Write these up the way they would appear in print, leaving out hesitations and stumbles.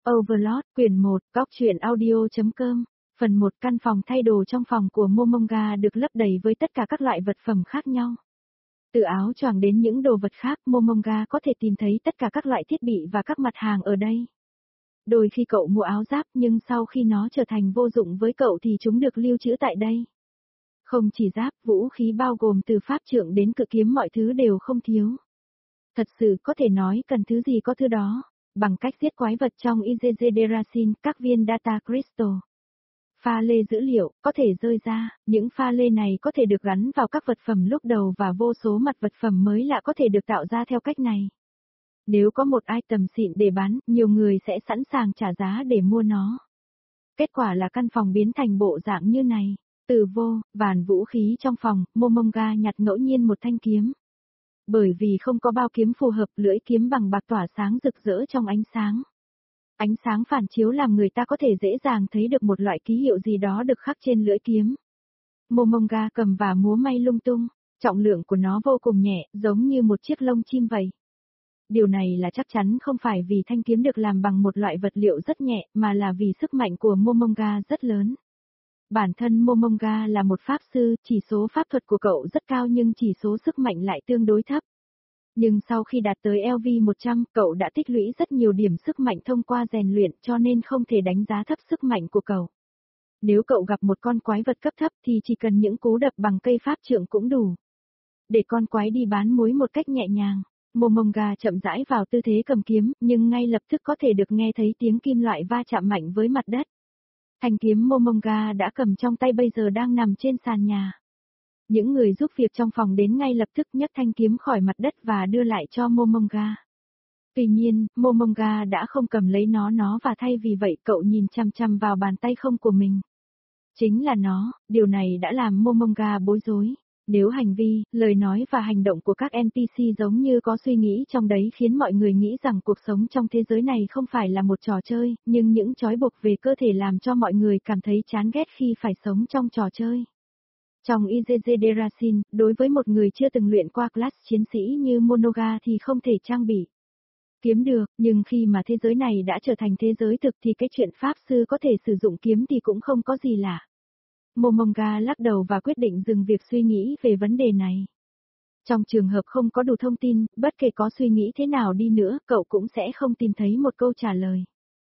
Overlord, quyển 1, góc truyện audio.com, phần 1 căn phòng thay đồ trong phòng của Momonga được lấp đầy với tất cả các loại vật phẩm khác nhau. Từ áo choàng đến những đồ vật khác, Momonga có thể tìm thấy tất cả các loại thiết bị và các mặt hàng ở đây. Đôi khi cậu mua áo giáp nhưng sau khi nó trở thành vô dụng với cậu thì chúng được lưu trữ tại đây. Không chỉ giáp, vũ khí bao gồm từ pháp trượng đến cự kiếm mọi thứ đều không thiếu. Thật sự có thể nói cần thứ gì có thứ đó, bằng cách giết quái vật trong IGG Derasin, các viên Data Crystal. Pha lê dữ liệu, có thể rơi ra, những pha lê này có thể được gắn vào các vật phẩm lúc đầu và vô số mặt vật phẩm mới lạ có thể được tạo ra theo cách này. Nếu có một item xịn để bán, nhiều người sẽ sẵn sàng trả giá để mua nó. Kết quả là căn phòng biến thành bộ dạng như này. Từ vàn vũ khí trong phòng, Momonga nhặt ngẫu nhiên một thanh kiếm. Bởi vì không có bao kiếm phù hợp, lưỡi kiếm bằng bạc tỏa sáng rực rỡ trong ánh sáng. Ánh sáng phản chiếu làm người ta có thể dễ dàng thấy được một loại ký hiệu gì đó được khắc trên lưỡi kiếm. Momonga cầm và múa may lung tung, trọng lượng của nó vô cùng nhẹ, giống như một chiếc lông chim vậy. Điều này là chắc chắn không phải vì thanh kiếm được làm bằng một loại vật liệu rất nhẹ, mà là vì sức mạnh của Momonga rất lớn. Bản thân Momonga là một pháp sư, chỉ số pháp thuật của cậu rất cao nhưng chỉ số sức mạnh lại tương đối thấp. Nhưng sau khi đạt tới LV100, cậu đã tích lũy rất nhiều điểm sức mạnh thông qua rèn luyện cho nên không thể đánh giá thấp sức mạnh của cậu. Nếu cậu gặp một con quái vật cấp thấp thì chỉ cần những cú đập bằng cây pháp trượng cũng đủ. Để con quái đi bán muối một cách nhẹ nhàng, Momonga chậm rãi vào tư thế cầm kiếm, nhưng ngay lập tức có thể được nghe thấy tiếng kim loại va chạm mạnh với mặt đất. Thanh kiếm Momonga đã cầm trong tay bây giờ đang nằm trên sàn nhà. Những người giúp việc trong phòng đến ngay lập tức nhấc thanh kiếm khỏi mặt đất và đưa lại cho Momonga. Tuy nhiên, Momonga đã không cầm lấy nó và thay vì vậy cậu nhìn chăm chăm vào bàn tay không của mình. Chính là nó, điều này đã làm Momonga bối rối. Nếu hành vi, lời nói và hành động của các NPC giống như có suy nghĩ trong đấy khiến mọi người nghĩ rằng cuộc sống trong thế giới này không phải là một trò chơi, nhưng những trói buộc về cơ thể làm cho mọi người cảm thấy chán ghét khi phải sống trong trò chơi. Trong IGG Derasin, đối với một người chưa từng luyện qua class chiến sĩ như Monoga thì không thể trang bị kiếm được, nhưng khi mà thế giới này đã trở thành thế giới thực thì cái chuyện pháp sư có thể sử dụng kiếm thì cũng không có gì lạ. Momonga lắc đầu và quyết định dừng việc suy nghĩ về vấn đề này. Trong trường hợp không có đủ thông tin, bất kể có suy nghĩ thế nào đi nữa, cậu cũng sẽ không tìm thấy một câu trả lời.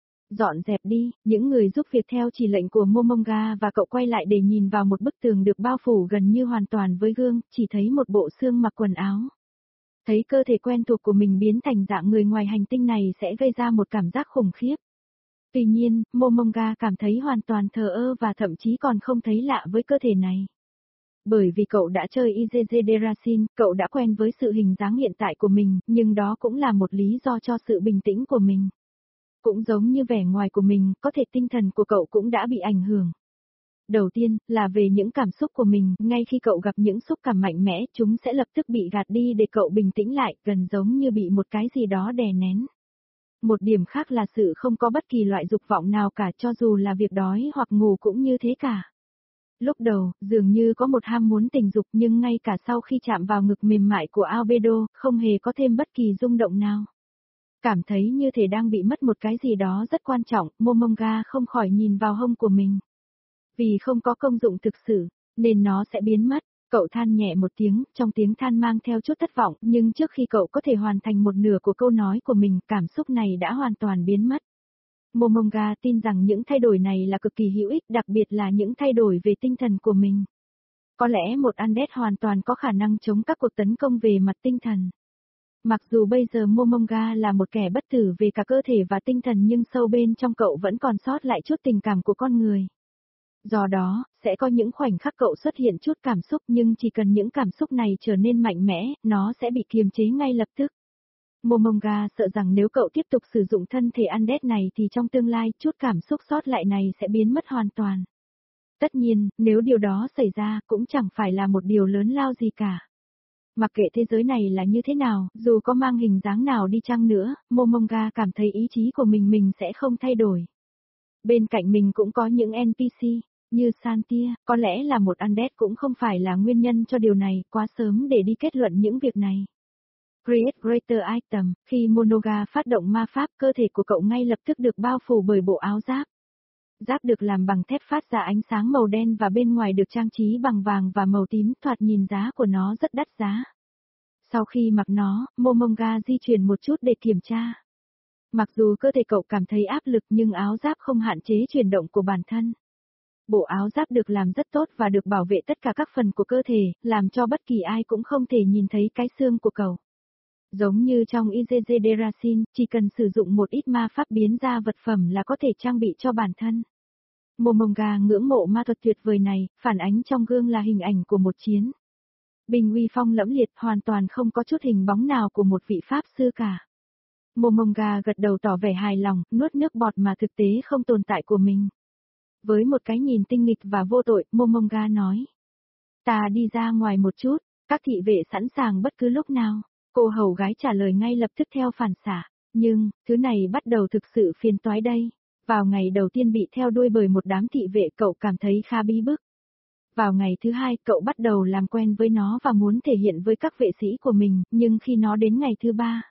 Dọn dẹp đi, những người giúp việc theo chỉ lệnh của Momonga và cậu quay lại để nhìn vào một bức tường được bao phủ gần như hoàn toàn với gương, chỉ thấy một bộ xương mặc quần áo. Thấy cơ thể quen thuộc của mình biến thành dạng người ngoài hành tinh này sẽ gây ra một cảm giác khủng khiếp. Tuy nhiên, Momonga cảm thấy hoàn toàn thờ ơ và thậm chí còn không thấy lạ với cơ thể này. Bởi vì cậu đã chơi IGG Derasin, cậu đã quen với sự hình dáng hiện tại của mình, nhưng đó cũng là một lý do cho sự bình tĩnh của mình. Cũng giống như vẻ ngoài của mình, có thể tinh thần của cậu cũng đã bị ảnh hưởng. Đầu tiên, là về những cảm xúc của mình, ngay khi cậu gặp những xúc cảm mạnh mẽ, chúng sẽ lập tức bị gạt đi để cậu bình tĩnh lại, gần giống như bị một cái gì đó đè nén. Một điểm khác là sự không có bất kỳ loại dục vọng nào cả, cho dù là việc đói hoặc ngủ cũng như thế cả. Lúc đầu, dường như có một ham muốn tình dục nhưng ngay cả sau khi chạm vào ngực mềm mại của Albedo, không hề có thêm bất kỳ rung động nào. Cảm thấy như thể đang bị mất một cái gì đó rất quan trọng, Momonga không khỏi nhìn vào hông của mình. Vì không có công dụng thực sự, nên nó sẽ biến mất. Cậu than nhẹ một tiếng, trong tiếng than mang theo chút thất vọng, nhưng trước khi cậu có thể hoàn thành một nửa của câu nói của mình, cảm xúc này đã hoàn toàn biến mất. Momonga tin rằng những thay đổi này là cực kỳ hữu ích, đặc biệt là những thay đổi về tinh thần của mình. Có lẽ một undead hoàn toàn có khả năng chống các cuộc tấn công về mặt tinh thần. Mặc dù bây giờ Momonga là một kẻ bất tử về cả cơ thể và tinh thần nhưng sâu bên trong cậu vẫn còn sót lại chút tình cảm của con người. Do đó, sẽ có những khoảnh khắc cậu xuất hiện chút cảm xúc nhưng chỉ cần những cảm xúc này trở nên mạnh mẽ, nó sẽ bị kiềm chế ngay lập tức. Momonga sợ rằng nếu cậu tiếp tục sử dụng thân thể undead này thì trong tương lai chút cảm xúc sót lại này sẽ biến mất hoàn toàn. Tất nhiên, nếu điều đó xảy ra cũng chẳng phải là một điều lớn lao gì cả. Mặc kệ thế giới này là như thế nào, dù có mang hình dáng nào đi chăng nữa, Momonga cảm thấy ý chí của mình sẽ không thay đổi. Bên cạnh mình cũng có những NPC, như Santia, có lẽ là một undead cũng không phải là nguyên nhân cho điều này, quá sớm để đi kết luận những việc này. Create Greater Item, khi Monoga phát động ma pháp, cơ thể của cậu ngay lập tức được bao phủ bởi bộ áo giáp. Giáp được làm bằng thép phát ra ánh sáng màu đen và bên ngoài được trang trí bằng vàng và màu tím, thoạt nhìn giá của nó rất đắt giá. Sau khi mặc nó, Momonga di chuyển một chút để kiểm tra. Mặc dù cơ thể cậu cảm thấy áp lực nhưng áo giáp không hạn chế chuyển động của bản thân. Bộ áo giáp được làm rất tốt và được bảo vệ tất cả các phần của cơ thể, làm cho bất kỳ ai cũng không thể nhìn thấy cái xương của cậu. Giống như trong IGG Derasin, chỉ cần sử dụng một ít ma pháp biến ra vật phẩm là có thể trang bị cho bản thân. Momonga ngưỡng mộ ma thuật tuyệt vời này, phản ánh trong gương là hình ảnh của một chiến binh uy phong lẫm liệt, hoàn toàn không có chút hình bóng nào của một vị pháp sư cả. Momonga gật đầu tỏ vẻ hài lòng, nuốt nước bọt mà thực tế không tồn tại của mình. Với một cái nhìn tinh nghịch và vô tội, Momonga nói. Ta đi ra ngoài một chút, các thị vệ sẵn sàng bất cứ lúc nào. Cô hầu gái trả lời ngay lập tức theo phản xạ. Nhưng, thứ này bắt đầu thực sự phiền toái đây. Vào ngày đầu tiên bị theo đuôi bởi một đám thị vệ, cậu cảm thấy khá bí bức. Vào ngày thứ hai, cậu bắt đầu làm quen với nó và muốn thể hiện với các vệ sĩ của mình, nhưng khi nó đến ngày thứ ba,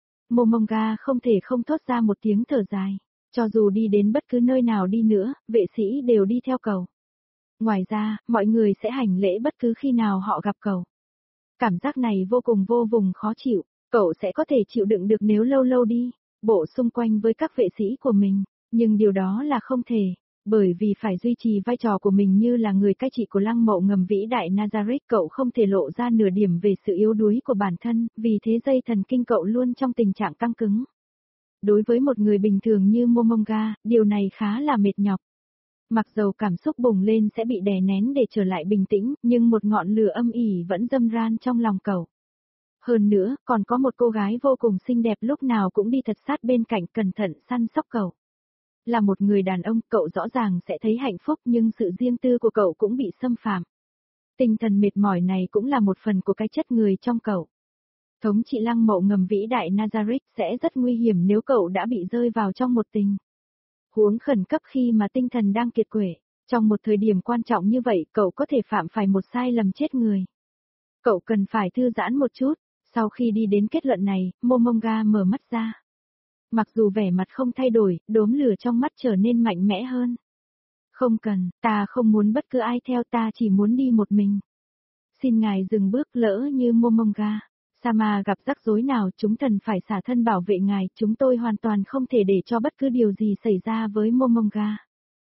Momonga không thể không thốt ra một tiếng thở dài. Cho dù đi đến bất cứ nơi nào đi nữa, vệ sĩ đều đi theo cậu. Ngoài ra, mọi người sẽ hành lễ bất cứ khi nào họ gặp cậu. Cảm giác này vô cùng vô cùng khó chịu, cậu sẽ có thể chịu đựng được nếu lâu lâu đi, bộ xung quanh với các vệ sĩ của mình, nhưng điều đó là không thể, bởi vì phải duy trì vai trò của mình như là người cai trị của lăng mộ ngầm vĩ đại Nazareth, cậu không thể lộ ra nửa điểm về sự yếu đuối của bản thân, vì thế dây thần kinh cậu luôn trong tình trạng căng cứng. Đối với một người bình thường như Momonga, điều này khá là mệt nhọc. Mặc dầu cảm xúc bùng lên sẽ bị đè nén để trở lại bình tĩnh, nhưng một ngọn lửa âm ỉ vẫn râm ran trong lòng cậu. Hơn nữa, còn có một cô gái vô cùng xinh đẹp lúc nào cũng đi thật sát bên cạnh cẩn thận săn sóc cậu. Là một người đàn ông, cậu rõ ràng sẽ thấy hạnh phúc nhưng sự riêng tư của cậu cũng bị xâm phạm. Tinh thần mệt mỏi này cũng là một phần của cái chất người trong cậu. Thống trị lăng mộ ngầm vĩ đại Nazareth sẽ rất nguy hiểm nếu cậu đã bị rơi vào trong một tình huống khẩn cấp khi mà tinh thần đang kiệt quệ. Trong một thời điểm quan trọng như vậy, cậu có thể phạm phải một sai lầm chết người. Cậu cần phải thư giãn một chút. Sau khi đi đến kết luận này, Momonga mở mắt ra. Mặc dù vẻ mặt không thay đổi, đốm lửa trong mắt trở nên mạnh mẽ hơn. Không cần, ta không muốn bất cứ ai theo, ta chỉ muốn đi một mình. Xin ngài dừng bước, lỡ như Momonga Sama gặp rắc rối nào, chúng thần phải xả thân bảo vệ ngài, chúng tôi hoàn toàn không thể để cho bất cứ điều gì xảy ra với Momonga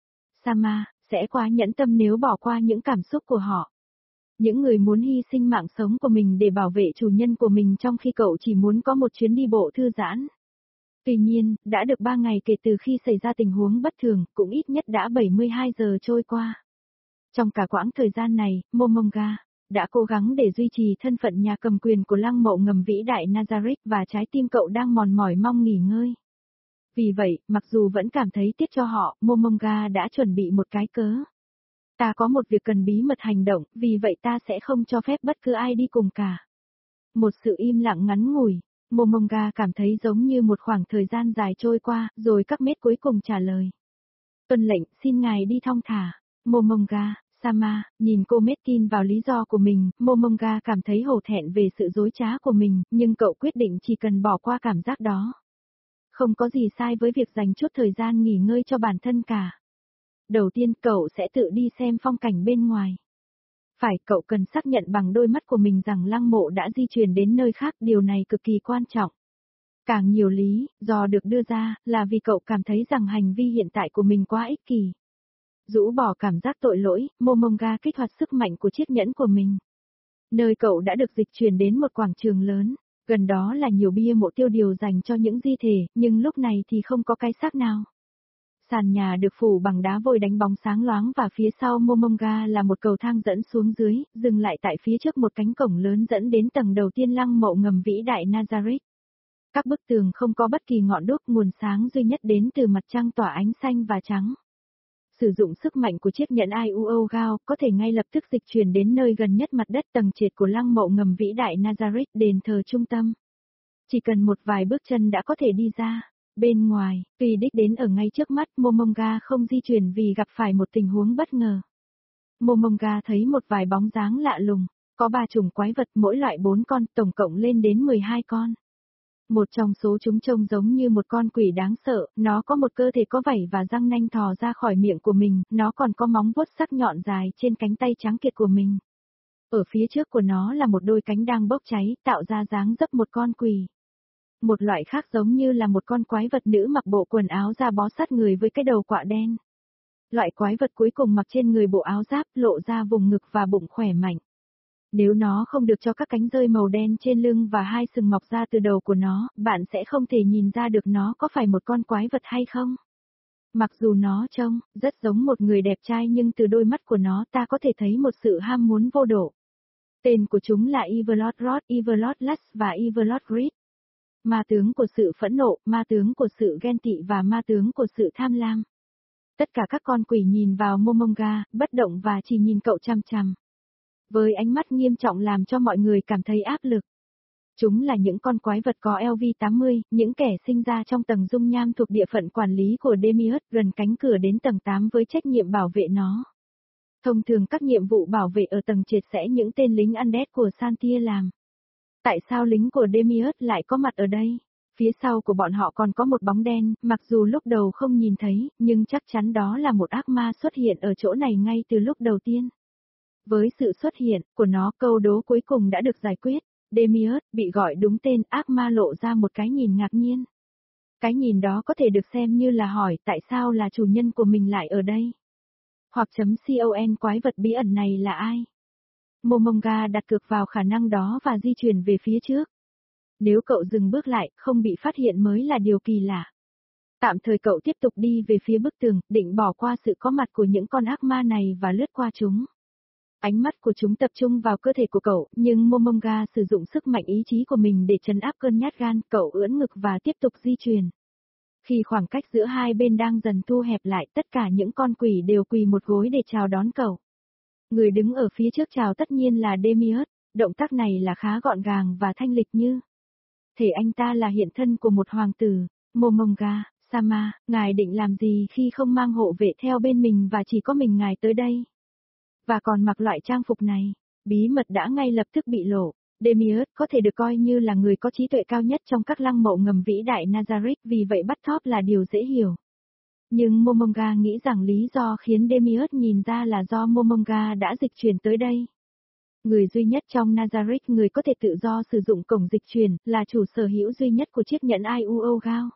Sama, sẽ quá nhẫn tâm nếu bỏ qua những cảm xúc của họ. Những người muốn hy sinh mạng sống của mình để bảo vệ chủ nhân của mình trong khi cậu chỉ muốn có một chuyến đi bộ thư giãn. Tuy nhiên, đã được 3 ngày kể từ khi xảy ra tình huống bất thường, cũng ít nhất đã 72 giờ trôi qua. Trong cả quãng thời gian này, Momonga đã cố gắng để duy trì thân phận nhà cầm quyền của lăng mộ ngầm vĩ đại Nazareth và trái tim cậu đang mòn mỏi mong nghỉ ngơi. Vì vậy, mặc dù vẫn cảm thấy tiếc cho họ, Momonga đã chuẩn bị một cái cớ. Ta có một việc cần bí mật hành động, vì vậy ta sẽ không cho phép bất cứ ai đi cùng cả. Một sự im lặng ngắn ngủi, Momonga cảm thấy giống như một khoảng thời gian dài trôi qua, rồi các mết cuối cùng trả lời. Tuân lệnh, xin ngài đi thong thả. Momonga Sama, nhìn cô Metkin vào lý do của mình, Momonga cảm thấy hổ thẹn về sự dối trá của mình, nhưng cậu quyết định chỉ cần bỏ qua cảm giác đó. Không có gì sai với việc dành chút thời gian nghỉ ngơi cho bản thân cả. Đầu tiên cậu sẽ tự đi xem phong cảnh bên ngoài. Phải, cậu cần xác nhận bằng đôi mắt của mình rằng lăng mộ đã di chuyển đến nơi khác, điều này cực kỳ quan trọng. Càng nhiều lý do được đưa ra là vì cậu cảm thấy rằng hành vi hiện tại của mình quá ích kỷ. Rũ bỏ cảm giác tội lỗi, Momonga kích hoạt sức mạnh của chiếc nhẫn của mình. Nơi cậu đã được dịch chuyển đến một quảng trường lớn, gần đó là nhiều bia mộ tiêu điều dành cho những di thể, nhưng lúc này thì không có cái xác nào. Sàn nhà được phủ bằng đá vôi đánh bóng sáng loáng và phía sau Momonga là một cầu thang dẫn xuống dưới, dừng lại tại phía trước một cánh cổng lớn dẫn đến tầng đầu tiên lăng mộ ngầm vĩ đại Nazareth. Các bức tường không có bất kỳ ngọn đuốc, nguồn sáng duy nhất đến từ mặt trăng tỏa ánh xanh và trắng. Sử dụng sức mạnh của chiếc nhẫn Iuo Gao, có thể ngay lập tức dịch chuyển đến nơi gần nhất mặt đất tầng trệt của lăng mộ ngầm vĩ đại Nazareth, đền thờ trung tâm. Chỉ cần một vài bước chân đã có thể đi ra. Bên ngoài, tuy đích đến ở ngay trước mắt, Momonga không di chuyển vì gặp phải một tình huống bất ngờ. Momonga thấy một vài bóng dáng lạ lùng. Có 3 chủng quái vật, mỗi loại 4 con, tổng cộng lên đến 12 con. Một trong số chúng trông giống như một con quỷ đáng sợ, nó có một cơ thể có vảy và răng nanh thò ra khỏi miệng của mình, nó còn có móng vuốt sắc nhọn dài trên cánh tay trắng kiệt của mình. Ở phía trước của nó là một đôi cánh đang bốc cháy, tạo ra dáng dấp một con quỷ. Một loại khác giống như là một con quái vật nữ mặc bộ quần áo da bó sát người với cái đầu quạ đen. Loại quái vật cuối cùng mặc trên người bộ áo giáp, lộ ra vùng ngực và bụng khỏe mạnh. Nếu nó không được cho các cánh rơi màu đen trên lưng và 2 sừng mọc ra từ đầu của nó, bạn sẽ không thể nhìn ra được nó có phải một con quái vật hay không. Mặc dù nó trông rất giống một người đẹp trai nhưng từ đôi mắt của nó ta có thể thấy một sự ham muốn vô độ. Tên của chúng là Everlord Rod, Everlord Lust và Everlord Greed. Ma tướng của sự phẫn nộ, ma tướng của sự ghen tị và ma tướng của sự tham lam. Tất cả các con quỷ nhìn vào Momonga, bất động và chỉ nhìn cậu chằm chằm. Với ánh mắt nghiêm trọng làm cho mọi người cảm thấy áp lực. Chúng là những con quái vật có LV80, những kẻ sinh ra trong tầng dung nham thuộc địa phận quản lý của Demiurge, gần cánh cửa đến tầng 8 với trách nhiệm bảo vệ nó. Thông thường các nhiệm vụ bảo vệ ở tầng trệt sẽ những tên lính undead của Santia làm. Tại sao lính của Demiurge lại có mặt ở đây? Phía sau của bọn họ còn có một bóng đen, mặc dù lúc đầu không nhìn thấy, nhưng chắc chắn đó là một ác ma xuất hiện ở chỗ này ngay từ lúc đầu tiên. Với sự xuất hiện của nó, câu đố cuối cùng đã được giải quyết. Demiurge, bị gọi đúng tên, ác ma lộ ra một cái nhìn ngạc nhiên. Cái nhìn đó có thể được xem như là hỏi tại sao là chủ nhân của mình lại ở đây. Hoặc .con quái vật bí ẩn này là ai? Momonga đặt cược vào khả năng đó và di chuyển về phía trước. Nếu cậu dừng bước lại, không bị phát hiện mới là điều kỳ lạ. Tạm thời cậu tiếp tục đi về phía bức tường, định bỏ qua sự có mặt của những con ác ma này và lướt qua chúng. Ánh mắt của chúng tập trung vào cơ thể của cậu, nhưng Momonga sử dụng sức mạnh ý chí của mình để trấn áp cơn nhát gan, cậu ưỡn ngực và tiếp tục di chuyển. Khi khoảng cách giữa hai bên đang dần thu hẹp lại, tất cả những con quỷ đều quỳ một gối để chào đón cậu. Người đứng ở phía trước chào tất nhiên là Demiurge, động tác này là khá gọn gàng và thanh lịch như. Thể anh ta là hiện thân của một hoàng tử. Momonga, Sama, ngài định làm gì khi không mang hộ vệ theo bên mình và chỉ có mình ngài tới đây? Và còn mặc loại trang phục này, bí mật đã ngay lập tức bị lộ. Demiurge có thể được coi như là người có trí tuệ cao nhất trong các lăng mộ ngầm vĩ đại Nazarick, vì vậy bắt thóp là điều dễ hiểu. Nhưng Momonga nghĩ rằng lý do khiến Demiurge nhìn ra là do Momonga đã dịch chuyển tới đây. Người duy nhất trong Nazarick, người có thể tự do sử dụng cổng dịch chuyển, là chủ sở hữu duy nhất của chiếc nhẫn Iuogao.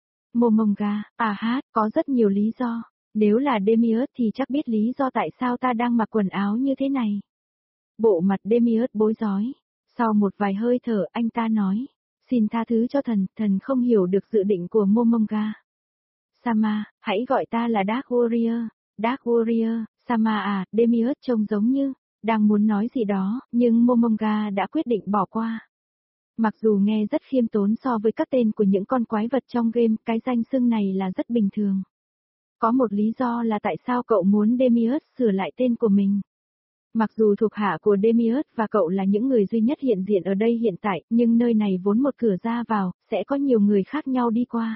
Momonga, có rất nhiều lý do. Nếu là Demiurge thì chắc biết lý do tại sao ta đang mặc quần áo như thế này. Bộ mặt Demiurge bối rối. Sau một vài hơi thở, anh ta nói, xin tha thứ cho thần, thần không hiểu được dự định của Momonga. Sama, hãy gọi ta là Dark Warrior. Dark Warrior, Sama à, Demiurge trông giống như đang muốn nói gì đó, nhưng Momonga đã quyết định bỏ qua. Mặc dù nghe rất khiêm tốn so với các tên của những con quái vật trong game, cái danh xưng này là rất bình thường. Có một lý do là tại sao cậu muốn Demiurge sửa lại tên của mình. Mặc dù thuộc hạ của Demiurge và cậu là những người duy nhất hiện diện ở đây hiện tại, nhưng nơi này vốn một cửa ra vào, sẽ có nhiều người khác nhau đi qua.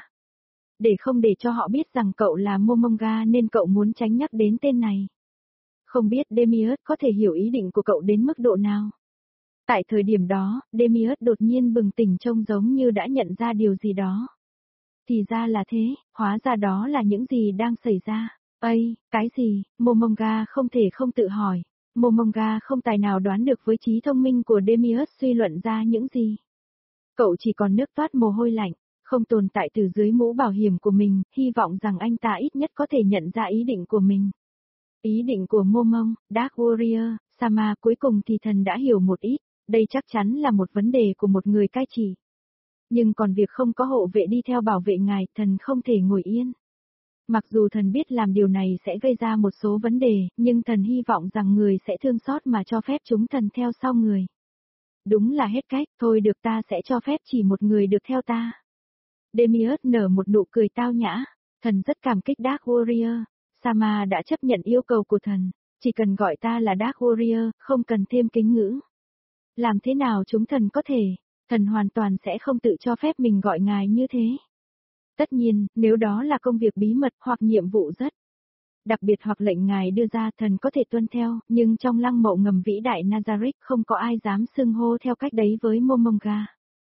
Để cho họ biết rằng cậu là Momonga nên cậu muốn tránh nhắc đến tên này. Không biết Demiurge có thể hiểu ý định của cậu đến mức độ nào. Tại thời điểm đó, Demiurge đột nhiên bừng tỉnh, trông giống như đã nhận ra điều gì đó. Thì ra là thế, hóa ra đó là những gì đang xảy ra. Ây, cái gì? Momonga không thể không tự hỏi. Momonga không tài nào đoán được với trí thông minh của Demiurge suy luận ra những gì. Cậu chỉ còn nước toát mồ hôi lạnh, không tồn tại từ dưới mũ bảo hiểm của mình, hy vọng rằng anh ta ít nhất có thể nhận ra ý định của mình. Ý định của Dark Warrior, Sama, cuối cùng thì thần đã hiểu một ít, đây chắc chắn là một vấn đề của một người cai trị. Nhưng còn việc không có hộ vệ đi theo bảo vệ ngài, thần không thể ngồi yên. Mặc dù thần biết làm điều này sẽ gây ra một số vấn đề, nhưng thần hy vọng rằng người sẽ thương xót mà cho phép chúng thần theo sau người. Đúng là hết cách, thôi được, ta sẽ cho phép chỉ một người được theo ta. Demiurge nở một nụ cười tao nhã, thần rất cảm kích Dark Warrior. Sama đã chấp nhận yêu cầu của thần, chỉ cần gọi ta là Dark Warrior, không cần thêm kính ngữ. Làm thế nào chúng thần có thể, thần hoàn toàn sẽ không tự cho phép mình gọi ngài như thế. Tất nhiên, nếu đó là công việc bí mật hoặc nhiệm vụ rất Đặc biệt hoặc lệnh ngài đưa ra thần có thể tuân theo, nhưng trong lăng mộ ngầm vĩ đại Nazareth không có ai dám xưng hô theo cách đấy với Momonga.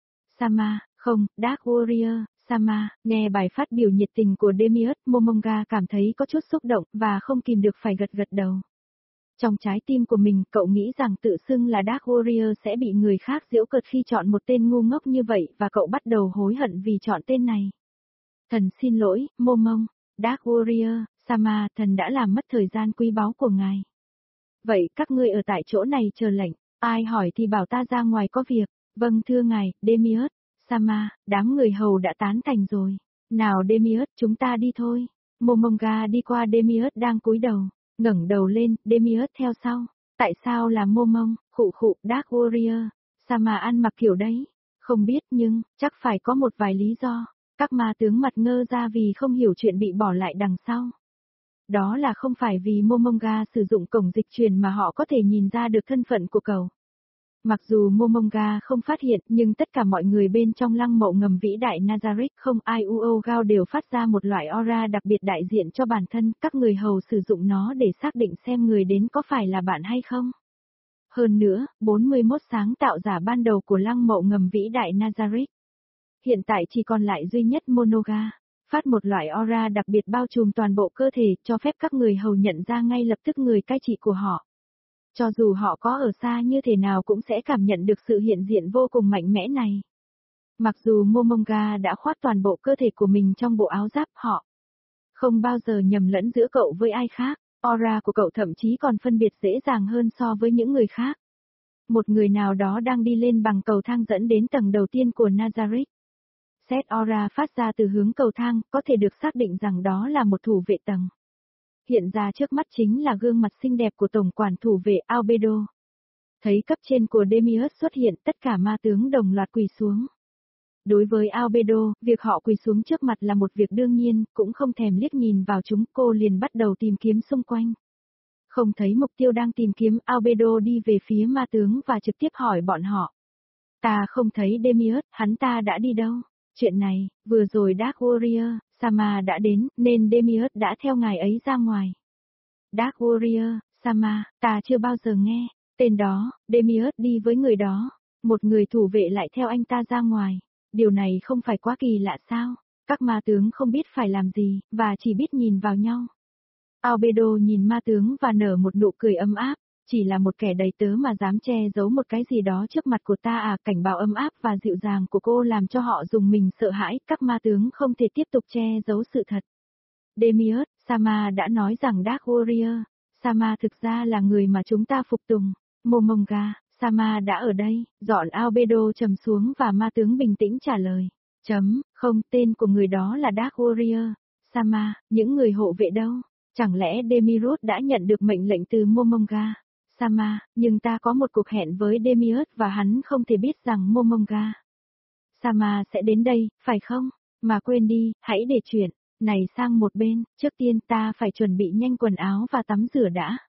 Sama, không, Dark Warrior, Sama, nghe bài phát biểu nhiệt tình của Demiurge, Momonga cảm thấy có chút xúc động và không kìm được phải gật gật đầu. Trong trái tim của mình, cậu nghĩ rằng tự xưng là Dark Warrior sẽ bị người khác giễu cợt khi chọn một tên ngu ngốc như vậy và cậu bắt đầu hối hận vì chọn tên này. Thần xin lỗi, Momong, Dark Warrior, Sama, thần đã làm mất thời gian quý báu của ngài. Vậy các ngươi ở tại chỗ này chờ lệnh, ai hỏi thì bảo ta ra ngoài có việc. Vâng thưa ngài, Demiurge, Sama, đám người hầu đã tán thành rồi. Nào Demiurge, chúng ta đi thôi. Momonga đi qua Demiurge đang cúi đầu, ngẩng đầu lên, Demiurge theo sau. Tại sao là Momong, khụ khụ, Dark Warrior, Sama ăn mặc kiểu đấy? Không biết nhưng, chắc phải có một vài lý do. Các ma tướng mặt ngơ ra vì không hiểu chuyện bị bỏ lại đằng sau. Đó là không phải vì Momonga sử dụng cổng dịch truyền mà họ có thể nhìn ra được thân phận của cậu. Mặc dù Momonga không phát hiện nhưng tất cả mọi người bên trong lăng mộ ngầm vĩ đại Nazareth không ai Gao đều phát ra một loại aura đặc biệt đại diện cho bản thân, các người hầu sử dụng nó để xác định xem người đến có phải là bạn hay không. Hơn nữa, 41 sáng tạo giả ban đầu của lăng mộ ngầm vĩ đại Nazareth. Hiện tại chỉ còn lại duy nhất Monoga, phát một loại aura đặc biệt bao trùm toàn bộ cơ thể cho phép các người hầu nhận ra ngay lập tức người cai trị của họ. Cho dù họ có ở xa như thế nào cũng sẽ cảm nhận được sự hiện diện vô cùng mạnh mẽ này. Mặc dù Momonga đã khoác toàn bộ cơ thể của mình trong bộ áo giáp họ không bao giờ nhầm lẫn giữa cậu với ai khác, aura của cậu thậm chí còn phân biệt dễ dàng hơn so với những người khác. Một người nào đó đang đi lên bằng cầu thang dẫn đến tầng đầu tiên của Nazareth. Xét aura phát ra từ hướng cầu thang, có thể được xác định rằng đó là một thủ vệ tầng. Hiện ra trước mắt chính là gương mặt xinh đẹp của tổng quản thủ vệ Albedo. Thấy cấp trên của Demiurge xuất hiện, tất cả ma tướng đồng loạt quỳ xuống. Đối với Albedo, việc họ quỳ xuống trước mặt là một việc đương nhiên, cũng không thèm liếc nhìn vào chúng, cô liền bắt đầu tìm kiếm xung quanh. Không thấy mục tiêu đang tìm kiếm, Albedo đi về phía ma tướng và trực tiếp hỏi bọn họ. Ta không thấy Demiurge, hắn ta đã đi đâu? Chuyện này, vừa rồi Dark Warrior, Sama đã đến, nên Demiurge đã theo ngài ấy ra ngoài. Dark Warrior, Sama, ta chưa bao giờ nghe, tên đó, Demiurge đi với người đó, một người thủ vệ lại theo anh ta ra ngoài, điều này không phải quá kỳ lạ sao, các ma tướng không biết phải làm gì, và chỉ biết nhìn vào nhau. Albedo nhìn ma tướng và nở một nụ cười ấm áp, chỉ là một kẻ đầy tớ mà dám che giấu một cái gì đó trước mặt của ta à, cảnh báo ấm áp và dịu dàng của cô làm cho họ dùng mình sợ hãi, các ma tướng không thể tiếp tục che giấu sự thật. Demiurge, Sama đã nói rằng Dark Warrior, Sama thực ra là người mà chúng ta phục tùng, Momonga, Sama đã ở đây, dọn Albedo trầm xuống và ma tướng bình tĩnh trả lời. Không, tên của người đó là Dark Warrior, Sama, những người hộ vệ đâu? Chẳng lẽ Demiurge đã nhận được mệnh lệnh từ Momonga? Sama, nhưng ta có một cuộc hẹn với Demiurge và hắn không thể biết rằng Momonga. Sama sẽ đến đây, phải không? Mà quên đi, hãy để chuyện này sang một bên, trước tiên ta phải chuẩn bị nhanh quần áo và tắm rửa đã.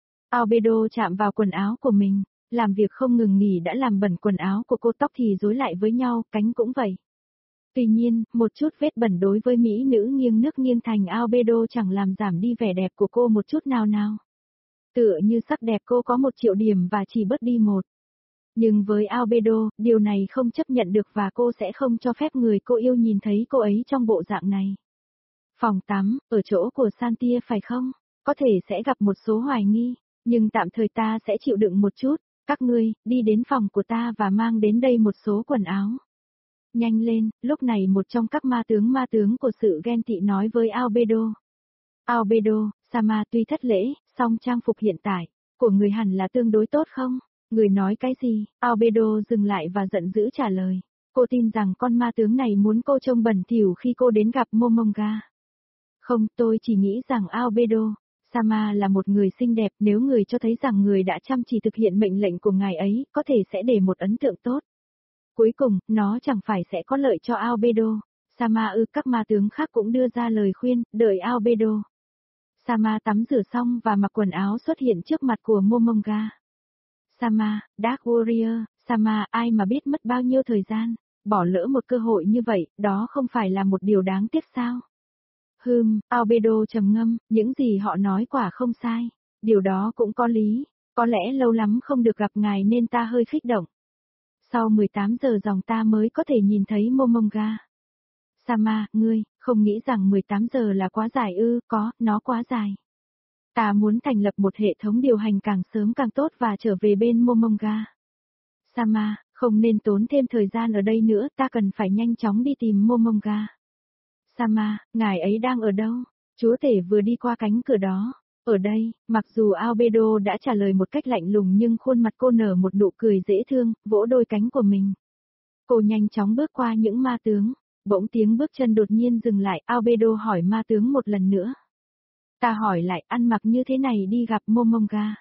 Albedo chạm vào quần áo của mình, làm việc không ngừng nghỉ đã làm bẩn quần áo của cô, tóc thì rối lại với nhau, cánh cũng vậy. Tuy nhiên, một chút vết bẩn đối với mỹ nữ nghiêng nước nghiêng thành Albedo chẳng làm giảm đi vẻ đẹp của cô một chút nào nào. Tựa như sắc đẹp cô có 1 triệu điểm và chỉ bớt đi 1. Nhưng với Albedo, điều này không chấp nhận được và cô sẽ không cho phép người cô yêu nhìn thấy cô ấy trong bộ dạng này. Phòng tắm, ở chỗ của Santia phải không? Có thể sẽ gặp một số hoài nghi, nhưng tạm thời ta sẽ chịu đựng một chút. Các ngươi, đi đến phòng của ta và mang đến đây một số quần áo. Nhanh lên, lúc này một trong các ma tướng của sự ghen tị nói với Albedo. Albedo, Sama tuy thất lễ, song trang phục hiện tại của người hẳn là tương đối tốt không? Người nói cái gì? Albedo dừng lại và giận dữ trả lời. Cô tin rằng con ma tướng này muốn cô trông bẩn thỉu khi cô đến gặp Momonga. Không, tôi chỉ nghĩ rằng Albedo, Sama là một người xinh đẹp, nếu người cho thấy rằng người đã chăm chỉ thực hiện mệnh lệnh của ngài ấy, có thể sẽ để một ấn tượng tốt. Cuối cùng, nó chẳng phải sẽ có lợi cho Albedo. Sama các ma tướng khác cũng đưa ra lời khuyên, đợi Albedo. Sama tắm rửa xong và mặc quần áo xuất hiện trước mặt của Momonga. Sama, Dark Warrior, Sama, ai mà biết mất bao nhiêu thời gian, bỏ lỡ một cơ hội như vậy, đó không phải là một điều đáng tiếc sao? Albedo trầm ngâm, những gì họ nói quả không sai. Điều đó cũng có lý, có lẽ lâu lắm không được gặp ngài nên ta hơi kích động. Sau 18 giờ dòng ta mới có thể nhìn thấy Momonga. Sama, ngươi, không nghĩ rằng 18 giờ là quá dài ư, có, nó quá dài. Ta muốn thành lập một hệ thống điều hành càng sớm càng tốt và trở về bên Momonga. Sama, không nên tốn thêm thời gian ở đây nữa, ta cần phải nhanh chóng đi tìm Momonga. Sama, ngài ấy đang ở đâu? Chúa tể vừa đi qua cánh cửa đó. Ở đây, mặc dù Albedo đã trả lời một cách lạnh lùng nhưng khuôn mặt cô nở một nụ cười dễ thương, vỗ đôi cánh của mình. Cô nhanh chóng bước qua những ma tướng. Bỗng tiếng bước chân đột nhiên dừng lại, Albedo hỏi ma tướng một lần nữa. Ta hỏi lại, ăn mặc như thế này đi gặp Momonga.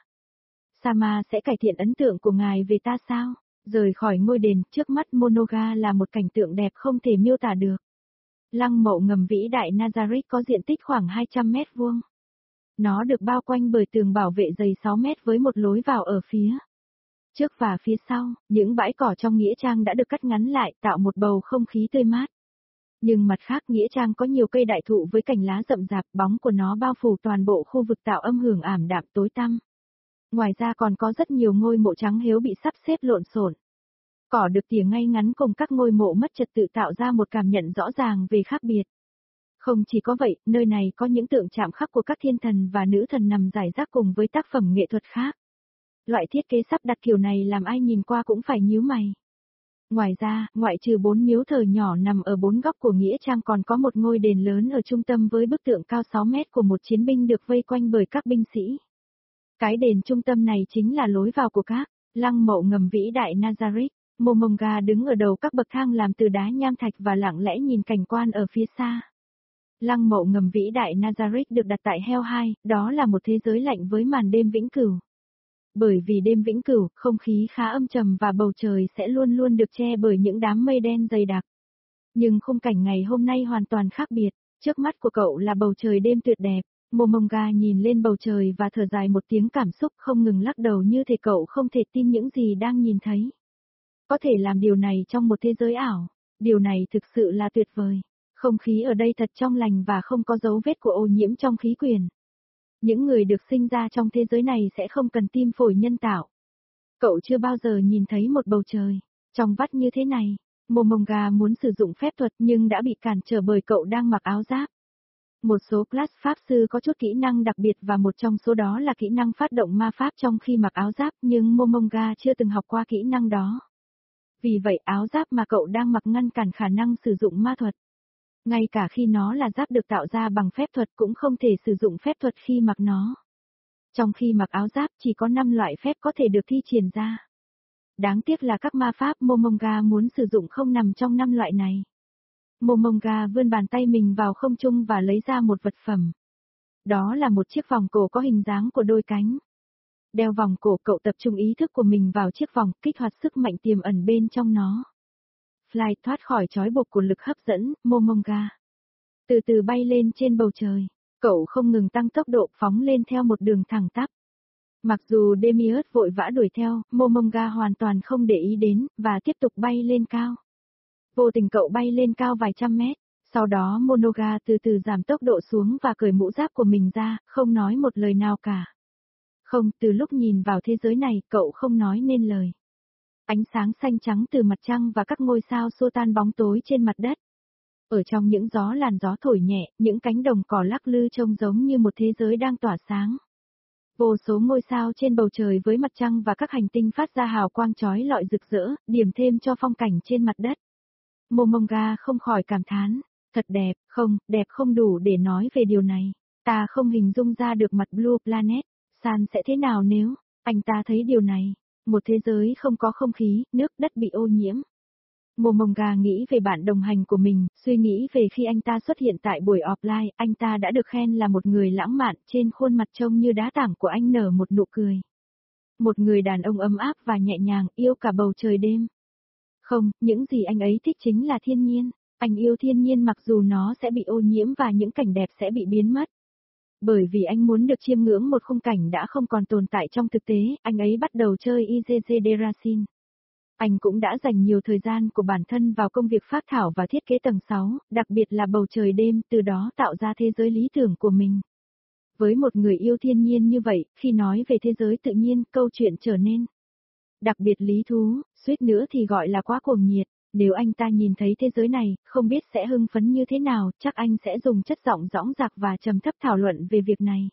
Sama sẽ cải thiện ấn tượng của ngài về ta sao? Rời khỏi ngôi đền, trước mắt Monoga là một cảnh tượng đẹp không thể miêu tả được. Lăng mộ ngầm vĩ đại Nazareth có diện tích khoảng 200 mét vuông. Nó được bao quanh bởi tường bảo vệ dày 6 mét với một lối vào ở phía trước và phía sau. Những bãi cỏ trong nghĩa trang đã được cắt ngắn lại, tạo một bầu không khí tươi mát. Nhưng mặt khác nghĩa trang có nhiều cây đại thụ với cành lá rậm rạp, bóng của nó bao phủ toàn bộ khu vực tạo âm hưởng ảm đạm tối tăm. Ngoài ra còn có rất nhiều ngôi mộ trắng hiếu bị sắp xếp lộn xộn. Cỏ được tỉa ngay ngắn cùng các ngôi mộ mất trật tự tạo ra một cảm nhận rõ ràng về khác biệt. Không chỉ có vậy, nơi này có những tượng chạm khắc của các thiên thần và nữ thần nằm rải rác cùng với tác phẩm nghệ thuật khác. Loại thiết kế sắp đặt kiểu này làm ai nhìn qua cũng phải nhíu mày. Ngoài ra, ngoại trừ 4 miếu thờ nhỏ nằm ở 4 góc của nghĩa trang còn có một ngôi đền lớn ở trung tâm với bức tượng cao 6 mét của một chiến binh được vây quanh bởi các binh sĩ. Cái đền trung tâm này chính là lối vào của các lăng mộ ngầm vĩ đại Nazareth. Momonga đứng ở đầu các bậc thang làm từ đá nham thạch và lặng lẽ nhìn cảnh quan ở phía xa. Lăng mộ ngầm vĩ đại Nazareth được đặt tại Hell 2, đó là một thế giới lạnh với màn đêm vĩnh cửu. Bởi vì đêm vĩnh cửu, không khí khá âm trầm và bầu trời sẽ luôn luôn được che bởi những đám mây đen dày đặc. Nhưng khung cảnh ngày hôm nay hoàn toàn khác biệt, trước mắt của cậu là bầu trời đêm tuyệt đẹp. Momonga nhìn lên bầu trời và thở dài một tiếng cảm xúc không ngừng lắc đầu như thể cậu không thể tin những gì đang nhìn thấy. Có thể làm điều này trong một thế giới ảo, điều này thực sự là tuyệt vời. Không khí ở đây thật trong lành và không có dấu vết của ô nhiễm trong khí quyển. Những người được sinh ra trong thế giới này sẽ không cần tim phổi nhân tạo. Cậu chưa bao giờ nhìn thấy một bầu trời trong vắt như thế này. Momonga muốn sử dụng phép thuật nhưng đã bị cản trở bởi cậu đang mặc áo giáp. Một số class pháp sư có chút kỹ năng đặc biệt và một trong số đó là kỹ năng phát động ma pháp trong khi mặc áo giáp nhưng Momonga chưa từng học qua kỹ năng đó. Vì vậy áo giáp mà cậu đang mặc ngăn cản khả năng sử dụng ma thuật. Ngay cả khi nó là giáp được tạo ra bằng phép thuật cũng không thể sử dụng phép thuật khi mặc nó. Trong khi mặc áo giáp chỉ có 5 loại phép có thể được thi triển ra. Đáng tiếc là các ma pháp Momonga muốn sử dụng không nằm trong 5 loại này. Momonga vươn bàn tay mình vào không trung và lấy ra một vật phẩm. Đó là một chiếc vòng cổ có hình dáng của đôi cánh. Đeo vòng cổ, cậu tập trung ý thức của mình vào chiếc vòng, kích hoạt sức mạnh tiềm ẩn bên trong nó. Fly thoát khỏi trói buộc của lực hấp dẫn, Momonga. Từ từ bay lên trên bầu trời, cậu không ngừng tăng tốc độ phóng lên theo một đường thẳng tắp. Mặc dù Demiurge vội vã đuổi theo, Momonga hoàn toàn không để ý đến, và tiếp tục bay lên cao. Vô tình cậu bay lên cao vài trăm mét, sau đó Monoga từ từ giảm tốc độ xuống và cởi mũ giáp của mình ra, không nói một lời nào cả. Không, từ lúc nhìn vào thế giới này, cậu không nói nên lời. Ánh sáng xanh trắng từ mặt trăng và các ngôi sao xua tan bóng tối trên mặt đất. Ở trong những làn gió thổi nhẹ, những cánh đồng cỏ lắc lư trông giống như một thế giới đang tỏa sáng. Vô số ngôi sao trên bầu trời với mặt trăng và các hành tinh phát ra hào quang chói lọi rực rỡ, điểm thêm cho phong cảnh trên mặt đất. Momonga không khỏi cảm thán, thật đẹp, không, đẹp không đủ để nói về điều này. Ta không hình dung ra được mặt Blue Planet, San sẽ thế nào nếu anh ta thấy điều này. Một thế giới không có không khí, nước đất bị ô nhiễm. Momonga nghĩ về bạn đồng hành của mình, suy nghĩ về khi anh ta xuất hiện tại buổi offline, anh ta đã được khen là một người lãng mạn, trên khuôn mặt trông như đá tảng của anh nở một nụ cười. Một người đàn ông ấm áp và nhẹ nhàng, yêu cả bầu trời đêm. Không, những gì anh ấy thích chính là thiên nhiên. Anh yêu thiên nhiên mặc dù nó sẽ bị ô nhiễm và những cảnh đẹp sẽ bị biến mất. Bởi vì anh muốn được chiêm ngưỡng một khung cảnh đã không còn tồn tại trong thực tế, anh ấy bắt đầu chơi IGG Derasin. Anh cũng đã dành nhiều thời gian của bản thân vào công việc phác thảo và thiết kế tầng 6, đặc biệt là bầu trời đêm, từ đó tạo ra thế giới lý tưởng của mình. Với một người yêu thiên nhiên như vậy, khi nói về thế giới tự nhiên, câu chuyện trở nên đặc biệt lý thú, suýt nữa thì gọi là quá cuồng nhiệt. Nếu anh ta nhìn thấy thế giới này, không biết sẽ hưng phấn như thế nào, chắc anh sẽ dùng chất giọng dõng dạc và trầm thấp thảo luận về việc này.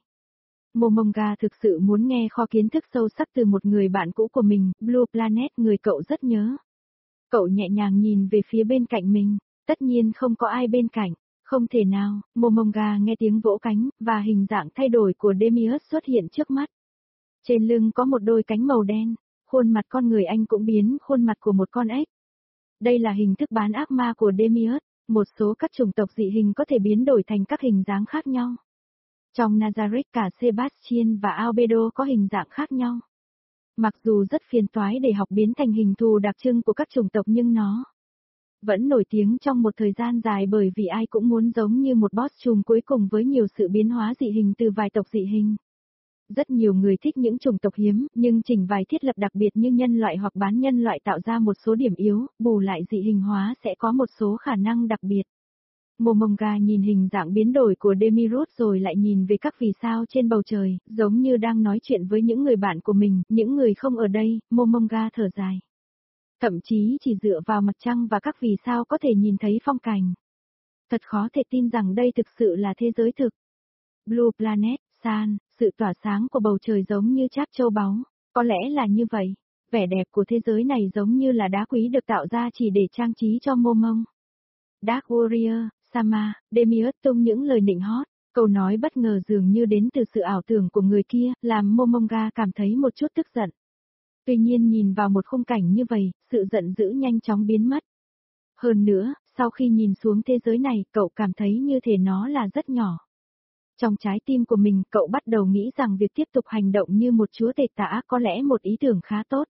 Momonga thực sự muốn nghe kho kiến thức sâu sắc từ một người bạn cũ của mình, Blue Planet, người cậu rất nhớ. Cậu nhẹ nhàng nhìn về phía bên cạnh mình, tất nhiên không có ai bên cạnh, không thể nào. Momonga nghe tiếng vỗ cánh, và hình dạng thay đổi của Demiurge xuất hiện trước mắt. Trên lưng có một đôi cánh màu đen, khuôn mặt con người anh cũng biến khuôn mặt của một con ếch. Đây là hình thức bán ác ma của Demiurge, một số các chủng tộc dị hình có thể biến đổi thành các hình dáng khác nhau. Trong Nazarick, cả Sebastian và Albedo có hình dạng khác nhau. Mặc dù rất phiền toái để học biến thành hình thù đặc trưng của các chủng tộc, nhưng nó vẫn nổi tiếng trong một thời gian dài bởi vì ai cũng muốn giống như một boss trùm cuối cùng với nhiều sự biến hóa dị hình từ vài tộc dị hình. Rất nhiều người thích những chủng tộc hiếm, nhưng chỉnh vài thiết lập đặc biệt như nhân loại hoặc bán nhân loại tạo ra một số điểm yếu, bù lại dị hình hóa sẽ có một số khả năng đặc biệt. Momonga nhìn hình dạng biến đổi của Demiurge rồi lại nhìn về các vì sao trên bầu trời, giống như đang nói chuyện với những người bạn của mình, những người không ở đây. Momonga thở dài. Thậm chí chỉ dựa vào mặt trăng và các vì sao có thể nhìn thấy phong cảnh. Thật khó thể tin rằng đây thực sự là thế giới thực. Blue Planet, San, sự tỏa sáng của bầu trời giống như cháp châu báu, có lẽ là như vậy. Vẻ đẹp của thế giới này giống như là đá quý được tạo ra chỉ để trang trí cho Momong. Dark Warrior, Sama, Demiurge tung những lời nịnh hót, câu nói bất ngờ dường như đến từ sự ảo tưởng của người kia, làm Momonga cảm thấy một chút tức giận. Tuy nhiên nhìn vào một khung cảnh như vậy, sự giận dữ nhanh chóng biến mất. Hơn nữa, sau khi nhìn xuống thế giới này, cậu cảm thấy như thể nó là rất nhỏ. Trong trái tim của mình, cậu bắt đầu nghĩ rằng việc tiếp tục hành động như một chúa tể tả có lẽ một ý tưởng khá tốt.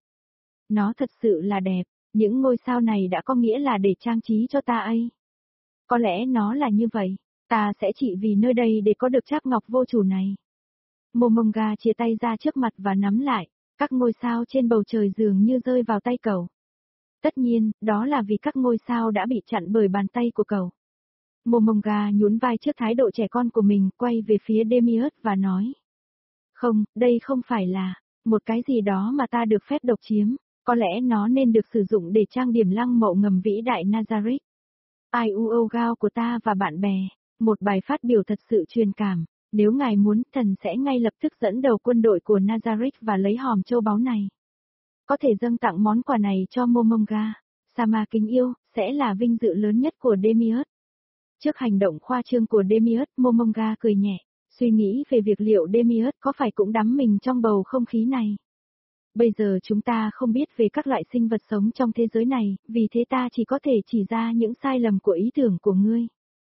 Nó thật sự là đẹp, những ngôi sao này đã có nghĩa là để trang trí cho ta ấy. Có lẽ nó là như vậy, ta sẽ chỉ vì nơi đây để có được tráp ngọc vô chủ này. Momonga chia tay ra trước mặt và nắm lại, các ngôi sao trên bầu trời dường như rơi vào tay cậu. Tất nhiên, đó là vì các ngôi sao đã bị chặn bởi bàn tay của cậu. Momonga nhún vai trước thái độ trẻ con của mình, quay về phía Demiurge và nói. Không, đây không phải là một cái gì đó mà ta được phép độc chiếm, có lẽ nó nên được sử dụng để trang điểm lăng mộ ngầm vĩ đại Nazarick. Iuogao của ta và bạn bè, một bài phát biểu thật sự truyền cảm. Nếu ngài muốn, thần sẽ ngay lập tức dẫn đầu quân đội của Nazarick và lấy hòm châu báu này. Có thể dâng tặng món quà này cho Momonga. Sama kính yêu, sẽ là vinh dự lớn nhất của Demiurge. Trước hành động khoa trương của Demiurge, Momonga cười nhẹ, suy nghĩ về việc liệu Demiurge có phải cũng đắm mình trong bầu không khí này. Bây giờ chúng ta không biết về các loại sinh vật sống trong thế giới này, vì thế ta chỉ có thể chỉ ra những sai lầm của ý tưởng của ngươi.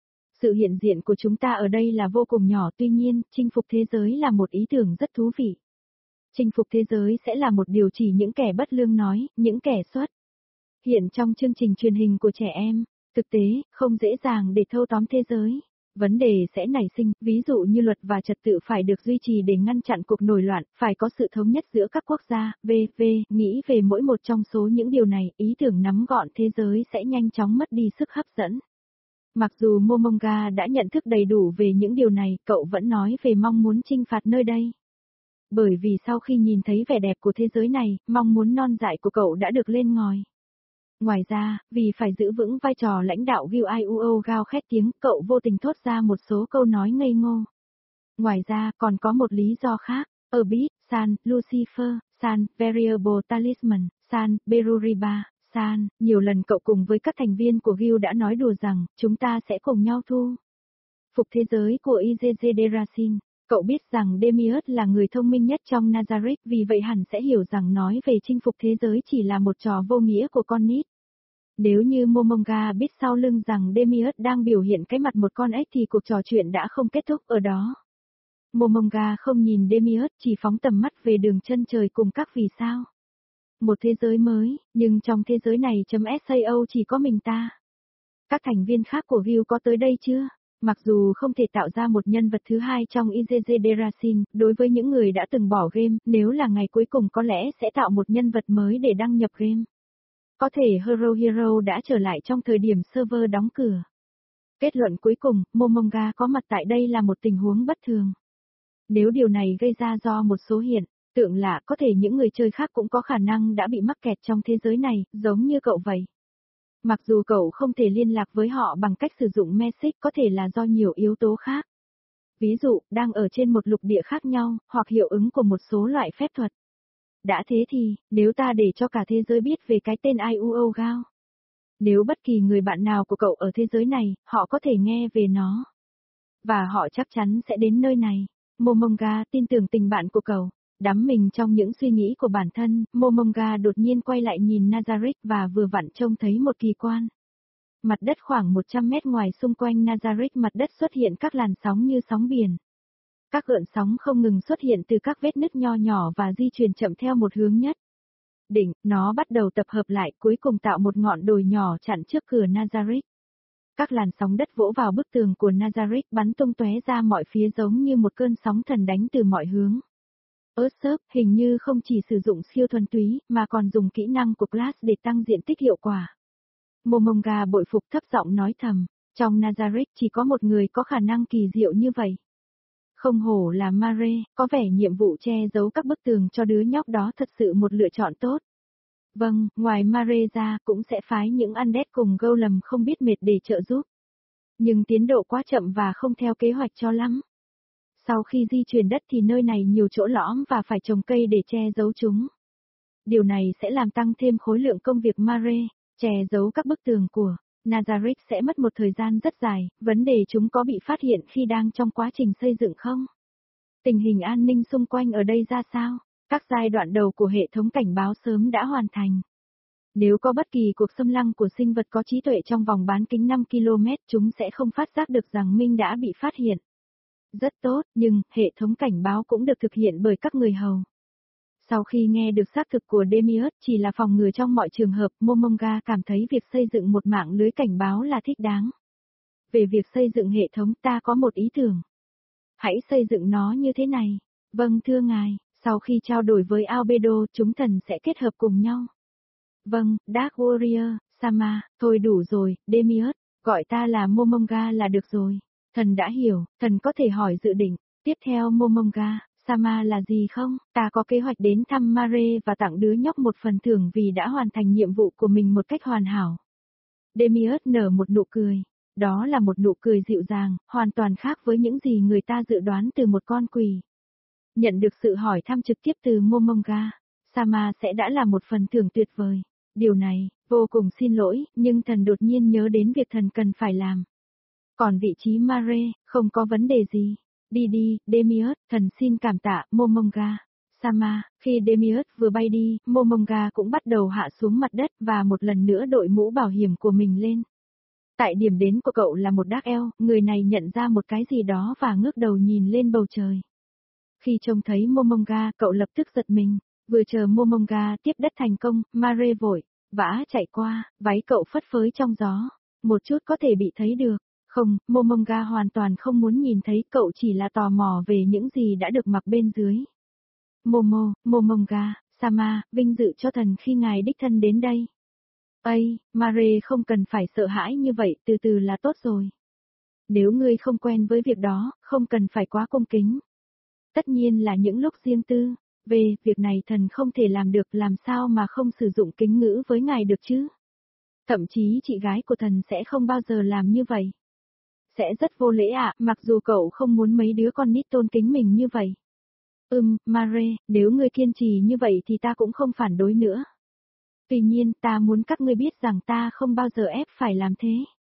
Sự hiện diện của chúng ta ở đây là vô cùng nhỏ, tuy nhiên, chinh phục thế giới là một ý tưởng rất thú vị. Chinh phục thế giới sẽ là một điều chỉ những kẻ bất lương nói, những kẻ xuất hiện trong chương trình truyền hình của trẻ em. Thực tế, không dễ dàng để thâu tóm thế giới. Vấn đề sẽ nảy sinh, ví dụ như luật và trật tự phải được duy trì để ngăn chặn cuộc nổi loạn, phải có sự thống nhất giữa các quốc gia, v.v. Nghĩ về mỗi một trong số những điều này, ý tưởng nắm gọn thế giới sẽ nhanh chóng mất đi sức hấp dẫn. Mặc dù Momonga đã nhận thức đầy đủ về những điều này, cậu vẫn nói về mong muốn chinh phạt nơi đây. Bởi vì sau khi nhìn thấy vẻ đẹp của thế giới này, mong muốn non dại của cậu đã được lên ngòi. Ngoài ra, vì phải giữ vững vai trò lãnh đạo, Iuogao khét tiếng, cậu vô tình thốt ra một số câu nói ngây ngô. Ngoài ra, còn có một lý do khác, Abyss, San, Lucifer, San, Variable Talisman, San, Beruriba, San, nhiều lần cậu cùng với các thành viên của Guild đã nói đùa rằng, chúng ta sẽ cùng nhau thu phục thế giới của IGG Derasin. Cậu biết rằng Demiurge là người thông minh nhất trong Nazarick, vì vậy hẳn sẽ hiểu rằng nói về chinh phục thế giới chỉ là một trò vô nghĩa của con nít. Nếu như Momonga biết sau lưng rằng Demiurge đang biểu hiện cái mặt một con ếch thì cuộc trò chuyện đã không kết thúc ở đó. Momonga không nhìn Demiurge, chỉ phóng tầm mắt về đường chân trời cùng các vì sao. Một thế giới mới, nhưng trong thế giới này .sao chỉ có mình ta. Các thành viên khác của Guild có tới đây chưa? Mặc dù không thể tạo ra một nhân vật thứ hai trong IGG Derasin, đối với những người đã từng bỏ game, nếu là ngày cuối cùng có lẽ sẽ tạo một nhân vật mới để đăng nhập game. Có thể Hero đã trở lại trong thời điểm server đóng cửa. Kết luận cuối cùng, Momonga có mặt tại đây là một tình huống bất thường. Nếu điều này gây ra do một số hiện tượng lạ, có thể những người chơi khác cũng có khả năng đã bị mắc kẹt trong thế giới này, giống như cậu vậy. Mặc dù cậu không thể liên lạc với họ bằng cách sử dụng message, có thể là do nhiều yếu tố khác. Ví dụ, đang ở trên một lục địa khác nhau, hoặc hiệu ứng của một số loại phép thuật. Đã thế thì, nếu ta để cho cả thế giới biết về cái tên IUO Gao. Nếu bất kỳ người bạn nào của cậu ở thế giới này, họ có thể nghe về nó. Và họ chắc chắn sẽ đến nơi này. Momonga tin tưởng tình bạn của cậu. Đắm mình trong những suy nghĩ của bản thân, Momonga đột nhiên quay lại nhìn Nazarick và vừa vặn trông thấy một kỳ quan. Mặt đất khoảng 100 mét ngoài xung quanh Nazarick, mặt đất xuất hiện các làn sóng như sóng biển. Các gợn sóng không ngừng xuất hiện từ các vết nứt nho nhỏ và di chuyển chậm theo một hướng nhất. Đỉnh, nó bắt đầu tập hợp lại, cuối cùng tạo một ngọn đồi nhỏ chặn trước cửa Nazarick. Các làn sóng đất vỗ vào bức tường của Nazarick bắn tung tóe ra mọi phía giống như một cơn sóng thần đánh từ mọi hướng. Usopp hình như không chỉ sử dụng siêu thuần túy, mà còn dùng kỹ năng của Class để tăng diện tích hiệu quả. Momonga bội phục thấp giọng nói thầm, trong Nazarick chỉ có một người có khả năng kỳ diệu như vậy. Không hổ là Mare, có vẻ nhiệm vụ che giấu các bức tường cho đứa nhóc đó thật sự một lựa chọn tốt. Vâng, ngoài Mare ra cũng sẽ phái những undead cùng Golem không biết mệt để trợ giúp. Nhưng tiến độ quá chậm và không theo kế hoạch cho lắm. Sau khi di chuyển đất thì nơi này nhiều chỗ lõm và phải trồng cây để che giấu chúng. Điều này sẽ làm tăng thêm khối lượng công việc Mare, che giấu các bức tường của Nazarick sẽ mất một thời gian rất dài, vấn đề chúng có bị phát hiện khi đang trong quá trình xây dựng không? Tình hình an ninh xung quanh ở đây ra sao? Các giai đoạn đầu của hệ thống cảnh báo sớm đã hoàn thành. Nếu có bất kỳ cuộc xâm lăng của sinh vật có trí tuệ trong vòng bán kính 5 km, chúng sẽ không phát giác được rằng Minh đã bị phát hiện. Rất tốt, nhưng hệ thống cảnh báo cũng được thực hiện bởi các người hầu. Sau khi nghe được xác thực của Demiurge chỉ là phòng ngừa trong mọi trường hợp, Momonga cảm thấy việc xây dựng một mạng lưới cảnh báo là thích đáng. Về việc xây dựng hệ thống, ta có một ý tưởng. Hãy xây dựng nó như thế này. Vâng thưa ngài, sau khi trao đổi với Albedo, chúng thần sẽ kết hợp cùng nhau. Vâng, Dark Warrior, Sama, thôi đủ rồi, Demiurge, gọi ta là Momonga là được rồi. Thần đã hiểu, thần có thể hỏi dự định. Tiếp theo Momonga, Sama là gì không? Ta có kế hoạch đến thăm Mare và tặng đứa nhóc một phần thưởng vì đã hoàn thành nhiệm vụ của mình một cách hoàn hảo. Demiurge nở một nụ cười. Đó là một nụ cười dịu dàng, hoàn toàn khác với những gì người ta dự đoán từ một con quỷ. Nhận được sự hỏi thăm trực tiếp từ Momonga, Sama sẽ đã là một phần thưởng tuyệt vời. Điều này, vô cùng xin lỗi, nhưng thần đột nhiên nhớ đến việc thần cần phải làm. Còn vị trí Mare, không có vấn đề gì. Đi đi, Demiurge, thần xin cảm tạ, Momonga. Sama, khi Demiurge vừa bay đi, Momonga cũng bắt đầu hạ xuống mặt đất và một lần nữa đội mũ bảo hiểm của mình lên. Tại điểm đến của cậu là một Dark Elf, người này nhận ra một cái gì đó và ngước đầu nhìn lên bầu trời. Khi trông thấy Momonga, cậu lập tức giật mình. Vừa chờ Momonga tiếp đất thành công, Mare vội vã chạy qua, váy cậu phất phới trong gió. Một chút có thể bị thấy được. Không, Momonga hoàn toàn không muốn nhìn thấy, cậu chỉ là tò mò về những gì đã được mặc bên dưới. Momonga, Sama, vinh dự cho thần khi ngài đích thân đến đây. Ây, Mare không cần phải sợ hãi như vậy, từ từ là tốt rồi. Nếu ngươi không quen với việc đó, không cần phải quá cung kính. Tất nhiên là những lúc riêng tư. Về, việc này thần không thể làm được, làm sao mà không sử dụng kính ngữ với ngài được chứ? Thậm chí chị gái của thần sẽ không bao giờ làm như vậy. Sẽ rất vô lễ ạ, mặc dù cậu không muốn mấy đứa con nít tôn kính mình như vậy. Mare, nếu ngươi kiên trì như vậy thì ta cũng không phản đối nữa. Tuy nhiên, ta muốn các ngươi biết rằng ta không bao giờ ép phải làm thế.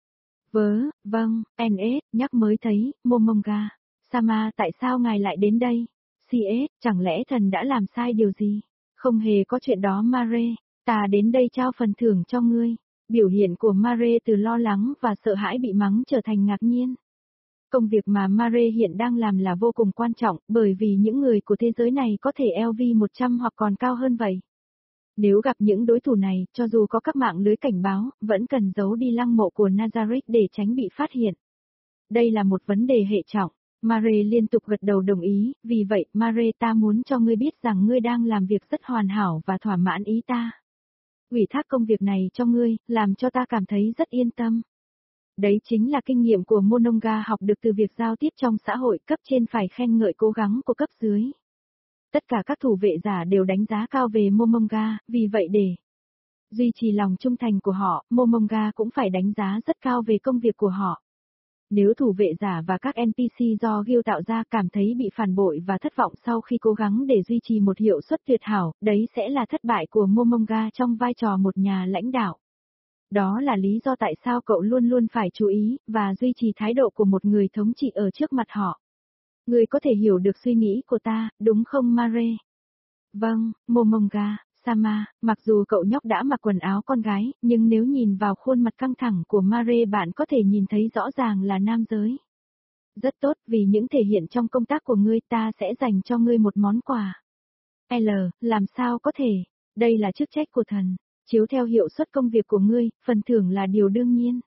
Vâng, NS, nhắc mới thấy, Momonga. Sama, tại sao ngài lại đến đây? CS, chẳng lẽ thần đã làm sai điều gì? Không hề có chuyện đó Mare, ta đến đây trao phần thưởng cho ngươi. Biểu hiện của Mare từ lo lắng và sợ hãi bị mắng trở thành ngạc nhiên. Công việc mà Mare hiện đang làm là vô cùng quan trọng, bởi vì những người của thế giới này có thể LV100 hoặc còn cao hơn vậy. Nếu gặp những đối thủ này, cho dù có các mạng lưới cảnh báo, vẫn cần giấu đi lăng mộ của Nazarick để tránh bị phát hiện. Đây là một vấn đề hệ trọng. Mare liên tục gật đầu đồng ý, vì vậy, Mare, ta muốn cho ngươi biết rằng ngươi đang làm việc rất hoàn hảo và thỏa mãn ý ta. Ủy thác công việc này cho ngươi, làm cho ta cảm thấy rất yên tâm. Đấy chính là kinh nghiệm của Mononga học được từ việc giao tiếp trong xã hội, cấp trên phải khen ngợi cố gắng của cấp dưới. Tất cả các thủ vệ giả đều đánh giá cao về Momonga, vì vậy để duy trì lòng trung thành của họ, Momonga cũng phải đánh giá rất cao về công việc của họ. Nếu thủ vệ giả và các NPC do Guild tạo ra cảm thấy bị phản bội và thất vọng sau khi cố gắng để duy trì một hiệu suất tuyệt hảo, đấy sẽ là thất bại của Momonga trong vai trò một nhà lãnh đạo. Đó là lý do tại sao cậu luôn luôn phải chú ý, và duy trì thái độ của một người thống trị ở trước mặt họ. Ngươi có thể hiểu được suy nghĩ của ta, đúng không Mare? Vâng, Momonga, Sama, mặc dù cậu nhóc đã mặc quần áo con gái, nhưng nếu nhìn vào khuôn mặt căng thẳng của Mare bạn có thể nhìn thấy rõ ràng là nam giới. Rất tốt, vì những thể hiện trong công tác của ngươi ta sẽ dành cho ngươi một món quà. L, làm sao có thể? Đây là chức trách của thần. Chiếu theo hiệu suất công việc của ngươi, phần thưởng là điều đương nhiên.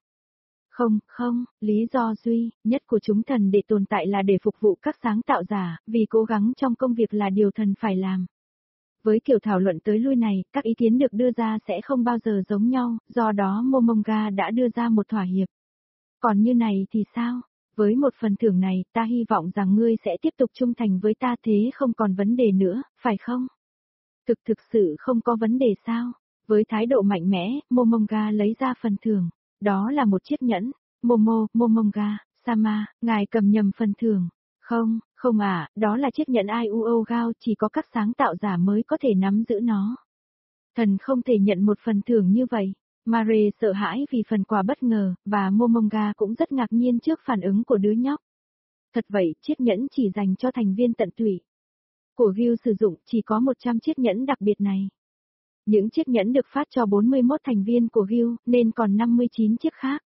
Không, lý do duy nhất của chúng thần để tồn tại là để phục vụ các sáng tạo giả, vì cố gắng trong công việc là điều thần phải làm. Với kiểu thảo luận tới lui này, các ý kiến được đưa ra sẽ không bao giờ giống nhau, do đó Momonga đã đưa ra một thỏa hiệp. Còn như này thì sao? Với một phần thưởng này, ta hy vọng rằng ngươi sẽ tiếp tục trung thành với ta thế không còn vấn đề nữa, phải không? Thực sự không có vấn đề sao? Với thái độ mạnh mẽ, Momonga lấy ra phần thưởng. Đó là một chiếc nhẫn. Momonga, Sama, ngài cầm nhầm phần thưởng. Không đó là chiếc nhẫn Iuo Gao, chỉ có các sáng tạo giả mới có thể nắm giữ nó. Thần không thể nhận một phần thưởng như vậy. Mare sợ hãi vì phần quà bất ngờ, và Momonga cũng rất ngạc nhiên trước phản ứng của đứa nhóc. Thật vậy, chiếc nhẫn chỉ dành cho thành viên tận tụy. Của Guild sử dụng chỉ có 100 chiếc nhẫn đặc biệt này. Những chiếc nhẫn được phát cho 41 thành viên của Guild, nên còn 59 chiếc khác.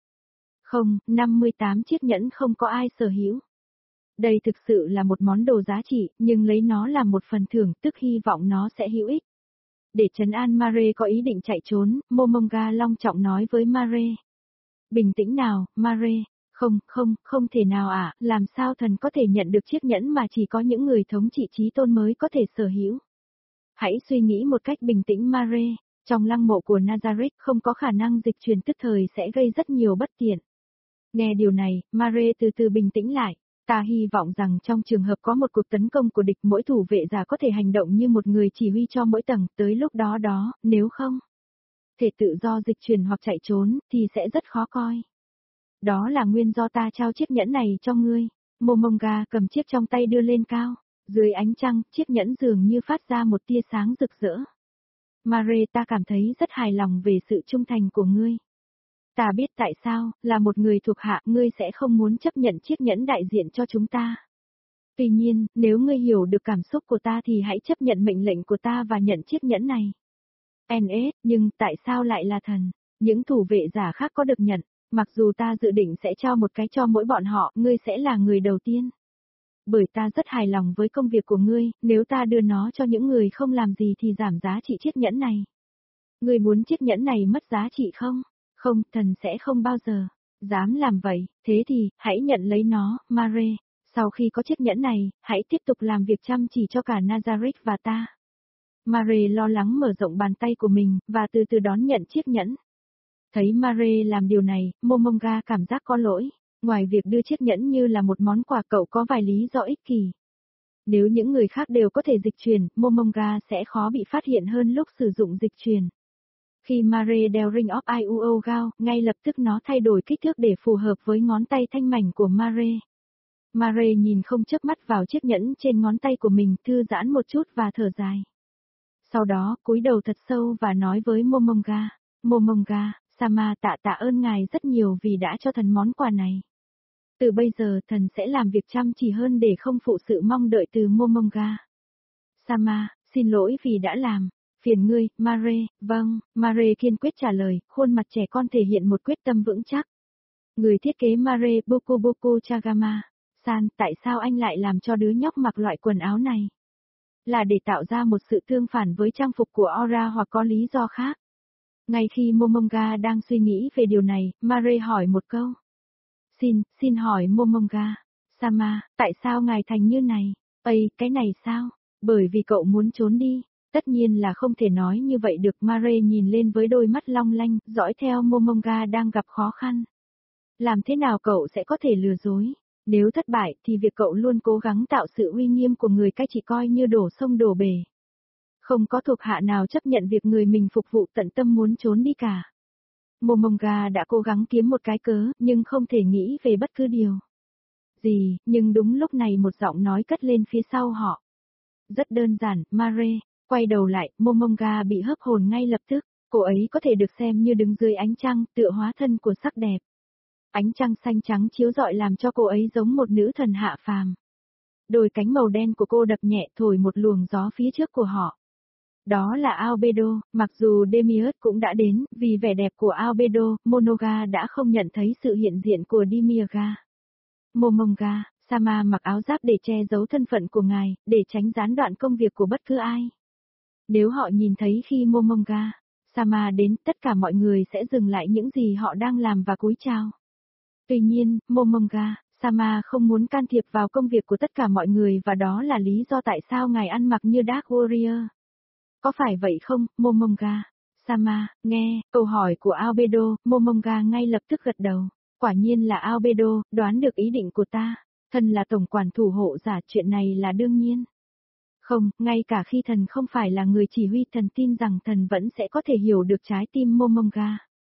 58 chiếc nhẫn không có ai sở hữu. Đây thực sự là một món đồ giá trị, nhưng lấy nó làm một phần thưởng, tức hy vọng nó sẽ hữu ích. Để trấn an Mare có ý định chạy trốn, Momonga long trọng nói với Mare. Bình tĩnh nào, Mare. Không thể nào làm sao thần có thể nhận được chiếc nhẫn mà chỉ có những người thống trị chí tôn mới có thể sở hữu. Hãy suy nghĩ một cách bình tĩnh Mare, trong lăng mộ của Nazareth không có khả năng dịch chuyển tức thời sẽ gây rất nhiều bất tiện. Nghe điều này, Mare từ từ bình tĩnh lại. Ta hy vọng rằng trong trường hợp có một cuộc tấn công của địch mỗi thủ vệ giả có thể hành động như một người chỉ huy cho mỗi tầng, tới lúc đó nếu không thể tự do dịch chuyển hoặc chạy trốn, thì sẽ rất khó coi. Đó là nguyên do ta trao chiếc nhẫn này cho ngươi. Momonga cầm chiếc trong tay đưa lên cao. Dưới ánh trăng, chiếc nhẫn dường như phát ra một tia sáng rực rỡ. Mare, ta cảm thấy rất hài lòng về sự trung thành của ngươi. Ta biết tại sao, là một người thuộc hạ, ngươi sẽ không muốn chấp nhận chiếc nhẫn đại diện cho chúng ta. Tuy nhiên, nếu ngươi hiểu được cảm xúc của ta thì hãy chấp nhận mệnh lệnh của ta và nhận chiếc nhẫn này. Nhưng tại sao lại là thần? Những thủ vệ giả khác có được nhận, mặc dù ta dự định sẽ trao một cái cho mỗi bọn họ, ngươi sẽ là người đầu tiên. Bởi ta rất hài lòng với công việc của ngươi, nếu ta đưa nó cho những người không làm gì thì giảm giá trị chiếc nhẫn này. Ngươi muốn chiếc nhẫn này mất giá trị không? Không, thần sẽ không bao giờ dám làm vậy, thế thì, hãy nhận lấy nó, Mare. Sau khi có chiếc nhẫn này, hãy tiếp tục làm việc chăm chỉ cho cả Nazareth và ta. Mare lo lắng mở rộng bàn tay của mình, và từ từ đón nhận chiếc nhẫn. Thấy Mare làm điều này, Momonga cảm giác có lỗi. Ngoài việc đưa chiếc nhẫn như là một món quà, cậu có vài lý do ích kỷ. Nếu những người khác đều có thể dịch chuyển, Momonga sẽ khó bị phát hiện hơn lúc sử dụng dịch chuyển. Khi Mare đeo Ring of Iuo Gao, ngay lập tức nó thay đổi kích thước để phù hợp với ngón tay thanh mảnh của Mare. Mare nhìn không chớp mắt vào chiếc nhẫn trên ngón tay của mình, thư giãn một chút và thở dài. Sau đó, cúi đầu thật sâu và nói với Momonga. Momonga, Sama, tạ ơn ngài rất nhiều vì đã cho thần món quà này. Từ bây giờ thần sẽ làm việc chăm chỉ hơn để không phụ sự mong đợi từ Momonga. Sama, xin lỗi vì đã làm phiền ngươi, Mare. Vâng, Mare kiên quyết trả lời, khuôn mặt trẻ con thể hiện một quyết tâm vững chắc. Người thiết kế Mare, Boku Chagama. San, tại sao anh lại làm cho đứa nhóc mặc loại quần áo này? Là để tạo ra một sự tương phản với trang phục của Aura hoặc có lý do khác? Ngay khi Momonga đang suy nghĩ về điều này, Mare hỏi một câu. Xin hỏi Momonga. Sama, tại sao ngài thành như này? Cái này sao? Bởi vì cậu muốn trốn đi. Tất nhiên là không thể nói như vậy được. Mare nhìn lên với đôi mắt long lanh, dõi theo Momonga đang gặp khó khăn. Làm thế nào cậu sẽ có thể lừa dối? Nếu thất bại thì việc cậu luôn cố gắng tạo sự uy nghiêm của người cai chỉ coi như đổ sông đổ bể. Không có thuộc hạ nào chấp nhận việc người mình phục vụ tận tâm muốn trốn đi cả. Momonga đã cố gắng kiếm một cái cớ, nhưng không thể nghĩ về bất cứ điều gì, nhưng đúng lúc này một giọng nói cất lên phía sau họ. Rất đơn giản, Mare. Quay đầu lại, Momonga bị hớp hồn ngay lập tức, cô ấy có thể được xem như đứng dưới ánh trăng, tựa hóa thân của sắc đẹp. Ánh trăng xanh trắng chiếu rọi làm cho cô ấy giống một nữ thần hạ phàm. Đôi cánh màu đen của cô đập nhẹ thổi một luồng gió phía trước của họ. Đó là Albedo, mặc dù Demiurge cũng đã đến, vì vẻ đẹp của Albedo, Momonga đã không nhận thấy sự hiện diện của Demiurge. Momonga, Sama mặc áo giáp để che giấu thân phận của ngài, để tránh gián đoạn công việc của bất cứ ai. Nếu họ nhìn thấy khi Momonga, Sama đến, tất cả mọi người sẽ dừng lại những gì họ đang làm và cúi chào. Tuy nhiên, Momonga, Sama không muốn can thiệp vào công việc của tất cả mọi người và đó là lý do tại sao ngài ăn mặc như Dark Warrior. Có phải vậy không, Momonga? Sama, nghe, câu hỏi của Albedo, Momonga ngay lập tức gật đầu. Quả nhiên là Albedo, đoán được ý định của ta. Thần là tổng quản thủ hộ giả, chuyện này là đương nhiên. Không, ngay cả khi thần không phải là người chỉ huy, thần tin rằng thần vẫn sẽ có thể hiểu được trái tim Momonga.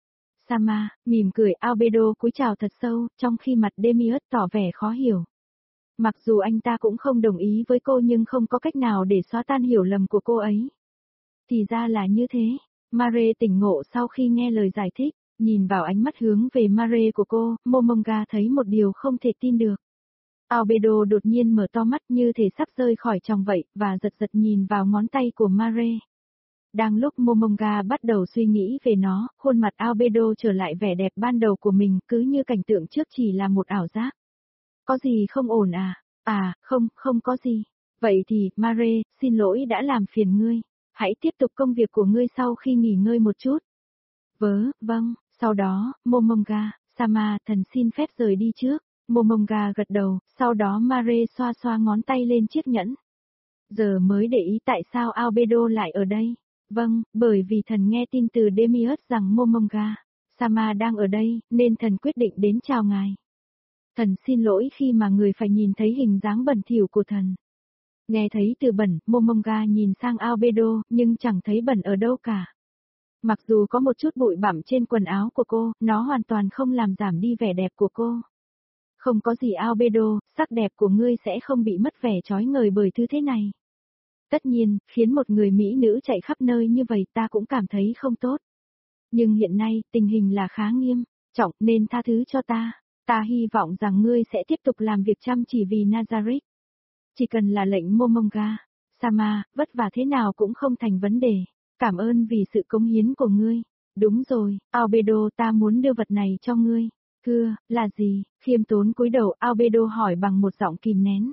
Sama, mỉm cười, Albedo cúi chào thật sâu, trong khi mặt Demiurge tỏ vẻ khó hiểu. Mặc dù anh ta cũng không đồng ý với cô nhưng không có cách nào để xóa tan hiểu lầm của cô ấy. Thì ra là như thế. Mare tỉnh ngộ sau khi nghe lời giải thích, nhìn vào ánh mắt hướng về Mare của cô, Momonga thấy một điều không thể tin được. Albedo đột nhiên mở to mắt như thể sắp rơi khỏi tròng vậy, và giật giật nhìn vào ngón tay của Mare. Đang lúc Momonga bắt đầu suy nghĩ về nó, khuôn mặt Albedo trở lại vẻ đẹp ban đầu của mình, cứ như cảnh tượng trước chỉ là một ảo giác. Có gì không ổn à? À, không có gì. Vậy thì, Mare, xin lỗi đã làm phiền ngươi. Hãy tiếp tục công việc của ngươi sau khi nghỉ ngơi một chút. Vâng, sau đó, Momonga, Sama, thần xin phép rời đi trước. Momonga gật đầu, sau đó Mare xoa xoa ngón tay lên chiếc nhẫn. Giờ mới để ý tại sao Albedo lại ở đây. Vâng, bởi vì thần nghe tin từ Demiurge rằng Momonga, Sama đang ở đây, nên thần quyết định đến chào ngài. Thần xin lỗi khi mà người phải nhìn thấy hình dáng bẩn thỉu của thần. Nghe thấy từ bẩn, Momonga nhìn sang Albedo, nhưng chẳng thấy bẩn ở đâu cả. Mặc dù có một chút bụi bặm trên quần áo của cô, nó hoàn toàn không làm giảm đi vẻ đẹp của cô. Không có gì Albedo, sắc đẹp của ngươi sẽ không bị mất vẻ chói ngời bởi thứ thế này. Tất nhiên, khiến một người mỹ nữ chạy khắp nơi như vậy ta cũng cảm thấy không tốt. Nhưng hiện nay, tình hình là khá nghiêm trọng nên tha thứ cho ta. Ta hy vọng rằng ngươi sẽ tiếp tục làm việc chăm chỉ vì Nazareth. Chỉ cần là lệnh Momonga, Sama, vất vả thế nào cũng không thành vấn đề. Cảm ơn vì sự cống hiến của ngươi. Đúng rồi, Albedo, ta muốn đưa vật này cho ngươi. Thưa, là gì? Khiêm tốn cúi đầu, Albedo hỏi bằng một giọng kìm nén.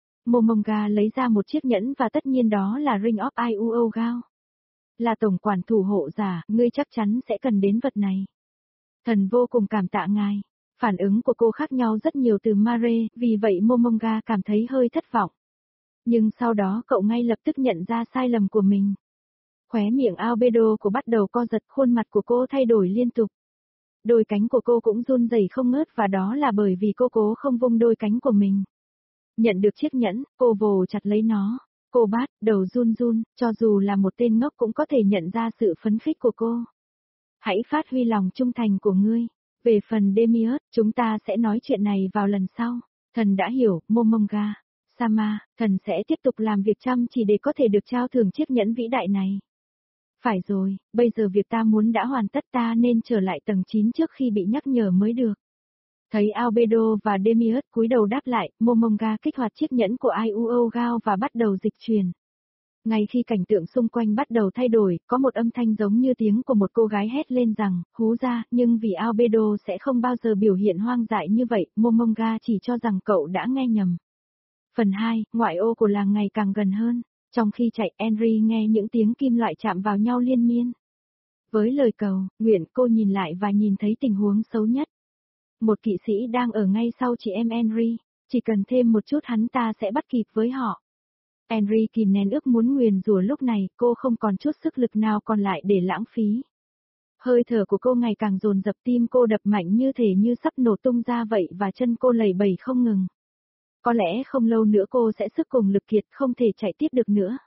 Momonga lấy ra một chiếc nhẫn và tất nhiên đó là Ring of Iuogao. Là tổng quản thủ hộ giả, ngươi chắc chắn sẽ cần đến vật này. Thần vô cùng cảm tạ ngài. Phản ứng của cô khác nhau rất nhiều từ Mare, vì vậy Momonga cảm thấy hơi thất vọng. Nhưng sau đó cậu ngay lập tức nhận ra sai lầm của mình. Khóe miệng Albedo của bắt đầu co giật, khuôn mặt của cô thay đổi liên tục. Đôi cánh của cô cũng run rẩy không ngớt và đó là bởi vì cô cố không vung đôi cánh của mình. Nhận được chiếc nhẫn, cô vồ chặt lấy nó. Cô bắt đầu run run, cho dù là một tên ngốc cũng có thể nhận ra sự phấn khích của cô. Hãy phát huy lòng trung thành của ngươi. Về phần Demiurge, chúng ta sẽ nói chuyện này vào lần sau. Thần đã hiểu, Momonga. Sama, thần sẽ tiếp tục làm việc chăm chỉ để có thể được trao thưởng chiếc nhẫn vĩ đại này. Phải rồi, bây giờ việc ta muốn đã hoàn tất, ta nên trở lại tầng 9 trước khi bị nhắc nhở mới được. Thấy Albedo và Demiurge cúi đầu đáp lại, Momonga kích hoạt chiếc nhẫn của Iuogao và bắt đầu dịch chuyển. Ngay khi cảnh tượng xung quanh bắt đầu thay đổi, có một âm thanh giống như tiếng của một cô gái hét lên rằng, hú ra, nhưng vì Albedo sẽ không bao giờ biểu hiện hoang dại như vậy, Momonga chỉ cho rằng cậu đã nghe nhầm. Phần 2, ngoại ô của làng ngày càng gần hơn. Trong khi chạy, Henry nghe những tiếng kim loại chạm vào nhau liên miên. Với lời cầu, nguyện, cô nhìn lại và nhìn thấy tình huống xấu nhất. Một kỵ sĩ đang ở ngay sau chị em Henry, chỉ cần thêm một chút hắn ta sẽ bắt kịp với họ. Henry kìm nén ước muốn nguyền rủa lúc này, cô không còn chút sức lực nào còn lại để lãng phí. Hơi thở của cô ngày càng dồn dập, tim cô đập mạnh như thể như sắp nổ tung ra vậy và chân cô lầy bầy không ngừng. Có lẽ không lâu nữa cô sẽ sức cùng lực kiệt không thể chạy tiếp được nữa.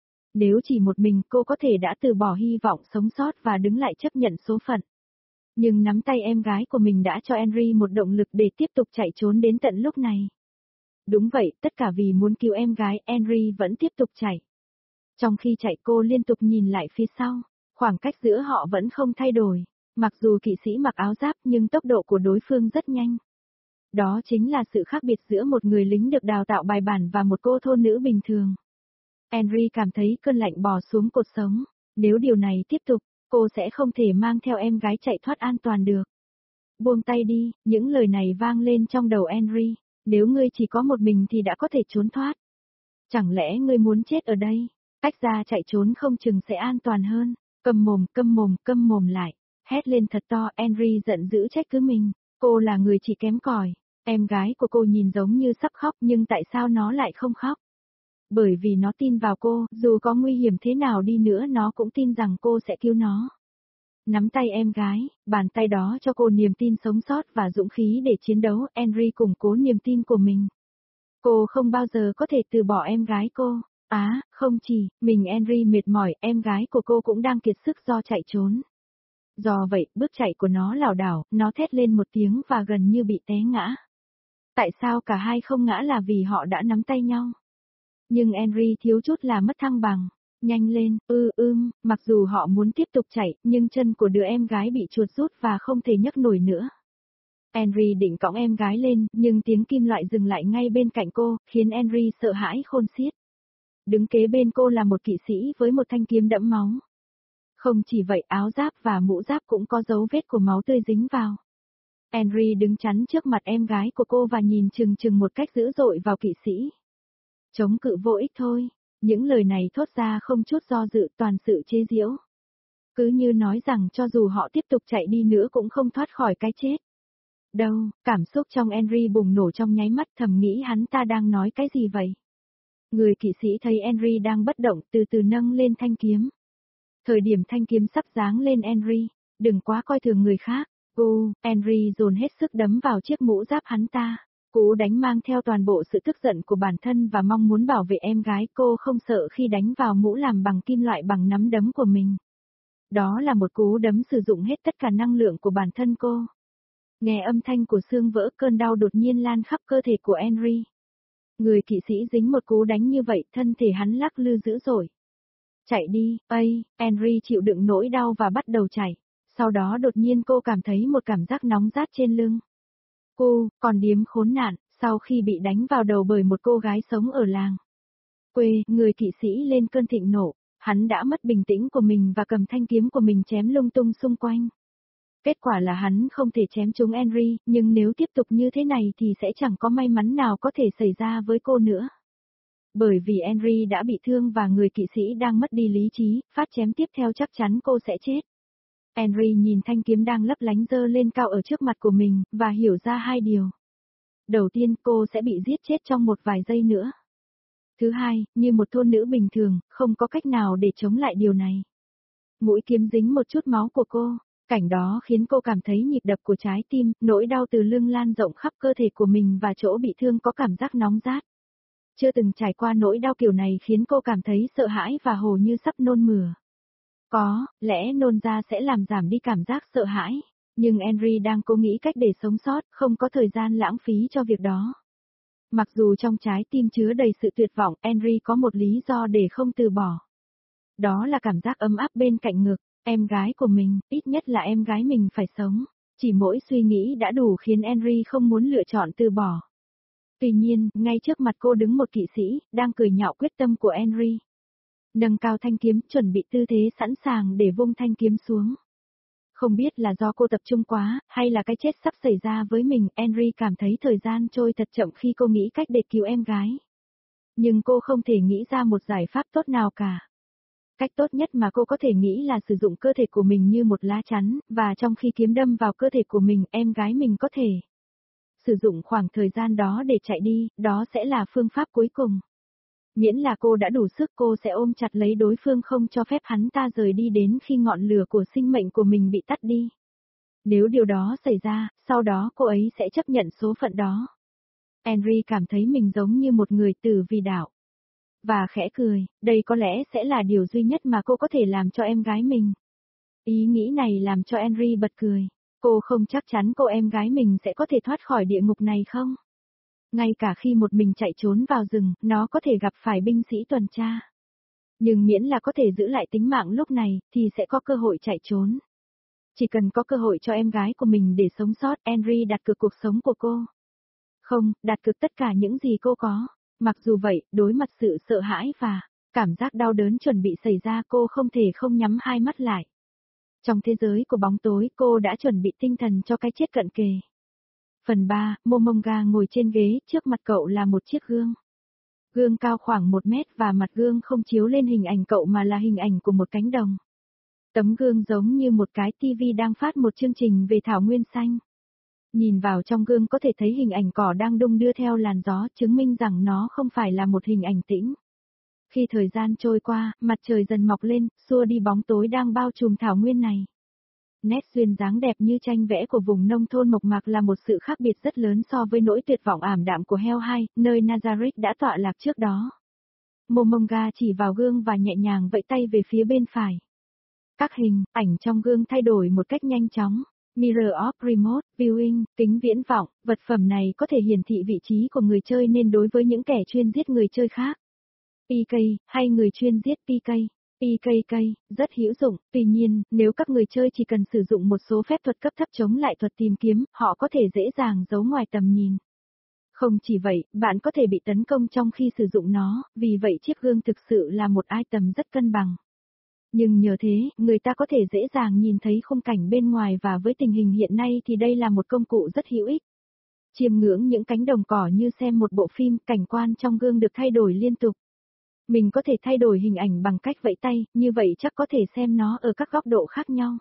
Nếu chỉ một mình cô có thể đã từ bỏ hy vọng sống sót và đứng lại chấp nhận số phận. Nhưng nắm tay em gái của mình đã cho Henry một động lực để tiếp tục chạy trốn đến tận lúc này. Đúng vậy, tất cả vì muốn cứu em gái, Henry vẫn tiếp tục chạy. Trong khi chạy cô liên tục nhìn lại phía sau, khoảng cách giữa họ vẫn không thay đổi, mặc dù kỵ sĩ mặc áo giáp nhưng tốc độ của đối phương rất nhanh. Đó chính là sự khác biệt giữa một người lính được đào tạo bài bản và một cô thôn nữ bình thường. Henry cảm thấy cơn lạnh bò xuống cột sống, nếu điều này tiếp tục, cô sẽ không thể mang theo em gái chạy thoát an toàn được. Buông tay đi, những lời này vang lên trong đầu Henry, nếu ngươi chỉ có một mình thì đã có thể trốn thoát. Chẳng lẽ ngươi muốn chết ở đây? Tách ra chạy trốn không chừng sẽ an toàn hơn. Câm mồm, câm mồm, câm mồm lại. Hét lên thật to, Henry giận dữ trách cứ mình. Cô là người chỉ kém cỏi. Em gái của cô nhìn giống như sắp khóc nhưng tại sao nó lại không khóc? Bởi vì nó tin vào cô, dù có nguy hiểm thế nào đi nữa nó cũng tin rằng cô sẽ cứu nó. Nắm tay em gái, bàn tay đó cho cô niềm tin sống sót và dũng khí để chiến đấu, Henry củng cố niềm tin của mình. Cô không bao giờ có thể từ bỏ em gái cô. Không chỉ, mình Henry mệt mỏi, em gái của cô cũng đang kiệt sức do chạy trốn. Do vậy, bước chạy của nó lảo đảo, nó thét lên một tiếng và gần như bị té ngã. Tại sao cả hai không ngã là vì họ đã nắm tay nhau. Nhưng Henry thiếu chút là mất thăng bằng. Nhanh lên, mặc dù họ muốn tiếp tục chạy, nhưng chân của đứa em gái bị chuột rút và không thể nhấc nổi nữa. Henry định cõng em gái lên, nhưng tiếng kim loại dừng lại ngay bên cạnh cô, khiến Henry sợ hãi khôn xiết. Đứng kế bên cô là một kỵ sĩ với một thanh kiếm đẫm máu. Không chỉ vậy, áo giáp và mũ giáp cũng có dấu vết của máu tươi dính vào. Henry đứng chắn trước mặt em gái của cô và nhìn chừng chừng một cách dữ dội vào kỵ sĩ. Chống cự vô ích thôi. Những lời này thốt ra không chút do dự, toàn sự chế giễu. Cứ như nói rằng cho dù họ tiếp tục chạy đi nữa cũng không thoát khỏi cái chết. Đâu, cảm xúc trong Henry bùng nổ trong nháy mắt, thầm nghĩ hắn ta đang nói cái gì vậy? Người kỵ sĩ thấy Henry đang bất động, từ từ nâng lên thanh kiếm. Thời điểm thanh kiếm sắp giáng lên Henry, đừng quá coi thường người khác. Henry dồn hết sức đấm vào chiếc mũ giáp hắn ta. Cú đánh mang theo toàn bộ sự tức giận của bản thân và mong muốn bảo vệ em gái, cô không sợ khi đánh vào mũ làm bằng kim loại bằng nắm đấm của mình. Đó là một cú đấm sử dụng hết tất cả năng lượng của bản thân cô. Nghe âm thanh của xương vỡ, cơn đau đột nhiên lan khắp cơ thể của Henry. Người kỵ sĩ dính một cú đánh như vậy, thân thể hắn lắc lư dữ dội. Chạy đi, Henry chịu đựng nỗi đau và bắt đầu chạy. Sau đó đột nhiên cô cảm thấy một cảm giác nóng rát trên lưng. Còn điếm khốn nạn, sau khi bị đánh vào đầu bởi một cô gái sống ở làng quê, người kỵ sĩ lên cơn thịnh nộ, hắn đã mất bình tĩnh của mình và cầm thanh kiếm của mình chém lung tung xung quanh. Kết quả là hắn không thể chém trúng Henry, nhưng nếu tiếp tục như thế này thì sẽ chẳng có may mắn nào có thể xảy ra với cô nữa. Bởi vì Henry đã bị thương và người kỵ sĩ đang mất đi lý trí, phát chém tiếp theo chắc chắn cô sẽ chết. Henry nhìn thanh kiếm đang lấp lánh giơ lên cao ở trước mặt của mình, và hiểu ra hai điều. Đầu tiên, cô sẽ bị giết chết trong một vài giây nữa. Thứ hai, như một thôn nữ bình thường, không có cách nào để chống lại điều này. Mũi kiếm dính một chút máu của cô, cảnh đó khiến cô cảm thấy nhịp đập của trái tim, nỗi đau từ lưng lan rộng khắp cơ thể của mình và chỗ bị thương có cảm giác nóng rát. Chưa từng trải qua nỗi đau kiểu này khiến cô cảm thấy sợ hãi và hồ như sắp nôn mửa. Có lẽ nôn ra sẽ làm giảm đi cảm giác sợ hãi, nhưng Henry đang cố nghĩ cách để sống sót, không có thời gian lãng phí cho việc đó. Mặc dù trong trái tim chứa đầy sự tuyệt vọng, Henry có một lý do để không từ bỏ. Đó là cảm giác ấm áp bên cạnh ngực, em gái của mình, ít nhất là em gái mình phải sống. Chỉ mỗi suy nghĩ đã đủ khiến Henry không muốn lựa chọn từ bỏ. Tuy nhiên, ngay trước mặt cô đứng một kỵ sĩ, đang cười nhạo quyết tâm của Henry. Nâng cao thanh kiếm, chuẩn bị tư thế sẵn sàng để vung thanh kiếm xuống. Không biết là do cô tập trung quá, hay là cái chết sắp xảy ra với mình, Henry cảm thấy thời gian trôi thật chậm khi cô nghĩ cách để cứu em gái. Nhưng cô không thể nghĩ ra một giải pháp tốt nào cả. Cách tốt nhất mà cô có thể nghĩ là sử dụng cơ thể của mình như một lá chắn, và trong khi kiếm đâm vào cơ thể của mình, em gái mình có thể sử dụng khoảng thời gian đó để chạy đi, đó sẽ là phương pháp cuối cùng. Miễn là cô đã đủ sức cô sẽ ôm chặt lấy đối phương không cho phép hắn ta rời đi đến khi ngọn lửa của sinh mệnh của mình bị tắt đi. Nếu điều đó xảy ra, sau đó cô ấy sẽ chấp nhận số phận đó. Henry cảm thấy mình giống như một người tử vì đạo. Và khẽ cười, đây có lẽ sẽ là điều duy nhất mà cô có thể làm cho em gái mình. Ý nghĩ này làm cho Henry bật cười. Cô không chắc chắn cô em gái mình sẽ có thể thoát khỏi địa ngục này không? Ngay cả khi một mình chạy trốn vào rừng, nó có thể gặp phải binh sĩ tuần tra. Nhưng miễn là có thể giữ lại tính mạng lúc này, thì sẽ có cơ hội chạy trốn. Chỉ cần có cơ hội cho em gái của mình để sống sót, Henry đặt cược cuộc sống của cô. Không, đặt cược tất cả những gì cô có. Mặc dù vậy, đối mặt sự sợ hãi và cảm giác đau đớn chuẩn bị xảy ra cô không thể không nhắm hai mắt lại. Trong thế giới của bóng tối cô đã chuẩn bị tinh thần cho cái chết cận kề. Phần 3, Momonga ngồi trên ghế, trước mặt cậu là một chiếc gương. Gương cao khoảng 1 mét và mặt gương không chiếu lên hình ảnh cậu mà là hình ảnh của một cánh đồng. Tấm gương giống như một cái tivi đang phát một chương trình về thảo nguyên xanh. Nhìn vào trong gương có thể thấy hình ảnh cỏ đang đung đưa theo làn gió, chứng minh rằng nó không phải là một hình ảnh tĩnh. Khi thời gian trôi qua, mặt trời dần mọc lên, xua đi bóng tối đang bao trùm thảo nguyên này. Nét duyên dáng đẹp như tranh vẽ của vùng nông thôn mộc mạc là một sự khác biệt rất lớn so với nỗi tuyệt vọng ảm đạm của Hell Hai, nơi Nazareth đã tọa lạc trước đó. Momonga chỉ vào gương và nhẹ nhàng vẫy tay về phía bên phải. Các hình, ảnh trong gương thay đổi một cách nhanh chóng. Mirror of Remote Viewing, kính viễn vọng, vật phẩm này có thể hiển thị vị trí của người chơi nên đối với những kẻ chuyên giết người chơi khác. PK, hay người chuyên giết PK. PKK, rất hữu dụng, tuy nhiên, nếu các người chơi chỉ cần sử dụng một số phép thuật cấp thấp chống lại thuật tìm kiếm, họ có thể dễ dàng giấu ngoài tầm nhìn. Không chỉ vậy, bạn có thể bị tấn công trong khi sử dụng nó, vì vậy chiếc gương thực sự là một item rất cân bằng. Nhưng nhờ thế, người ta có thể dễ dàng nhìn thấy khung cảnh bên ngoài và với tình hình hiện nay thì đây là một công cụ rất hữu ích. Chiêm ngưỡng những cánh đồng cỏ như xem một bộ phim, cảnh quan trong gương được thay đổi liên tục. Mình có thể thay đổi hình ảnh bằng cách vẫy tay, như vậy chắc có thể xem nó ở các góc độ khác nhau.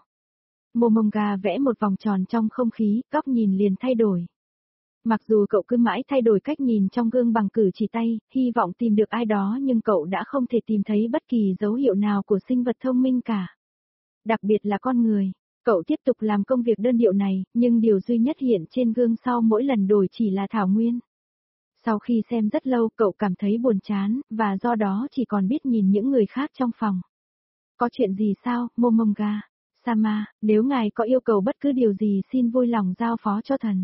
Momonga vẽ một vòng tròn trong không khí, góc nhìn liền thay đổi. Mặc dù cậu cứ mãi thay đổi cách nhìn trong gương bằng cử chỉ tay, hy vọng tìm được ai đó nhưng cậu đã không thể tìm thấy bất kỳ dấu hiệu nào của sinh vật thông minh cả. Đặc biệt là con người. Cậu tiếp tục làm công việc đơn điệu này, nhưng điều duy nhất hiện trên gương sau mỗi lần đổi chỉ là thảo nguyên. Sau khi xem rất lâu cậu cảm thấy buồn chán, và do đó chỉ còn biết nhìn những người khác trong phòng. Có chuyện gì sao, Momonga? Sama, nếu ngài có yêu cầu bất cứ điều gì xin vui lòng giao phó cho thần.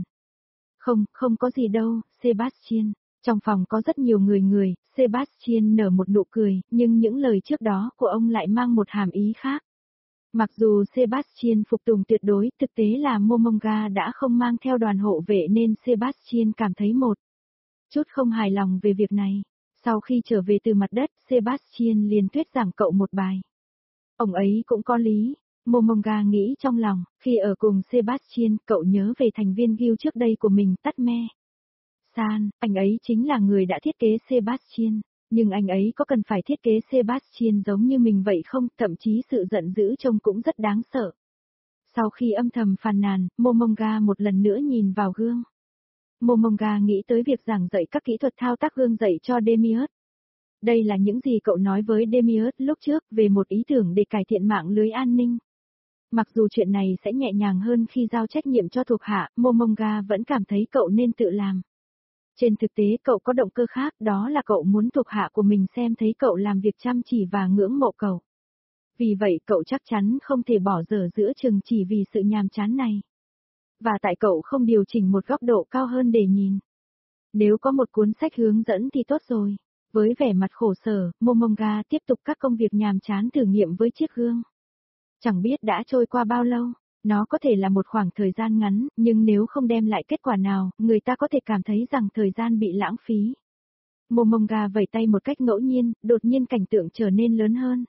Không có gì đâu, Sebastian. Trong phòng có rất nhiều người, Sebastian nở một nụ cười, nhưng những lời trước đó của ông lại mang một hàm ý khác. Mặc dù Sebastian phục tùng tuyệt đối, thực tế là Momonga đã không mang theo đoàn hộ vệ nên Sebastian cảm thấy một chút không hài lòng về việc này. Sau khi trở về từ mặt đất, Sebastian liền thuyết giảng cậu một bài. Ông ấy cũng có lý. Momonga nghĩ trong lòng, khi ở cùng Sebastian, cậu nhớ về thành viên Guild trước đây của mình, Tadme. San, anh ấy chính là người đã thiết kế Sebastian, nhưng anh ấy có cần phải thiết kế Sebastian giống như mình vậy không, thậm chí sự giận dữ trông cũng rất đáng sợ. Sau khi âm thầm phàn nàn, Momonga một lần nữa nhìn vào gương. Momonga nghĩ tới việc giảng dạy các kỹ thuật thao tác gương dạy cho Demiurge. Đây là những gì cậu nói với Demiurge lúc trước về một ý tưởng để cải thiện mạng lưới an ninh. Mặc dù chuyện này sẽ nhẹ nhàng hơn khi giao trách nhiệm cho thuộc hạ, Momonga vẫn cảm thấy cậu nên tự làm. Trên thực tế cậu có động cơ khác, đó là cậu muốn thuộc hạ của mình xem thấy cậu làm việc chăm chỉ và ngưỡng mộ cậu. Vì vậy cậu chắc chắn không thể bỏ dở giữa chừng chỉ vì sự nhàm chán này. Và tại cậu không điều chỉnh một góc độ cao hơn để nhìn. Nếu có một cuốn sách hướng dẫn thì tốt rồi. Với vẻ mặt khổ sở, Momonga tiếp tục các công việc nhàm chán thử nghiệm với chiếc gương. Chẳng biết đã trôi qua bao lâu, nó có thể là một khoảng thời gian ngắn, nhưng nếu không đem lại kết quả nào, người ta có thể cảm thấy rằng thời gian bị lãng phí. Momonga vẩy tay một cách ngẫu nhiên, đột nhiên cảnh tượng trở nên lớn hơn.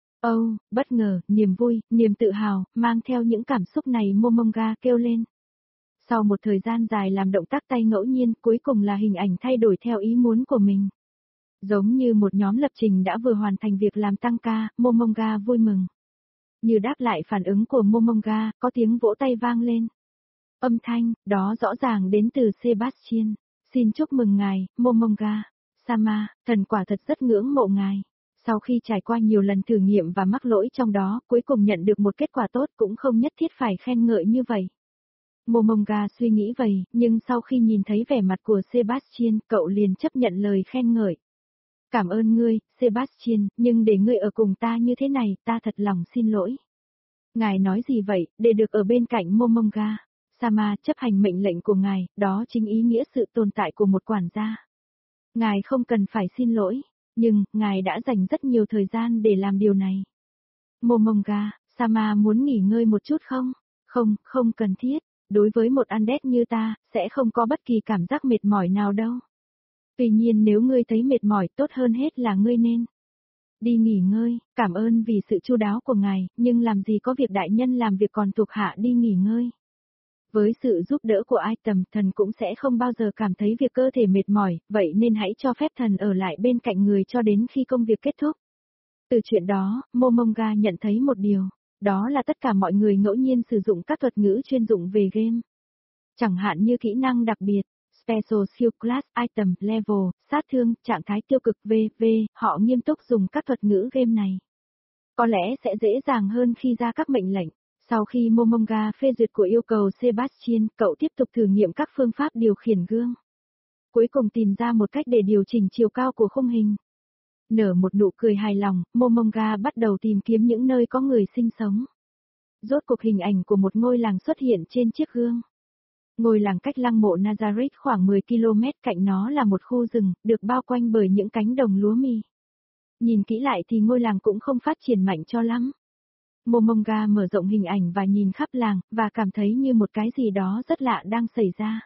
Bất ngờ, niềm vui, niềm tự hào, mang theo những cảm xúc này Momonga kêu lên. Sau một thời gian dài làm động tác tay ngẫu nhiên, cuối cùng là hình ảnh thay đổi theo ý muốn của mình. Giống như một nhóm lập trình đã vừa hoàn thành việc làm tăng ca, Momonga vui mừng. Như đáp lại phản ứng của Momonga, có tiếng vỗ tay vang lên. Âm thanh, đó rõ ràng đến từ Sebastian. Xin chúc mừng ngài, Momonga. Sama, thần quả thật rất ngưỡng mộ ngài. Sau khi trải qua nhiều lần thử nghiệm và mắc lỗi trong đó, cuối cùng nhận được một kết quả tốt cũng không nhất thiết phải khen ngợi như vậy. Momonga suy nghĩ vậy, nhưng sau khi nhìn thấy vẻ mặt của Sebastian, cậu liền chấp nhận lời khen ngợi. Cảm ơn ngươi, Sebastian, nhưng để ngươi ở cùng ta như thế này, ta thật lòng xin lỗi. Ngài nói gì vậy, để được ở bên cạnh Momonga? Sama chấp hành mệnh lệnh của ngài, đó chính ý nghĩa sự tồn tại của một quản gia. Ngài không cần phải xin lỗi, nhưng, ngài đã dành rất nhiều thời gian để làm điều này. Momonga, Sama muốn nghỉ ngơi một chút không? Không, không cần thiết. Đối với một Undead như ta, sẽ không có bất kỳ cảm giác mệt mỏi nào đâu. Tuy nhiên nếu ngươi thấy mệt mỏi, tốt hơn hết là ngươi nên đi nghỉ ngơi, cảm ơn vì sự chu đáo của ngài, nhưng làm gì có việc đại nhân làm việc còn thuộc hạ đi nghỉ ngơi. Với sự giúp đỡ của ai tầm, thần cũng sẽ không bao giờ cảm thấy việc cơ thể mệt mỏi, vậy nên hãy cho phép thần ở lại bên cạnh người cho đến khi công việc kết thúc. Từ chuyện đó, Momonga nhận thấy một điều, đó là tất cả mọi người ngẫu nhiên sử dụng các thuật ngữ chuyên dụng về game. Chẳng hạn như kỹ năng đặc biệt, Special Skill Class, Item, Level, sát thương, trạng thái tiêu cực v.v. Họ nghiêm túc dùng các thuật ngữ game này. Có lẽ sẽ dễ dàng hơn khi ra các mệnh lệnh. Sau khi Momonga phê duyệt của yêu cầu Sebastian, cậu tiếp tục thử nghiệm các phương pháp điều khiển gương. Cuối cùng tìm ra một cách để điều chỉnh chiều cao của khung hình. Nở một nụ cười hài lòng, Momonga bắt đầu tìm kiếm những nơi có người sinh sống. Rốt cuộc hình ảnh của một ngôi làng xuất hiện trên chiếc gương. Ngôi làng cách lăng mộ Nazareth khoảng 10 km, cạnh nó là một khu rừng, được bao quanh bởi những cánh đồng lúa mì. Nhìn kỹ lại thì ngôi làng cũng không phát triển mạnh cho lắm. Momonga mở rộng hình ảnh và nhìn khắp làng, và cảm thấy như một cái gì đó rất lạ đang xảy ra.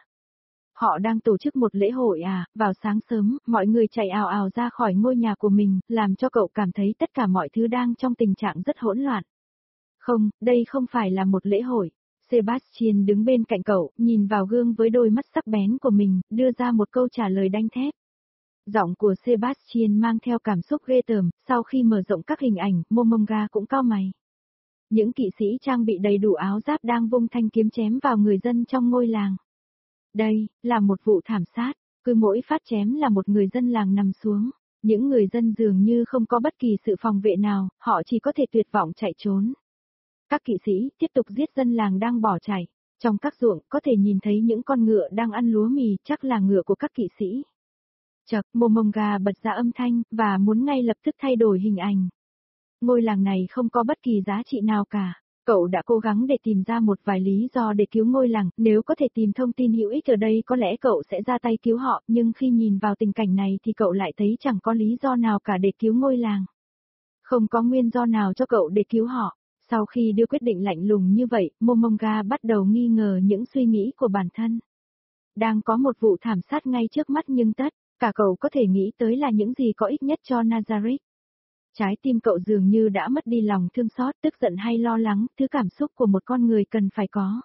Họ đang tổ chức một lễ hội à, vào sáng sớm, mọi người chạy ào ào ra khỏi ngôi nhà của mình, làm cho cậu cảm thấy tất cả mọi thứ đang trong tình trạng rất hỗn loạn. Không, đây không phải là một lễ hội. Sebastian đứng bên cạnh cậu, nhìn vào gương với đôi mắt sắc bén của mình, đưa ra một câu trả lời đanh thép. Giọng của Sebastian mang theo cảm xúc ghê tởm, sau khi mở rộng các hình ảnh, Momonga cũng cau mày. Những kỵ sĩ trang bị đầy đủ áo giáp đang vung thanh kiếm chém vào người dân trong ngôi làng. Đây, là một vụ thảm sát, cứ mỗi phát chém là một người dân làng nằm xuống. Những người dân dường như không có bất kỳ sự phòng vệ nào, họ chỉ có thể tuyệt vọng chạy trốn. Các kỵ sĩ tiếp tục giết dân làng đang bỏ chạy. Trong các ruộng có thể nhìn thấy những con ngựa đang ăn lúa mì, chắc là ngựa của các kỵ sĩ. Chợt, Momonga bật ra âm thanh, và muốn ngay lập tức thay đổi hình ảnh. Ngôi làng này không có bất kỳ giá trị nào cả. Cậu đã cố gắng để tìm ra một vài lý do để cứu ngôi làng, nếu có thể tìm thông tin hữu ích ở đây có lẽ cậu sẽ ra tay cứu họ, nhưng khi nhìn vào tình cảnh này thì cậu lại thấy chẳng có lý do nào cả để cứu ngôi làng. Không có nguyên do nào cho cậu để cứu họ. Sau khi đưa quyết định lạnh lùng như vậy, Momonga bắt đầu nghi ngờ những suy nghĩ của bản thân. Đang có một vụ thảm sát ngay trước mắt nhưng tất cả cậu có thể nghĩ tới là những gì có ích nhất cho Nazareth. Trái tim cậu dường như đã mất đi lòng thương xót, tức giận hay lo lắng, thứ cảm xúc của một con người cần phải có.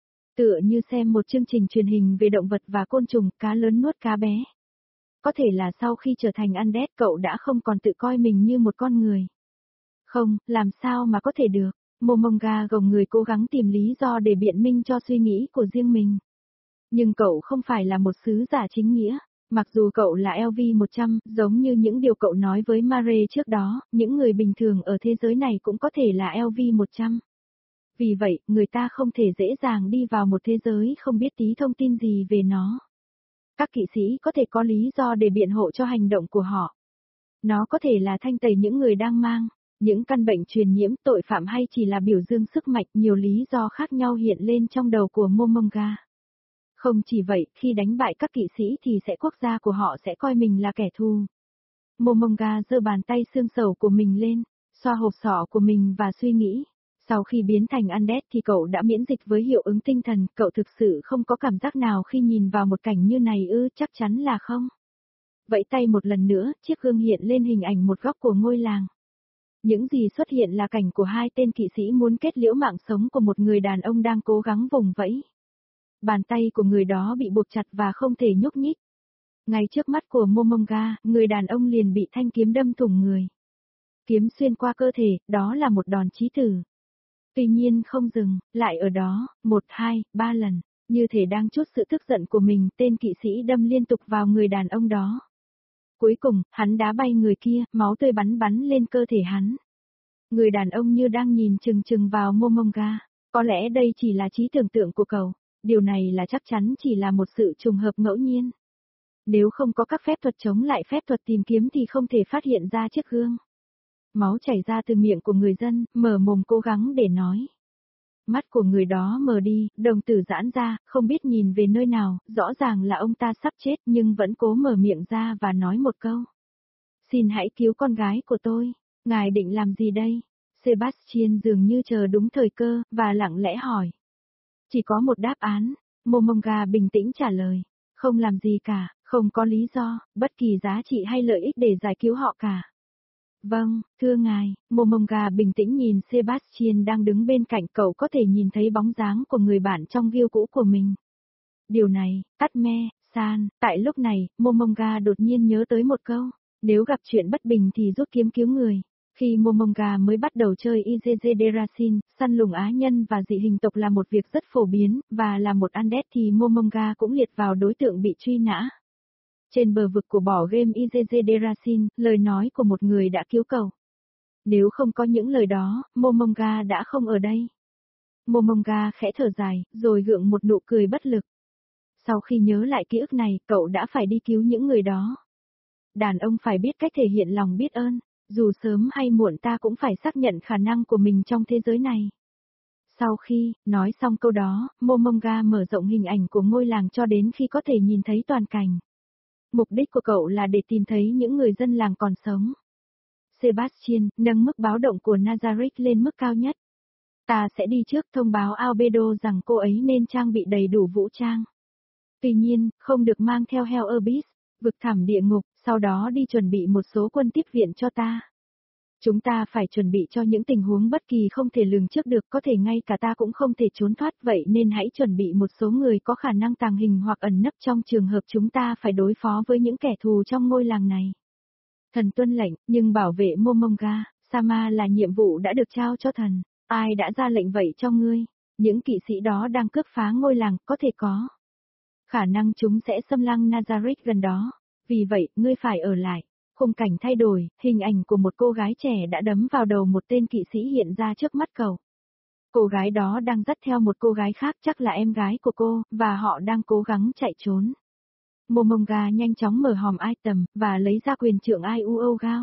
Tựa như xem một chương trình truyền hình về động vật và côn trùng, cá lớn nuốt cá bé. Có thể là sau khi trở thành Undead cậu đã không còn tự coi mình như một con người. Không, làm sao mà có thể được. Momonga gồng người cố gắng tìm lý do để biện minh cho suy nghĩ của riêng mình. Nhưng cậu không phải là một sứ giả chính nghĩa. Mặc dù cậu là LV-100, giống như những điều cậu nói với Mare trước đó, những người bình thường ở thế giới này cũng có thể là LV-100. Vì vậy, người ta không thể dễ dàng đi vào một thế giới không biết tí thông tin gì về nó. Các kỵ sĩ có thể có lý do để biện hộ cho hành động của họ. Nó có thể là thanh tẩy những người đang mang những căn bệnh truyền nhiễm, tội phạm hay chỉ là biểu dương sức mạnh, nhiều lý do khác nhau hiện lên trong đầu của Momonga. Không chỉ vậy, khi đánh bại các kỵ sĩ thì quốc gia của họ sẽ coi mình là kẻ thù. Momonga giơ bàn tay xương sầu của mình lên, xoa hộp sọ của mình và suy nghĩ. Sau khi biến thành Undead thì cậu đã miễn dịch với hiệu ứng tinh thần, cậu thực sự không có cảm giác nào khi nhìn vào một cảnh như này ư, chắc chắn là không. Vẫy tay một lần nữa, chiếc gương hiện lên hình ảnh một góc của ngôi làng. Những gì xuất hiện là cảnh của hai tên kỵ sĩ muốn kết liễu mạng sống của một người đàn ông đang cố gắng vùng vẫy. Bàn tay của người đó bị buộc chặt và không thể nhúc nhích. Ngay trước mắt của Momonga, người đàn ông liền bị thanh kiếm đâm thủng người. Kiếm xuyên qua cơ thể, đó là một đòn chí tử. Tuy nhiên không dừng, lại ở đó, 1, 2, 3 lần, như thể đang trút sự tức giận của mình, tên kỵ sĩ đâm liên tục vào người đàn ông đó. Cuối cùng, hắn đá bay người kia, máu tươi bắn lên cơ thể hắn. Người đàn ông như đang nhìn chừng chừng vào Momonga. Có lẽ đây chỉ là trí tưởng tượng của cậu. Điều này là chắc chắn chỉ là một sự trùng hợp ngẫu nhiên. Nếu không có các phép thuật chống lại phép thuật tìm kiếm thì không thể phát hiện ra chiếc gương. Máu chảy ra từ miệng của người dân, mở mồm cố gắng để nói. Mắt của người đó mờ đi, đồng tử giãn ra, không biết nhìn về nơi nào, rõ ràng là ông ta sắp chết nhưng vẫn cố mở miệng ra và nói một câu. Xin hãy cứu con gái của tôi, ngài định làm gì đây? Sebastian dường như chờ đúng thời cơ, và lặng lẽ hỏi. Chỉ có một đáp án, Momonga bình tĩnh trả lời. Không làm gì cả, không có lý do, bất kỳ giá trị hay lợi ích để giải cứu họ cả. Vâng, thưa ngài, Momonga bình tĩnh nhìn Sebastian đang đứng bên cạnh cậu có thể nhìn thấy bóng dáng của người bạn trong ghiêu cũ của mình. Điều này, Tadme-san, tại lúc này, Momonga đột nhiên nhớ tới một câu, nếu gặp chuyện bất bình thì rút kiếm cứu người. Khi Momonga mới bắt đầu chơi IGG Derasin, săn lùng á nhân và dị hình tộc là một việc rất phổ biến, và là một undead thì Momonga cũng liệt vào đối tượng bị truy nã. Trên bờ vực của bỏ game IGG Derasin, lời nói của một người đã cứu cậu. Nếu không có những lời đó, Momonga đã không ở đây. Momonga khẽ thở dài, rồi gượng một nụ cười bất lực. Sau khi nhớ lại ký ức này, cậu đã phải đi cứu những người đó. Đàn ông phải biết cách thể hiện lòng biết ơn, dù sớm hay muộn ta cũng phải xác nhận khả năng của mình trong thế giới này. Sau khi nói xong câu đó, Momonga mở rộng hình ảnh của ngôi làng cho đến khi có thể nhìn thấy toàn cảnh. Mục đích của cậu là để tìm thấy những người dân làng còn sống. Sebastian nâng mức báo động của Nazarick lên mức cao nhất. Ta sẽ đi trước thông báo Albedo rằng cô ấy nên trang bị đầy đủ vũ trang. Tuy nhiên, không được mang theo Hell Abyss, vực thẳm địa ngục, sau đó đi chuẩn bị một số quân tiếp viện cho ta. Chúng ta phải chuẩn bị cho những tình huống bất kỳ không thể lường trước được, có thể ngay cả ta cũng không thể trốn thoát, vậy nên hãy chuẩn bị một số người có khả năng tàng hình hoặc ẩn nấp trong trường hợp chúng ta phải đối phó với những kẻ thù trong ngôi làng này. Thần tuân lệnh, nhưng bảo vệ Momonga, Sama là nhiệm vụ đã được trao cho thần. Ai đã ra lệnh vậy cho ngươi? Những kỵ sĩ đó đang cướp phá ngôi làng, có thể có khả năng chúng sẽ xâm lăng Nazarick gần đó. Vì vậy, ngươi phải ở lại. Khung cảnh thay đổi, hình ảnh của một cô gái trẻ đã đấm vào đầu một tên kỵ sĩ hiện ra trước mắt cậu. Cô gái đó đang dắt theo một cô gái khác, chắc là em gái của cô, và họ đang cố gắng chạy trốn. Momonga nhanh chóng mở hòm item, và lấy ra quyền trượng Iuogao.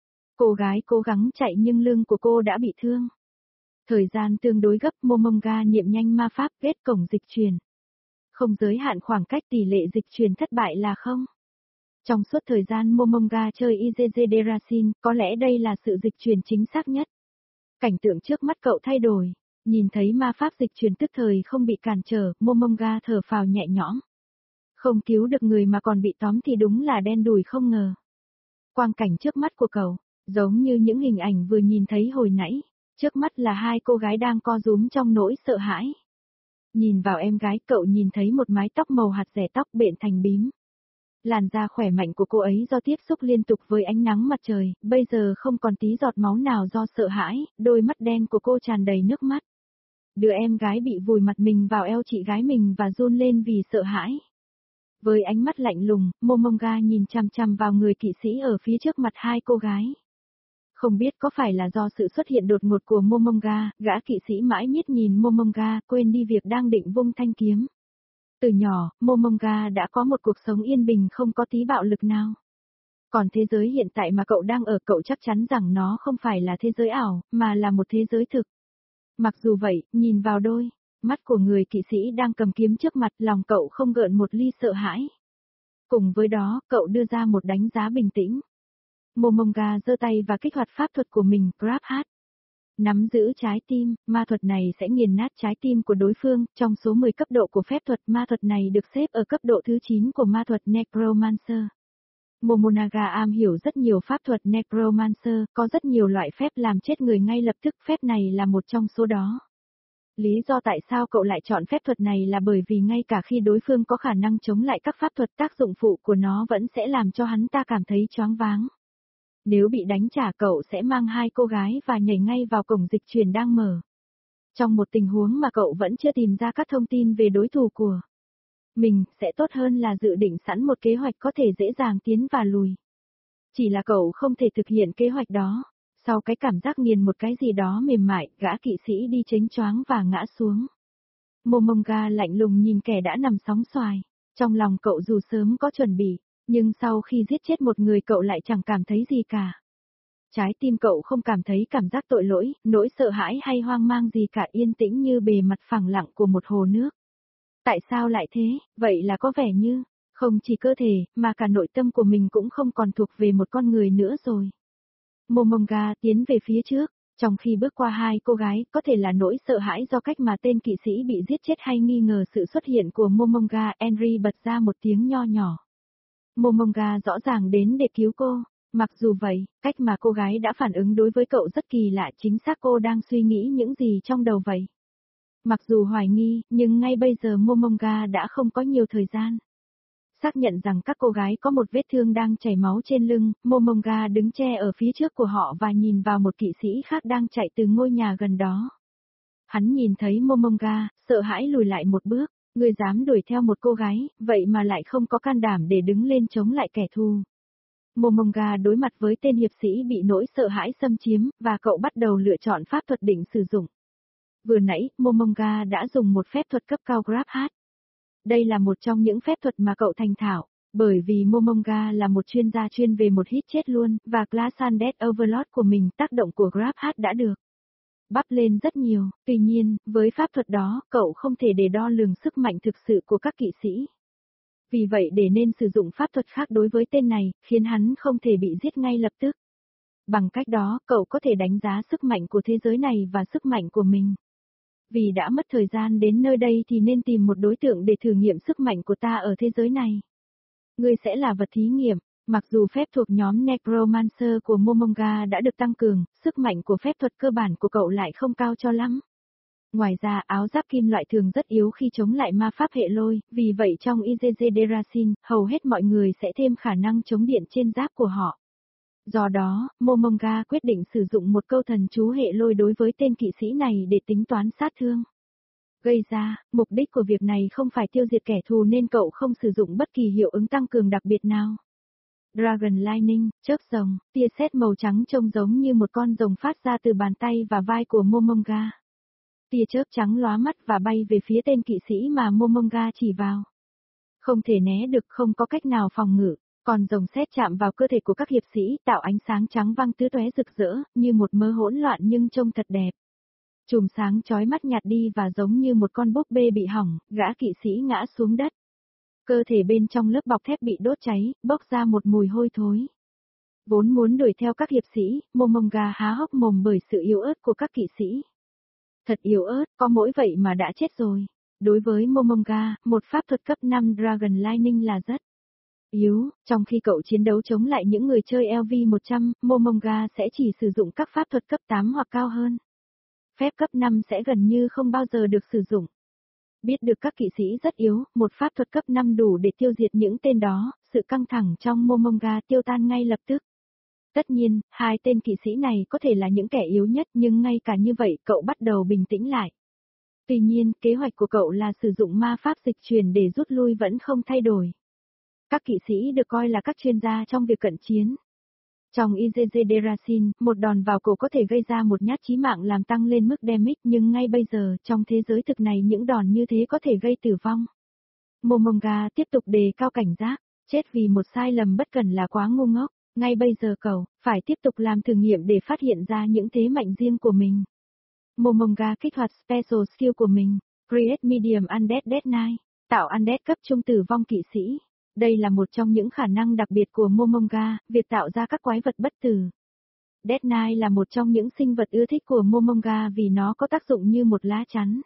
Cô gái cố gắng chạy nhưng lưng của cô đã bị thương. Thời gian tương đối gấp, Momonga niệm nhanh ma pháp kết cổng dịch truyền. Không giới hạn khoảng cách, tỷ lệ dịch truyền thất bại là không. Trong suốt thời gian Momonga chơi IGG Derasin, có lẽ đây là sự dịch truyền chính xác nhất. Cảnh tượng trước mắt cậu thay đổi, nhìn thấy ma pháp dịch truyền tức thời không bị cản trở, Momonga thở phào nhẹ nhõm. Không cứu được người mà còn bị tóm thì đúng là đen đủi không ngờ. Quang cảnh trước mắt của cậu, giống như những hình ảnh vừa nhìn thấy hồi nãy, trước mắt là hai cô gái đang co rúm trong nỗi sợ hãi. Nhìn vào em gái, cậu nhìn thấy một mái tóc màu hạt rẻ, tóc bện thành bím. Làn da khỏe mạnh của cô ấy do tiếp xúc liên tục với ánh nắng mặt trời, bây giờ không còn tí giọt máu nào do sợ hãi, đôi mắt đen của cô tràn đầy nước mắt. Đứa em gái bị vùi mặt mình vào eo chị gái mình và run lên vì sợ hãi. Với ánh mắt lạnh lùng, Momonga nhìn chằm chằm vào người kỵ sĩ ở phía trước mặt hai cô gái. Không biết có phải là do sự xuất hiện đột ngột của Momonga, gã kỵ sĩ mãi miết nhìn Momonga, quên đi việc đang định vung thanh kiếm. Từ nhỏ, Momonga đã có một cuộc sống yên bình không có tí bạo lực nào. Còn thế giới hiện tại mà cậu đang ở, cậu chắc chắn rằng nó không phải là thế giới ảo, mà là một thế giới thực. Mặc dù vậy, nhìn vào đôi mắt của người kỵ sĩ đang cầm kiếm trước mặt, lòng cậu không gợn một ly sợ hãi. Cùng với đó, cậu đưa ra một đánh giá bình tĩnh. Momonga giơ tay và kích hoạt pháp thuật của mình, Grab Heart. Nắm giữ trái tim, ma thuật này sẽ nghiền nát trái tim của đối phương, trong số 10 cấp độ của phép thuật, ma thuật này được xếp ở cấp độ thứ 9 của ma thuật Necromancer. Momonaga am hiểu rất nhiều pháp thuật Necromancer, có rất nhiều loại phép làm chết người ngay lập tức, phép này là một trong số đó. Lý do tại sao cậu lại chọn phép thuật này là bởi vì ngay cả khi đối phương có khả năng chống lại các pháp thuật, tác dụng phụ của nó vẫn sẽ làm cho hắn ta cảm thấy choáng váng. Nếu bị đánh trả, cậu sẽ mang hai cô gái và nhảy ngay vào cổng dịch truyền đang mở. Trong một tình huống mà cậu vẫn chưa tìm ra các thông tin về đối thủ của mình, sẽ tốt hơn là dự định sẵn một kế hoạch có thể dễ dàng tiến và lùi. Chỉ là cậu không thể thực hiện kế hoạch đó. Sau cái cảm giác nghiền một cái gì đó mềm mại, gã kỵ sĩ đi chếnh choáng và ngã xuống. Momonga lạnh lùng nhìn kẻ đã nằm sóng xoài. Trong lòng cậu dù sớm có chuẩn bị, nhưng sau khi giết chết một người cậu lại chẳng cảm thấy gì cả. Trái tim cậu không cảm thấy cảm giác tội lỗi, nỗi sợ hãi hay hoang mang gì cả, yên tĩnh như bề mặt phẳng lặng của một hồ nước. Tại sao lại thế? Vậy là có vẻ như, không chỉ cơ thể, mà cả nội tâm của mình cũng không còn thuộc về một con người nữa rồi. Momonga tiến về phía trước, trong khi bước qua hai cô gái, có thể là nỗi sợ hãi do cách mà tên kỵ sĩ bị giết chết hay nghi ngờ sự xuất hiện của Momonga, Henry bật ra một tiếng nho nhỏ. Momonga rõ ràng đến để cứu cô. Mặc dù vậy, cách mà cô gái đã phản ứng đối với cậu rất kỳ lạ, chính xác cô đang suy nghĩ những gì trong đầu vậy. Mặc dù hoài nghi, nhưng ngay bây giờ Momonga đã không có nhiều thời gian. Xác nhận rằng các cô gái có một vết thương đang chảy máu trên lưng, Momonga đứng che ở phía trước của họ và nhìn vào một kỵ sĩ khác đang chạy từ ngôi nhà gần đó. Hắn nhìn thấy Momonga, sợ hãi lùi lại một bước, ngươi dám đuổi theo một cô gái, vậy mà lại không có can đảm để đứng lên chống lại kẻ thù. Momonga đối mặt với tên hiệp sĩ bị nỗi sợ hãi xâm chiếm, và cậu bắt đầu lựa chọn pháp thuật định sử dụng. Vừa nãy, Momonga đã dùng một phép thuật cấp cao Grab Hat. Đây là một trong những phép thuật mà cậu thành thạo, bởi vì Momonga là một chuyên gia chuyên về một hit chết luôn, và Glassanded Overlord của mình tác động của Grab Hat đã được bắp lên rất nhiều, tuy nhiên, với pháp thuật đó, cậu không thể để đo lường sức mạnh thực sự của các kỵ sĩ. Vì vậy để nên sử dụng pháp thuật khác đối với tên này, khiến hắn không thể bị giết ngay lập tức. Bằng cách đó, cậu có thể đánh giá sức mạnh của thế giới này và sức mạnh của mình. Vì đã mất thời gian đến nơi đây thì nên tìm một đối tượng để thử nghiệm sức mạnh của ta ở thế giới này. Ngươi sẽ là vật thí nghiệm, mặc dù phép thuộc nhóm Necromancer của Momonga đã được tăng cường, sức mạnh của phép thuật cơ bản của cậu lại không cao cho lắm. Ngoài ra, áo giáp kim loại thường rất yếu khi chống lại ma pháp hệ lôi, vì vậy trong IGG Derasin, hầu hết mọi người sẽ thêm khả năng chống điện trên giáp của họ. Do đó, Momonga quyết định sử dụng một câu thần chú hệ lôi đối với tên kỵ sĩ này để tính toán sát thương. Gây ra, mục đích của việc này không phải tiêu diệt kẻ thù nên cậu không sử dụng bất kỳ hiệu ứng tăng cường đặc biệt nào. Dragon Lightning, chớp rồng, tia sét màu trắng trông giống như một con rồng phát ra từ bàn tay và vai của Momonga. Tia chớp trắng lóa mắt và bay về phía tên kỵ sĩ mà Momonga chỉ vào. Không thể né được, không có cách nào phòng ngự, còn rồng sét chạm vào cơ thể của các hiệp sĩ tạo ánh sáng trắng văng tứ tóe rực rỡ, như một mớ hỗn loạn nhưng trông thật đẹp. Chùm sáng chói mắt nhạt đi và giống như một con búp bê bị hỏng, gã kỵ sĩ ngã xuống đất. Cơ thể bên trong lớp bọc thép bị đốt cháy, bốc ra một mùi hôi thối. Vốn muốn đuổi theo các hiệp sĩ, Momonga há hốc mồm bởi sự yếu ớt của các kỵ sĩ. Thật yếu ớt, có mỗi vậy mà đã chết rồi. Đối với Momonga, một pháp thuật cấp 5 Dragon Lightning là rất yếu, trong khi cậu chiến đấu chống lại những người chơi LV100, Momonga sẽ chỉ sử dụng các pháp thuật cấp 8 hoặc cao hơn. Phép cấp 5 sẽ gần như không bao giờ được sử dụng. Biết được các kỵ sĩ rất yếu, một pháp thuật cấp 5 đủ để tiêu diệt những tên đó, sự căng thẳng trong Momonga tiêu tan ngay lập tức. Tất nhiên, hai tên kỵ sĩ này có thể là những kẻ yếu nhất nhưng ngay cả như vậy cậu bắt đầu bình tĩnh lại. Tuy nhiên, kế hoạch của cậu là sử dụng ma pháp dịch chuyển để rút lui vẫn không thay đổi. Các kỵ sĩ được coi là các chuyên gia trong việc cận chiến. Trong IGG Derasin, một đòn vào cổ có thể gây ra một nhát chí mạng làm tăng lên mức damage nhưng ngay bây giờ, trong thế giới thực này những đòn như thế có thể gây tử vong. Momonga tiếp tục đề cao cảnh giác, chết vì một sai lầm bất cần là quá ngu ngốc, ngay bây giờ cậu, phải tiếp tục làm thử nghiệm để phát hiện ra những thế mạnh riêng của mình. Momonga kích hoạt special skill của mình, Create Medium Undead Death Knight, tạo Undead cấp trung tử vong kỵ sĩ. Đây là một trong những khả năng đặc biệt của Momonga, việc tạo ra các quái vật bất tử. Death Knight là một trong những sinh vật ưa thích của Momonga vì nó có tác dụng như một lá chắn.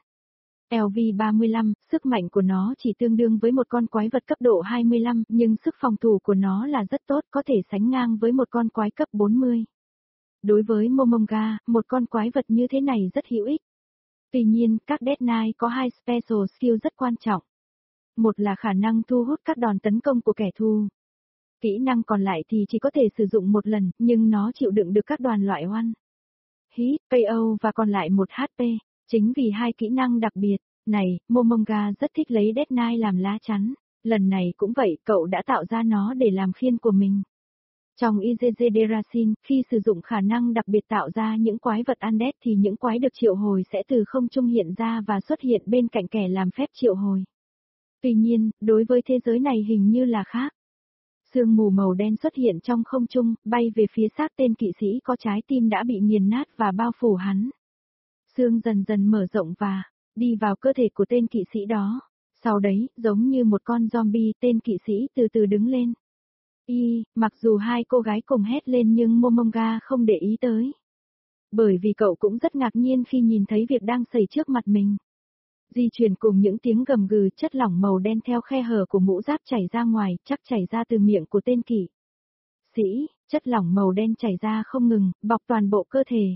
LV35, sức mạnh của nó chỉ tương đương với một con quái vật cấp độ 25, nhưng sức phòng thủ của nó là rất tốt, có thể sánh ngang với một con quái cấp 40. Đối với Momonga, một con quái vật như thế này rất hữu ích. Tuy nhiên, các Death Knight có hai special skill rất quan trọng. Một là khả năng thu hút các đòn tấn công của kẻ thù. Kỹ năng còn lại thì chỉ có thể sử dụng một lần, nhưng nó chịu đựng được các đoàn loại oan. Hit, KO và còn lại 1 HP. Chính vì hai kỹ năng đặc biệt này, Momonga rất thích lấy Death Knight làm lá chắn. Lần này cũng vậy, cậu đã tạo ra nó để làm khiên của mình. Trong IgG Derasin, khi sử dụng khả năng đặc biệt tạo ra những quái vật undead thì những quái được triệu hồi sẽ từ không trung hiện ra và xuất hiện bên cạnh kẻ làm phép triệu hồi. Tuy nhiên, đối với thế giới này hình như là khác. Sương mù màu đen xuất hiện trong không trung, bay về phía xác tên kỵ sĩ có trái tim đã bị nghiền nát và bao phủ hắn. Sương dần dần mở rộng và đi vào cơ thể của tên kỵ sĩ đó. Sau đấy, giống như một con zombie, tên kỵ sĩ từ từ đứng lên. Mặc dù hai cô gái cùng hét lên nhưng Momonga không để ý tới. Bởi vì cậu cũng rất ngạc nhiên khi nhìn thấy việc đang xảy trước mặt mình. Di chuyển cùng những tiếng gầm gừ, chất lỏng màu đen theo khe hở của mũ giáp chảy ra ngoài, chắc chảy ra từ miệng của tên kỵ sĩ, chất lỏng màu đen chảy ra không ngừng, bọc toàn bộ cơ thể.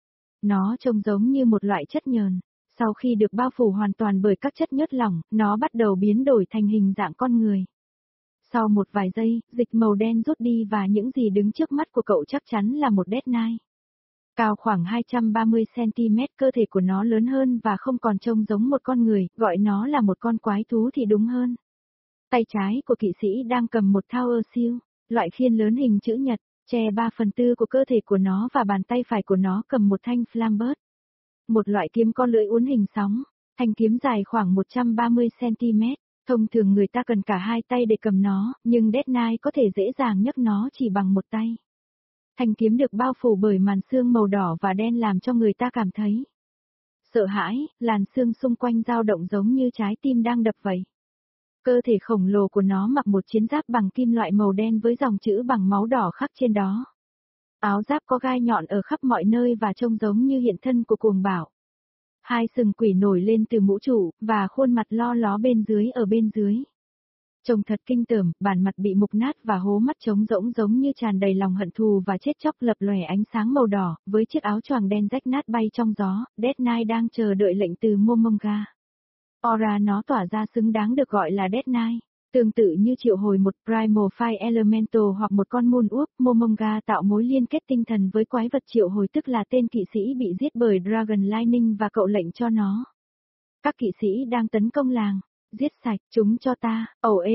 Nó trông giống như một loại chất nhờn. Sau khi được bao phủ hoàn toàn bởi các chất nhớt lỏng, nó bắt đầu biến đổi thành hình dạng con người. Sau một vài giây, dịch màu đen rút đi và những gì đứng trước mắt của cậu chắc chắn là một Death Knight. Cao khoảng 230cm, cơ thể của nó lớn hơn và không còn trông giống một con người, gọi nó là một con quái thú thì đúng hơn. Tay trái của kỵ sĩ đang cầm một Tower Shield, loại khiên lớn hình chữ nhật, che 3/4 của cơ thể của nó và bàn tay phải của nó cầm một thanh Flambert. Một loại kiếm có lưỡi uốn hình sóng, thanh kiếm dài khoảng 130cm. Thông thường người ta cần cả hai tay để cầm nó, nhưng Death Knight có thể dễ dàng nhấc nó chỉ bằng một tay. Thanh kiếm được bao phủ bởi màn xương màu đỏ và đen làm cho người ta cảm thấy sợ hãi, làn xương xung quanh dao động giống như trái tim đang đập vậy. Cơ thể khổng lồ của nó mặc một chiến giáp bằng kim loại màu đen với dòng chữ bằng máu đỏ khắc trên đó. Áo giáp có gai nhọn ở khắp mọi nơi và trông giống như hiện thân của cuồng bạo. Hai sừng quỷ nổi lên từ mũ trụ, và khuôn mặt lo ló bên dưới ở bên dưới. Trông thật kinh tởm, bản mặt bị mục nát và hố mắt trống rỗng giống như tràn đầy lòng hận thù và chết chóc lập lòe ánh sáng màu đỏ, với chiếc áo choàng đen rách nát bay trong gió, Death Knight đang chờ đợi lệnh từ Momonga. Aura nó tỏa ra xứng đáng được gọi là Death Knight. Tương tự như triệu hồi một Primal Fire Elemental hoặc một con Moon Wolf, Momonga tạo mối liên kết tinh thần với quái vật triệu hồi tức là tên kỵ sĩ bị giết bởi Dragon Lightning và cậu lệnh cho nó. Các kỵ sĩ đang tấn công làng. Giết sạch chúng cho ta.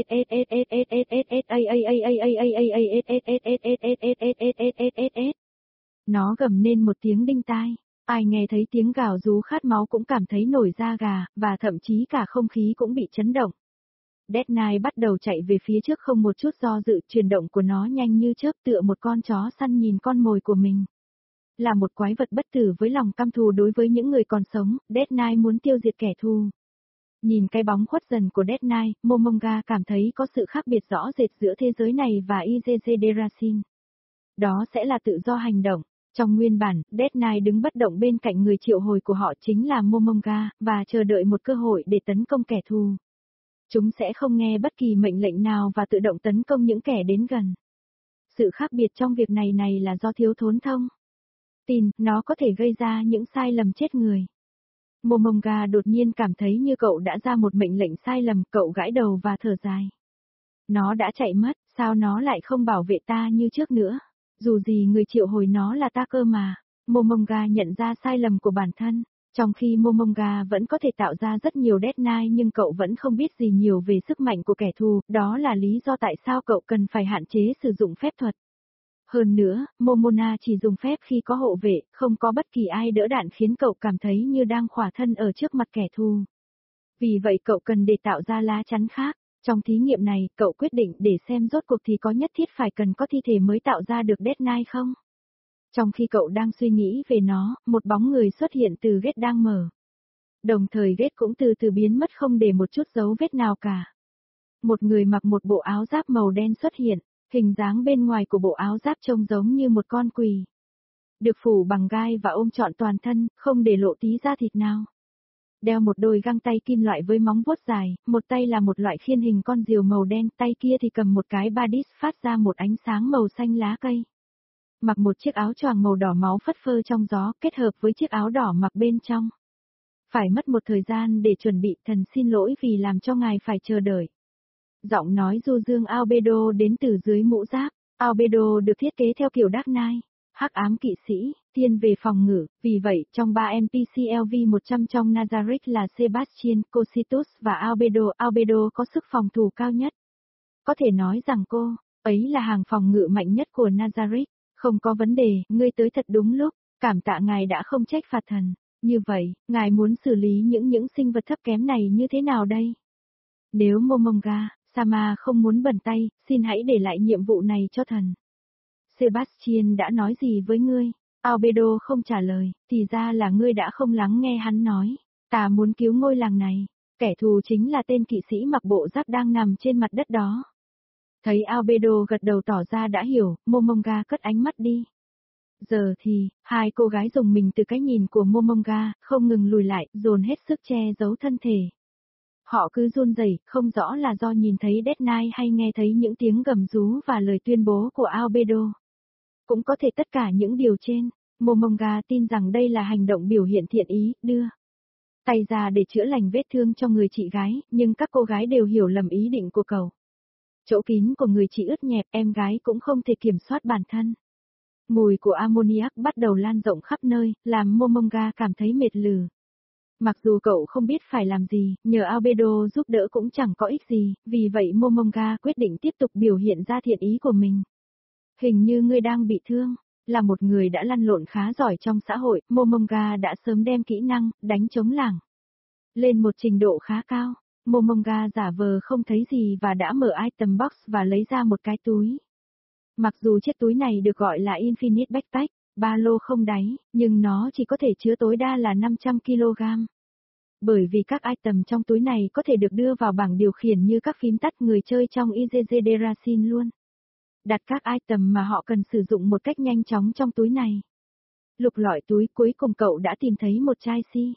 Nó gầm lên một tiếng đinh tai. Ai nghe thấy tiếng gào rú khát máu cũng cảm thấy nổi da gà, và thậm chí cả không khí cũng bị chấn động. Death Knight bắt đầu chạy về phía trước không một chút do dự, chuyển động của nó nhanh như chớp tựa một con chó săn nhìn con mồi của mình. Là một quái vật bất tử với lòng căm thù đối với những người còn sống, Death Knight muốn tiêu diệt kẻ thù. Nhìn cái bóng khuất dần của Death Knight, Momonga cảm thấy có sự khác biệt rõ rệt giữa thế giới này và IgG Derasin. Đó sẽ là tự do hành động. Trong nguyên bản, Death Knight đứng bất động bên cạnh người triệu hồi của họ chính là Momonga, và chờ đợi một cơ hội để tấn công kẻ thù. Chúng sẽ không nghe bất kỳ mệnh lệnh nào và tự động tấn công những kẻ đến gần. Sự khác biệt trong việc này là do thiếu thốn thông tin, nó có thể gây ra những sai lầm chết người. Momonga đột nhiên cảm thấy như cậu đã ra một mệnh lệnh sai lầm, cậu gãi đầu và thở dài. Nó đã chạy mất, sao nó lại không bảo vệ ta như trước nữa? Dù gì người triệu hồi nó là ta cơ mà. Momonga nhận ra sai lầm của bản thân. Trong khi Momonga vẫn có thể tạo ra rất nhiều Death Knight nhưng cậu vẫn không biết gì nhiều về sức mạnh của kẻ thù, đó là lý do tại sao cậu cần phải hạn chế sử dụng phép thuật. Hơn nữa, Momona chỉ dùng phép khi có hộ vệ, không có bất kỳ ai đỡ đạn khiến cậu cảm thấy như đang khỏa thân ở trước mặt kẻ thù. Vì vậy cậu cần để tạo ra lá chắn khác. Trong thí nghiệm này, cậu quyết định để xem rốt cuộc thì có nhất thiết phải cần có thi thể mới tạo ra được Death Knight không? Trong khi cậu đang suy nghĩ về nó, một bóng người xuất hiện từ Gate đang mở. Đồng thời Gate cũng từ từ biến mất không để một chút dấu vết nào cả. Một người mặc một bộ áo giáp màu đen xuất hiện, hình dáng bên ngoài của bộ áo giáp trông giống như một con quỷ. Được phủ bằng gai và ôm trọn toàn thân, không để lộ tí da thịt nào. Đeo một đôi găng tay kim loại với móng vuốt dài, một tay là một loại khiên hình con diều màu đen, tay kia thì cầm một cái badis phát ra một ánh sáng màu xanh lá cây. Mặc một chiếc áo choàng màu đỏ máu phất phơ trong gió, kết hợp với chiếc áo đỏ mặc bên trong. Phải mất một thời gian để chuẩn bị, thần xin lỗi vì làm cho ngài phải chờ đợi. Giọng nói du dương Albedo đến từ dưới mũ giáp. Albedo được thiết kế theo kiểu Dark Knight, hắc ám kỵ sĩ, thiên về phòng ngự, vì vậy trong 3 NPC LV100 trong Nazareth là Sebastian, Cositus và Albedo. Albedo có sức phòng thủ cao nhất. Có thể nói rằng cô Ấy là hàng phòng ngự mạnh nhất của Nazareth. Không có vấn đề, ngươi tới thật đúng lúc, cảm tạ ngài đã không trách phạt thần. Như vậy, ngài muốn xử lý những sinh vật thấp kém này như thế nào đây? Nếu Momonga, Sama không muốn bẩn tay, xin hãy để lại nhiệm vụ này cho thần. Sebastian đã nói gì với ngươi? Albedo không trả lời, thì ra là ngươi đã không lắng nghe hắn nói. Ta muốn cứu ngôi làng này, kẻ thù chính là tên kỵ sĩ mặc bộ giáp đang nằm trên mặt đất đó. Thấy Albedo gật đầu tỏ ra đã hiểu, Momonga cất ánh mắt đi. Giờ thì, hai cô gái dùng mình từ cái nhìn của Momonga, không ngừng lùi lại, dồn hết sức che giấu thân thể. Họ cứ run rẩy, không rõ là do nhìn thấy Death Knight hay nghe thấy những tiếng gầm rú và lời tuyên bố của Albedo. Cũng có thể tất cả những điều trên, Momonga tin rằng đây là hành động biểu hiện thiện ý, đưa tay ra để chữa lành vết thương cho người chị gái, nhưng các cô gái đều hiểu lầm ý định của cậu. Chỗ kín của người chị ướt nhẹp, em gái cũng không thể kiểm soát bản thân. Mùi của ammoniac bắt đầu lan rộng khắp nơi, làm Momonga cảm thấy mệt lử. Mặc dù cậu không biết phải làm gì, nhờ Albedo giúp đỡ cũng chẳng có ích gì, vì vậy Momonga quyết định tiếp tục biểu hiện ra thiện ý của mình. Hình như ngươi đang bị thương, là một người đã lăn lộn khá giỏi trong xã hội, Momonga đã sớm đem kỹ năng, đánh chống lảng lên một trình độ khá cao. Momonga giả vờ không thấy gì và đã mở item box và lấy ra một cái túi. Mặc dù chiếc túi này được gọi là Infinite Backpack, ba lô không đáy, nhưng nó chỉ có thể chứa tối đa là 500 kg. Bởi vì các item trong túi này có thể được đưa vào bảng điều khiển như các phím tắt người chơi trong IGG Derasin luôn. Đặt các item mà họ cần sử dụng một cách nhanh chóng trong túi này. Lục lọi túi, cuối cùng cậu đã tìm thấy một chai si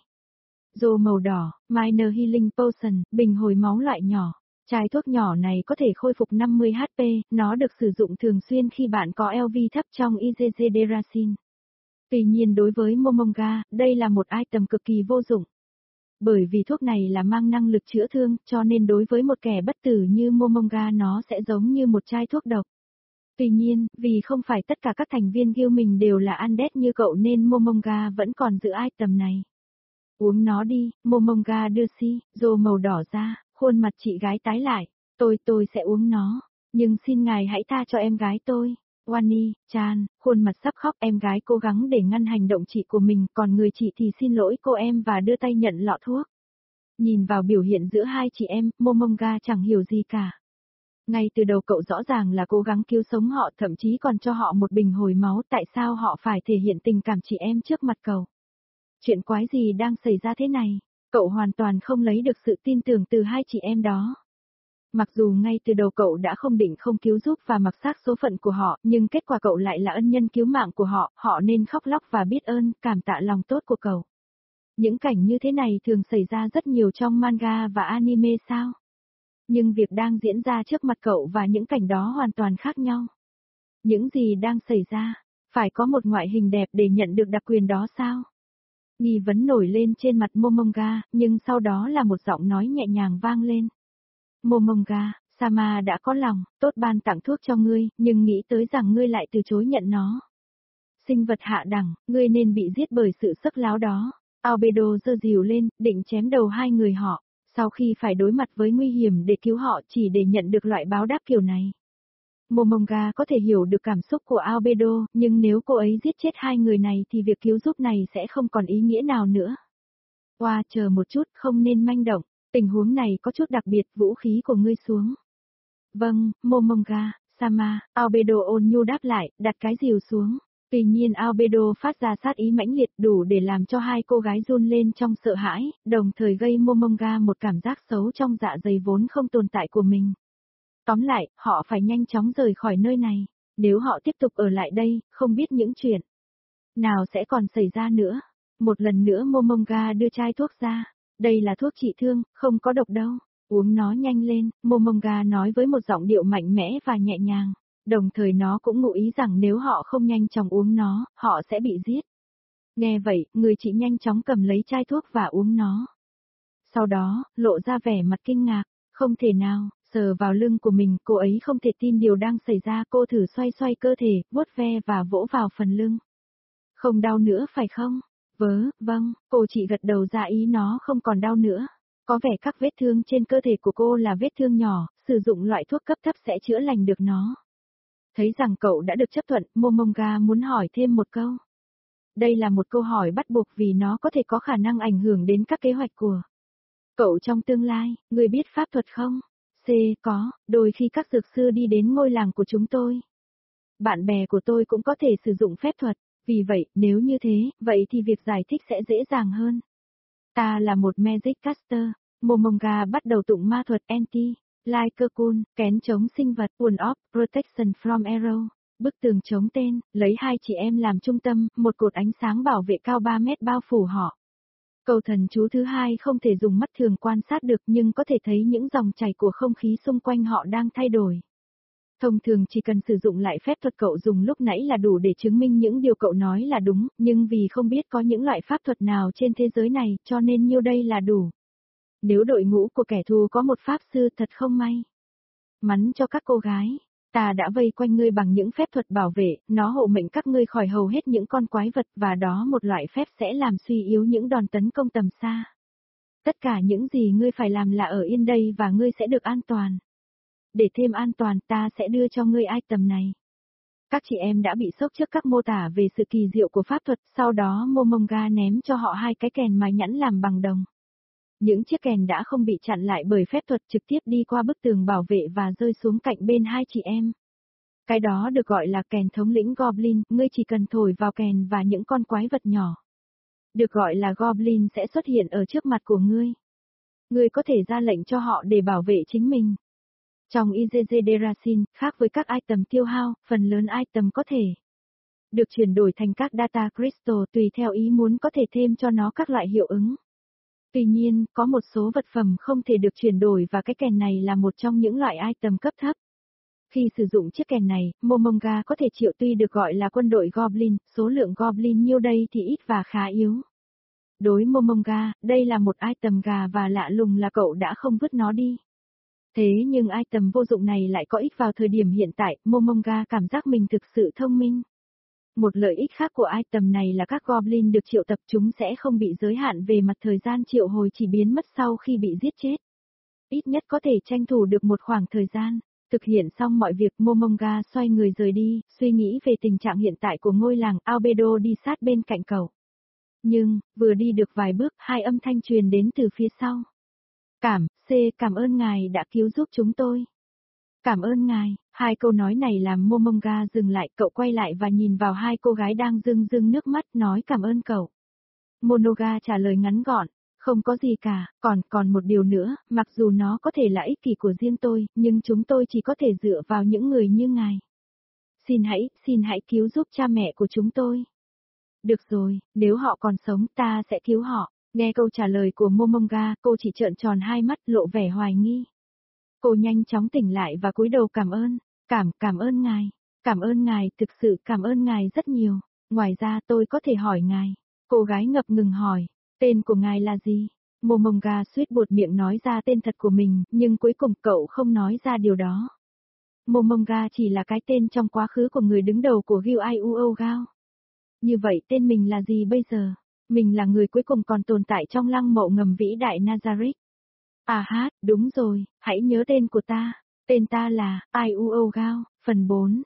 rô màu đỏ, Minor Healing Potion, bình hồi máu loại nhỏ. Chai thuốc nhỏ này có thể khôi phục 50 HP, nó được sử dụng thường xuyên khi bạn có LV thấp trong IGG Derasin. Tuy nhiên đối với Momonga, đây là một item cực kỳ vô dụng. Bởi vì thuốc này là mang năng lực chữa thương, cho nên đối với một kẻ bất tử như Momonga nó sẽ giống như một chai thuốc độc. Tuy nhiên, vì không phải tất cả các thành viên guild mình đều là undead như cậu nên Momonga vẫn còn giữ item này. Uống nó đi, Momonga đưa si rô màu đỏ ra, khuôn mặt chị gái tái lại. Tôi sẽ uống nó, nhưng xin ngài hãy tha cho em gái tôi. Wani, Chan, khuôn mặt sắp khóc, em gái cố gắng để ngăn hành động chị của mình, còn người chị thì xin lỗi cô em và đưa tay nhận lọ thuốc. Nhìn vào biểu hiện giữa hai chị em, Momonga chẳng hiểu gì cả. Ngay từ đầu cậu rõ ràng là cố gắng cứu sống họ, thậm chí còn cho họ một bình hồi máu, tại sao họ phải thể hiện tình cảm chị em trước mặt cậu? Chuyện quái gì đang xảy ra thế này? Cậu hoàn toàn không lấy được sự tin tưởng từ hai chị em đó. Mặc dù ngay từ đầu cậu đã không định không cứu giúp và mặc xác số phận của họ, nhưng kết quả cậu lại là ân nhân cứu mạng của họ, họ nên khóc lóc và biết ơn, cảm tạ lòng tốt của cậu. Những cảnh như thế này thường xảy ra rất nhiều trong manga và anime sao? Nhưng việc đang diễn ra trước mặt cậu và những cảnh đó hoàn toàn khác nhau. Những gì đang xảy ra? Phải có một ngoại hình đẹp để nhận được đặc quyền đó sao? Nghi vấn nổi lên trên mặt Momonga, nhưng sau đó là một giọng nói nhẹ nhàng vang lên. Momonga, Sama đã có lòng, tốt ban tặng thuốc cho ngươi, nhưng nghĩ tới rằng ngươi lại từ chối nhận nó. Sinh vật hạ đẳng, ngươi nên bị giết bởi sự sắc láo đó. Albedo giơ dìu lên, định chém đầu hai người họ, sau khi phải đối mặt với nguy hiểm để cứu họ chỉ để nhận được loại báo đáp kiểu này. Momonga có thể hiểu được cảm xúc của Albedo, nhưng nếu cô ấy giết chết hai người này thì việc cứu giúp này sẽ không còn ý nghĩa nào nữa. Chờ một chút, không nên manh động, tình huống này có chút đặc biệt, vũ khí của ngươi xuống. Vâng, Momonga, Sama, Albedo ôn nhu đáp lại, đặt cái dìu xuống. Tuy nhiên Albedo phát ra sát ý mãnh liệt đủ để làm cho hai cô gái run lên trong sợ hãi, đồng thời gây Momonga một cảm giác xấu trong dạ dày vốn không tồn tại của mình. Tóm lại, họ phải nhanh chóng rời khỏi nơi này. Nếu họ tiếp tục ở lại đây, không biết những chuyện nào sẽ còn xảy ra nữa. Một lần nữa Momonga đưa chai thuốc ra. Đây là thuốc trị thương, không có độc đâu. Uống nó nhanh lên, Momonga nói với một giọng điệu mạnh mẽ và nhẹ nhàng. Đồng thời nó cũng ngụ ý rằng nếu họ không nhanh chóng uống nó, họ sẽ bị giết. Nghe vậy, người chị nhanh chóng cầm lấy chai thuốc và uống nó. Sau đó, lộ ra vẻ mặt kinh ngạc. Không thể nào. Sờ vào lưng của mình, cô ấy không thể tin điều đang xảy ra, cô thử xoay xoay cơ thể, vuốt ve và vỗ vào phần lưng. Không đau nữa phải không? Vâng, cô chị gật đầu ra ý nó không còn đau nữa. Có vẻ các vết thương trên cơ thể của cô là vết thương nhỏ, sử dụng loại thuốc cấp thấp sẽ chữa lành được nó. Thấy rằng cậu đã được chấp thuận, Momonga muốn hỏi thêm một câu. Đây là một câu hỏi bắt buộc vì nó có thể có khả năng ảnh hưởng đến các kế hoạch của cậu trong tương lai. Người biết pháp thuật không? C. Có, đôi khi các dược sư đi đến ngôi làng của chúng tôi. Bạn bè của tôi cũng có thể sử dụng phép thuật, vì vậy, nếu như thế, vậy thì việc giải thích sẽ dễ dàng hơn. Ta là một Magic Caster. Momonga bắt đầu tụng ma thuật anti, like cocoon, kén chống sinh vật, wall of protection from arrow, bức tường chống tên, lấy hai chị em làm trung tâm, một cột ánh sáng bảo vệ cao 3 mét bao phủ họ. Câu thần chú thứ hai không thể dùng mắt thường quan sát được nhưng có thể thấy những dòng chảy của không khí xung quanh họ đang thay đổi. Thông thường chỉ cần sử dụng lại phép thuật cậu dùng lúc nãy là đủ để chứng minh những điều cậu nói là đúng, nhưng vì không biết có những loại pháp thuật nào trên thế giới này, cho nên nhiêu đây là đủ. Nếu đội ngũ của kẻ thù có một pháp sư thật không may. Mắn cho các cô gái, ta đã vây quanh ngươi bằng những phép thuật bảo vệ, nó hộ mệnh các ngươi khỏi hầu hết những con quái vật và đó một loại phép sẽ làm suy yếu những đòn tấn công tầm xa. Tất cả những gì ngươi phải làm là ở yên đây và ngươi sẽ được an toàn. Để thêm an toàn ta sẽ đưa cho ngươi item này. Các chị em đã bị sốc trước các mô tả về sự kỳ diệu của pháp thuật, sau đó Momonga ném cho họ hai cái kèn mài nhẵn làm bằng đồng. Những chiếc kèn đã không bị chặn lại bởi phép thuật trực tiếp đi qua bức tường bảo vệ và rơi xuống cạnh bên hai chị em. Cái đó được gọi là kèn thống lĩnh Goblin, ngươi chỉ cần thổi vào kèn và những con quái vật nhỏ. Được gọi là Goblin sẽ xuất hiện ở trước mặt của ngươi. Ngươi có thể ra lệnh cho họ để bảo vệ chính mình. Trong IGG Derasin, khác với các item tiêu hao, phần lớn item có thể được chuyển đổi thành các data crystal tùy theo ý muốn có thể thêm cho nó các loại hiệu ứng. Tuy nhiên, có một số vật phẩm không thể được chuyển đổi và cái kèn này là một trong những loại item cấp thấp. Khi sử dụng chiếc kèn này, Momonga có thể triệu tuy được gọi là quân đội Goblin, số lượng Goblin nhiêu đây thì ít và khá yếu. Đối Momonga, đây là một item gà và lạ lùng là cậu đã không vứt nó đi. Thế nhưng item vô dụng này lại có ích vào thời điểm hiện tại, Momonga cảm giác mình thực sự thông minh. Một lợi ích khác của item này là các Goblin được triệu tập chúng sẽ không bị giới hạn về mặt thời gian triệu hồi chỉ biến mất sau khi bị giết chết. Ít nhất có thể tranh thủ được một khoảng thời gian. Thực hiện xong mọi việc Momonga xoay người rời đi, suy nghĩ về tình trạng hiện tại của ngôi làng Albedo đi sát bên cạnh cậu. Nhưng, vừa đi được vài bước, hai âm thanh truyền đến từ phía sau. Cảm ơn ngài đã cứu giúp chúng tôi. Cảm ơn ngài, hai câu nói này làm Momonga dừng lại, cậu quay lại và nhìn vào hai cô gái đang rưng rưng nước mắt nói cảm ơn cậu. Monoga trả lời ngắn gọn, không có gì cả, còn một điều nữa, mặc dù nó có thể là ích kỷ của riêng tôi, nhưng chúng tôi chỉ có thể dựa vào những người như ngài. Xin hãy cứu giúp cha mẹ của chúng tôi. Được rồi, nếu họ còn sống ta sẽ cứu họ. Nghe câu trả lời của Momonga, cô chỉ trợn tròn hai mắt lộ vẻ hoài nghi. Cô nhanh chóng tỉnh lại và cúi đầu cảm ơn. Cảm ơn ngài. Cảm ơn ngài, thực sự cảm ơn ngài rất nhiều. Ngoài ra tôi có thể hỏi ngài. Cô gái ngập ngừng hỏi. Tên của ngài là gì? Momonga suýt buột miệng nói ra tên thật của mình, nhưng cuối cùng cậu không nói ra điều đó. Momonga chỉ là cái tên trong quá khứ của người đứng đầu của Gil Gao. Như vậy tên mình là gì bây giờ? Mình là người cuối cùng còn tồn tại trong lăng mộ ngầm vĩ đại Nazareth. À hát, đúng rồi, hãy nhớ tên của ta. Tên ta là Gao, phần 4.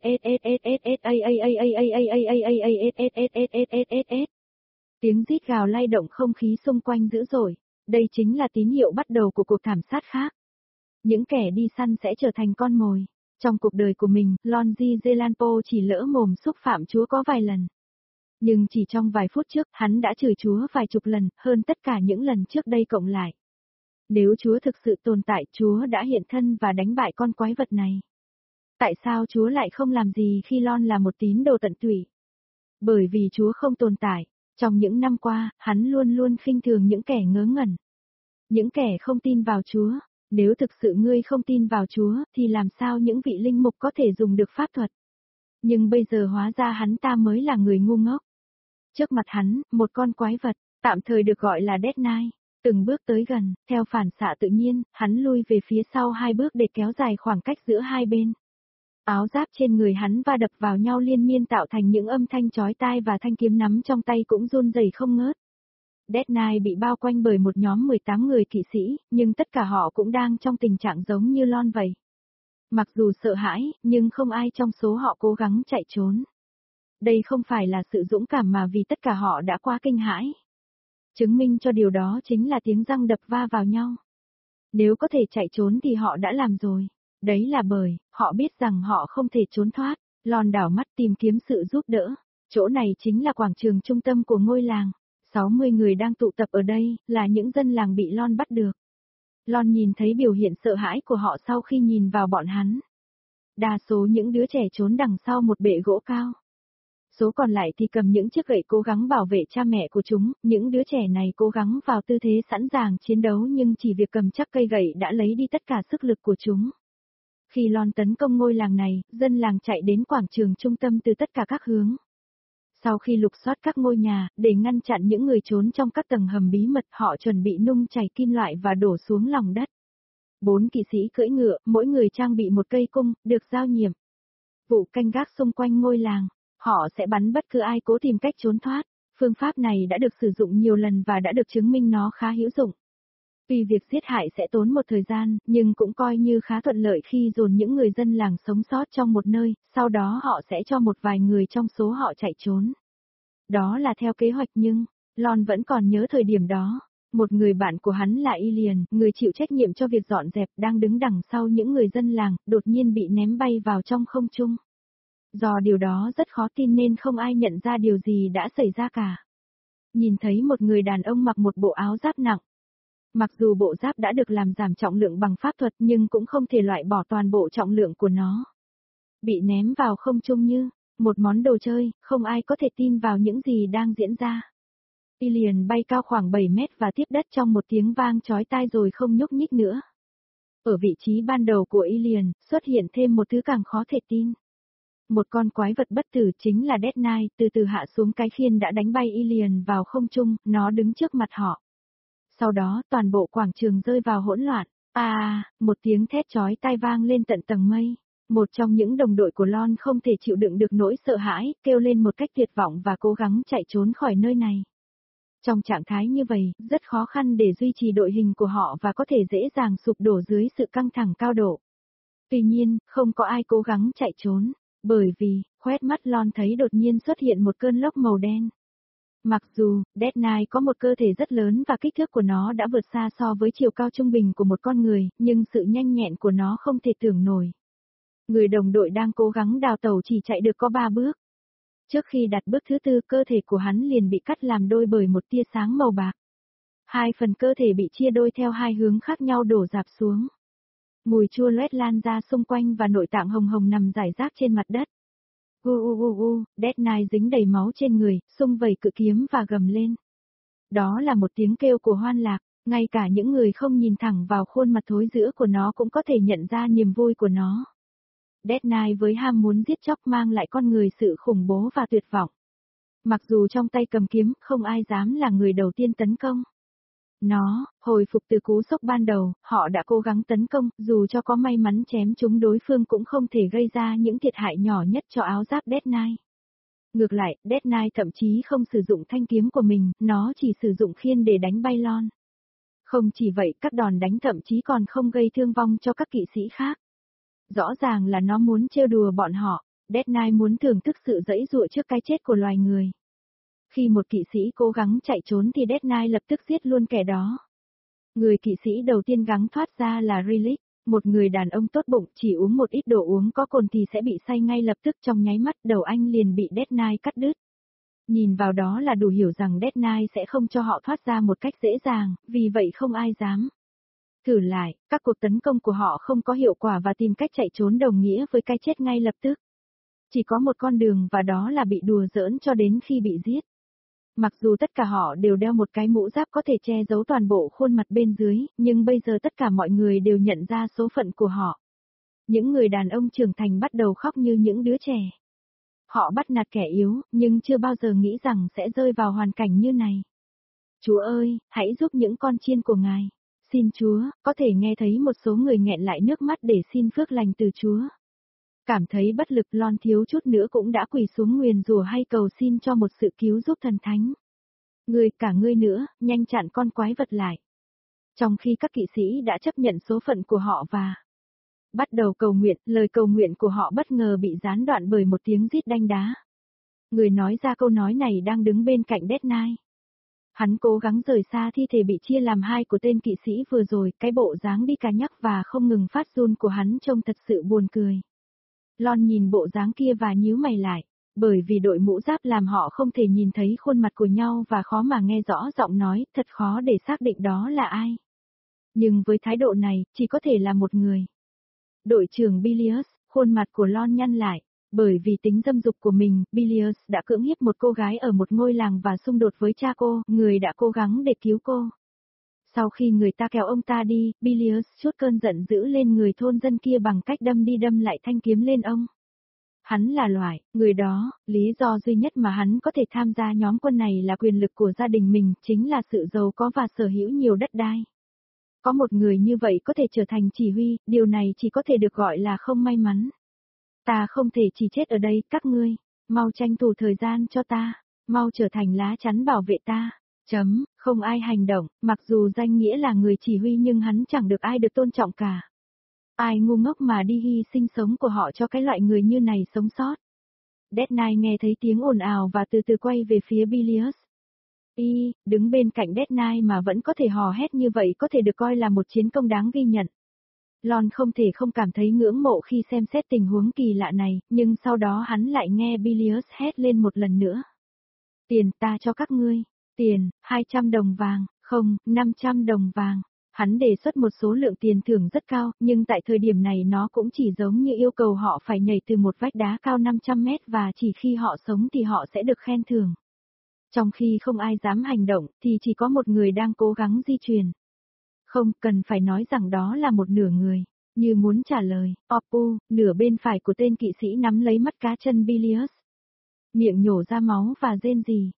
Tiếng rít gào lay động không khí xung quanh dữ dội. Đây chính là tín hiệu bắt đầu của cuộc thảm sát khác. Những kẻ đi săn sẽ trở thành con mồi. Trong cuộc đời của mình, Longi Zelanpo chỉ lỡ mồm xúc phạm Chúa có vài lần. Nhưng chỉ trong vài phút trước, hắn đã chửi Chúa vài chục lần, hơn tất cả những lần trước đây cộng lại. Nếu Chúa thực sự tồn tại, Chúa đã hiện thân và đánh bại con quái vật này. Tại sao Chúa lại không làm gì khi Lon là một tín đồ tận tụy? Bởi vì Chúa không tồn tại. Trong những năm qua, hắn luôn luôn khinh thường những kẻ ngớ ngẩn. Những kẻ không tin vào Chúa. Nếu thực sự ngươi không tin vào Chúa, thì làm sao những vị linh mục có thể dùng được pháp thuật? Nhưng bây giờ hóa ra hắn ta mới là người ngu ngốc. Trước mặt hắn, một con quái vật, tạm thời được gọi là Death Knight, từng bước tới gần, theo phản xạ tự nhiên, hắn lui về phía sau hai bước để kéo dài khoảng cách giữa hai bên. Áo giáp trên người hắn va đập vào nhau liên miên tạo thành những âm thanh chói tai và thanh kiếm nắm trong tay cũng run rẩy không ngớt. Death Knight bị bao quanh bởi một nhóm 18 người kỵ sĩ, nhưng tất cả họ cũng đang trong tình trạng giống như Lon vậy. Mặc dù sợ hãi, nhưng không ai trong số họ cố gắng chạy trốn. Đây không phải là sự dũng cảm mà vì tất cả họ đã quá kinh hãi. Chứng minh cho điều đó chính là tiếng răng đập va vào nhau. Nếu có thể chạy trốn thì họ đã làm rồi. Đấy là bởi, họ biết rằng họ không thể trốn thoát. Lon đảo mắt tìm kiếm sự giúp đỡ. Chỗ này chính là quảng trường trung tâm của ngôi làng. 60 người đang tụ tập ở đây, là những dân làng bị Lon bắt được. Lon nhìn thấy biểu hiện sợ hãi của họ sau khi nhìn vào bọn hắn. Đa số những đứa trẻ trốn đằng sau một bệ gỗ cao. Số còn lại thì cầm những chiếc gậy cố gắng bảo vệ cha mẹ của chúng, những đứa trẻ này cố gắng vào tư thế sẵn sàng chiến đấu nhưng chỉ việc cầm chắc cây gậy đã lấy đi tất cả sức lực của chúng. Khi Lon tấn công ngôi làng này, dân làng chạy đến quảng trường trung tâm từ tất cả các hướng. Sau khi lục soát các ngôi nhà, để ngăn chặn những người trốn trong các tầng hầm bí mật, họ chuẩn bị nung chảy kim loại và đổ xuống lòng đất. 4 kỵ sĩ cưỡi ngựa, mỗi người trang bị một cây cung, được giao nhiệm vụ canh gác xung quanh ngôi làng. Họ sẽ bắn bất cứ ai cố tìm cách trốn thoát. Phương pháp này đã được sử dụng nhiều lần và đã được chứng minh nó khá hữu dụng. Tuy việc giết hại sẽ tốn một thời gian, nhưng cũng coi như khá thuận lợi khi dồn những người dân làng sống sót trong một nơi, sau đó họ sẽ cho một vài người trong số họ chạy trốn. Đó là theo kế hoạch nhưng, Lon vẫn còn nhớ thời điểm đó. Một người bạn của hắn là Ilian, người chịu trách nhiệm cho việc dọn dẹp, đang đứng đằng sau những người dân làng, đột nhiên bị ném bay vào trong không trung. Do điều đó rất khó tin nên không ai nhận ra điều gì đã xảy ra cả. Nhìn thấy một người đàn ông mặc một bộ áo giáp nặng. Mặc dù bộ giáp đã được làm giảm trọng lượng bằng pháp thuật nhưng cũng không thể loại bỏ toàn bộ trọng lượng của nó. Bị ném vào không trung như một món đồ chơi, không ai có thể tin vào những gì đang diễn ra. Ilian bay cao khoảng 7 mét và tiếp đất trong một tiếng vang chói tai rồi không nhúc nhích nữa. Ở vị trí ban đầu của Ilian, xuất hiện thêm một thứ càng khó thể tin. Một con quái vật bất tử chính là Death Knight từ từ hạ xuống cái khiên đã đánh bay Ilian vào không trung, nó đứng trước mặt họ. Sau đó toàn bộ quảng trường rơi vào hỗn loạn. Một tiếng thét chói tai vang lên tận tầng mây. Một trong những đồng đội của Lon không thể chịu đựng được nỗi sợ hãi, kêu lên một cách tuyệt vọng và cố gắng chạy trốn khỏi nơi này. Trong trạng thái như vậy, rất khó khăn để duy trì đội hình của họ và có thể dễ dàng sụp đổ dưới sự căng thẳng cao độ. Tuy nhiên, không có ai cố gắng chạy trốn, bởi vì, khoét mắt Lon thấy đột nhiên xuất hiện một cơn lốc màu đen. Mặc dù, Death Knight có một cơ thể rất lớn và kích thước của nó đã vượt xa so với chiều cao trung bình của một con người, nhưng sự nhanh nhẹn của nó không thể tưởng nổi. Người đồng đội đang cố gắng đào tẩu chỉ chạy được có 3 bước. Trước khi đặt bước thứ tư, cơ thể của hắn liền bị cắt làm đôi bởi một tia sáng màu bạc. 2 phần cơ thể bị chia đôi theo 2 hướng khác nhau đổ rạp xuống. Mùi chua loét lan ra xung quanh và nội tạng hồng hồng nằm rải rác trên mặt đất. Death Knight dính đầy máu trên người, xung vầy cự kiếm và gầm lên. Đó là một tiếng kêu của hoan lạc, ngay cả những người không nhìn thẳng vào khuôn mặt thối rữa của nó cũng có thể nhận ra niềm vui của nó. Death Knight với ham muốn giết chóc mang lại con người sự khủng bố và tuyệt vọng. Mặc dù trong tay cầm kiếm, không ai dám là người đầu tiên tấn công. Nó, hồi phục từ cú sốc ban đầu, họ đã cố gắng tấn công, dù cho có may mắn chém chúng đối phương cũng không thể gây ra những thiệt hại nhỏ nhất cho áo giáp Death Knight. Ngược lại, Death Knight thậm chí không sử dụng thanh kiếm của mình, nó chỉ sử dụng khiên để đánh bay Lon. Không chỉ vậy, các đòn đánh thậm chí còn không gây thương vong cho các kỵ sĩ khác. Rõ ràng là nó muốn trêu đùa bọn họ, Death Knight muốn thưởng thức sự giãy giụa trước cái chết của loài người. Khi một kỵ sĩ cố gắng chạy trốn thì Death Knight lập tức giết luôn kẻ đó. Người kỵ sĩ đầu tiên gắng thoát ra là Relic, một người đàn ông tốt bụng, chỉ uống một ít đồ uống có cồn thì sẽ bị say ngay lập tức, trong nháy mắt đầu anh liền bị Death Knight cắt đứt. Nhìn vào đó là đủ hiểu rằng Death Knight sẽ không cho họ thoát ra một cách dễ dàng, vì vậy không ai dám thử lại, các cuộc tấn công của họ không có hiệu quả và tìm cách chạy trốn đồng nghĩa với cái chết ngay lập tức. Chỉ có một con đường và đó là bị đùa giỡn cho đến khi bị giết. Mặc dù tất cả họ đều đeo một cái mũ giáp có thể che giấu toàn bộ khuôn mặt bên dưới, nhưng bây giờ tất cả mọi người đều nhận ra số phận của họ. Những người đàn ông trưởng thành bắt đầu khóc như những đứa trẻ. Họ bắt nạt kẻ yếu, nhưng chưa bao giờ nghĩ rằng sẽ rơi vào hoàn cảnh như này. Chúa ơi, hãy giúp những con chiên của Ngài. Xin Chúa, có thể nghe thấy một số người nghẹn lại nước mắt để xin phước lành từ Chúa. Cảm thấy bất lực, Lon thiếu chút nữa cũng đã quỳ xuống nguyền rủa hay cầu xin cho một sự cứu giúp thần thánh. Cả ngươi nữa, nhanh chặn con quái vật lại. Trong khi các kỵ sĩ đã chấp nhận số phận của họ và Bắt đầu cầu nguyện, lời cầu nguyện của họ bất ngờ bị gián đoạn bởi một tiếng rít đanh đá. Người nói ra câu nói này đang đứng bên cạnh Deadline. Hắn cố gắng rời xa thi thể bị chia làm hai của tên kỵ sĩ vừa rồi, cái bộ dáng đi cà nhắc và không ngừng phát run của hắn trông thật sự buồn cười. Lon nhìn bộ dáng kia và nhíu mày lại, bởi vì đội mũ giáp làm họ không thể nhìn thấy khuôn mặt của nhau và khó mà nghe rõ giọng nói, thật khó để xác định đó là ai. Nhưng với thái độ này, chỉ có thể là một người. Đội trưởng Bilius, khuôn mặt của Lon nhăn lại. Bởi vì tính dâm dục của mình, Bilius đã cưỡng hiếp một cô gái ở một ngôi làng và xung đột với cha cô, người đã cố gắng để cứu cô. Sau khi người ta kéo ông ta đi, Bilius trút cơn giận dữ lên người thôn dân kia bằng cách đâm đi đâm lại thanh kiếm lên ông. Hắn là loại, người đó, lý do duy nhất mà hắn có thể tham gia nhóm quân này là quyền lực của gia đình mình, chính là sự giàu có và sở hữu nhiều đất đai. Có một người như vậy có thể trở thành chỉ huy, điều này chỉ có thể được gọi là không may mắn. Ta không thể chỉ chết ở đây, các ngươi, mau tranh thủ thời gian cho ta, mau trở thành lá chắn bảo vệ ta. Không ai hành động, mặc dù danh nghĩa là người chỉ huy nhưng hắn chẳng được ai được tôn trọng cả. Ai ngu ngốc mà đi hy sinh sống của họ cho cái loại người như này sống sót. Deadline nghe thấy tiếng ồn ào và từ từ quay về phía Bilius. Đứng bên cạnh Deadline mà vẫn có thể hò hét như vậy có thể được coi là một chiến công đáng ghi nhận. Lon không thể không cảm thấy ngưỡng mộ khi xem xét tình huống kỳ lạ này, nhưng sau đó hắn lại nghe Bilius hét lên một lần nữa. Tiền ta cho các ngươi, tiền, 200 đồng vàng, không, 500 đồng vàng. Hắn đề xuất một số lượng tiền thưởng rất cao, nhưng tại thời điểm này nó cũng chỉ giống như yêu cầu họ phải nhảy từ một vách đá cao 500 mét và chỉ khi họ sống thì họ sẽ được khen thưởng. Trong khi không ai dám hành động, thì chỉ có một người đang cố gắng di chuyển. Không, cần phải nói rằng đó là một nửa người. Như muốn trả lời, Oppu, nửa bên phải của tên kỵ sĩ nắm lấy mắt cá chân Bilius. Miệng nhổ ra máu và rên rỉ.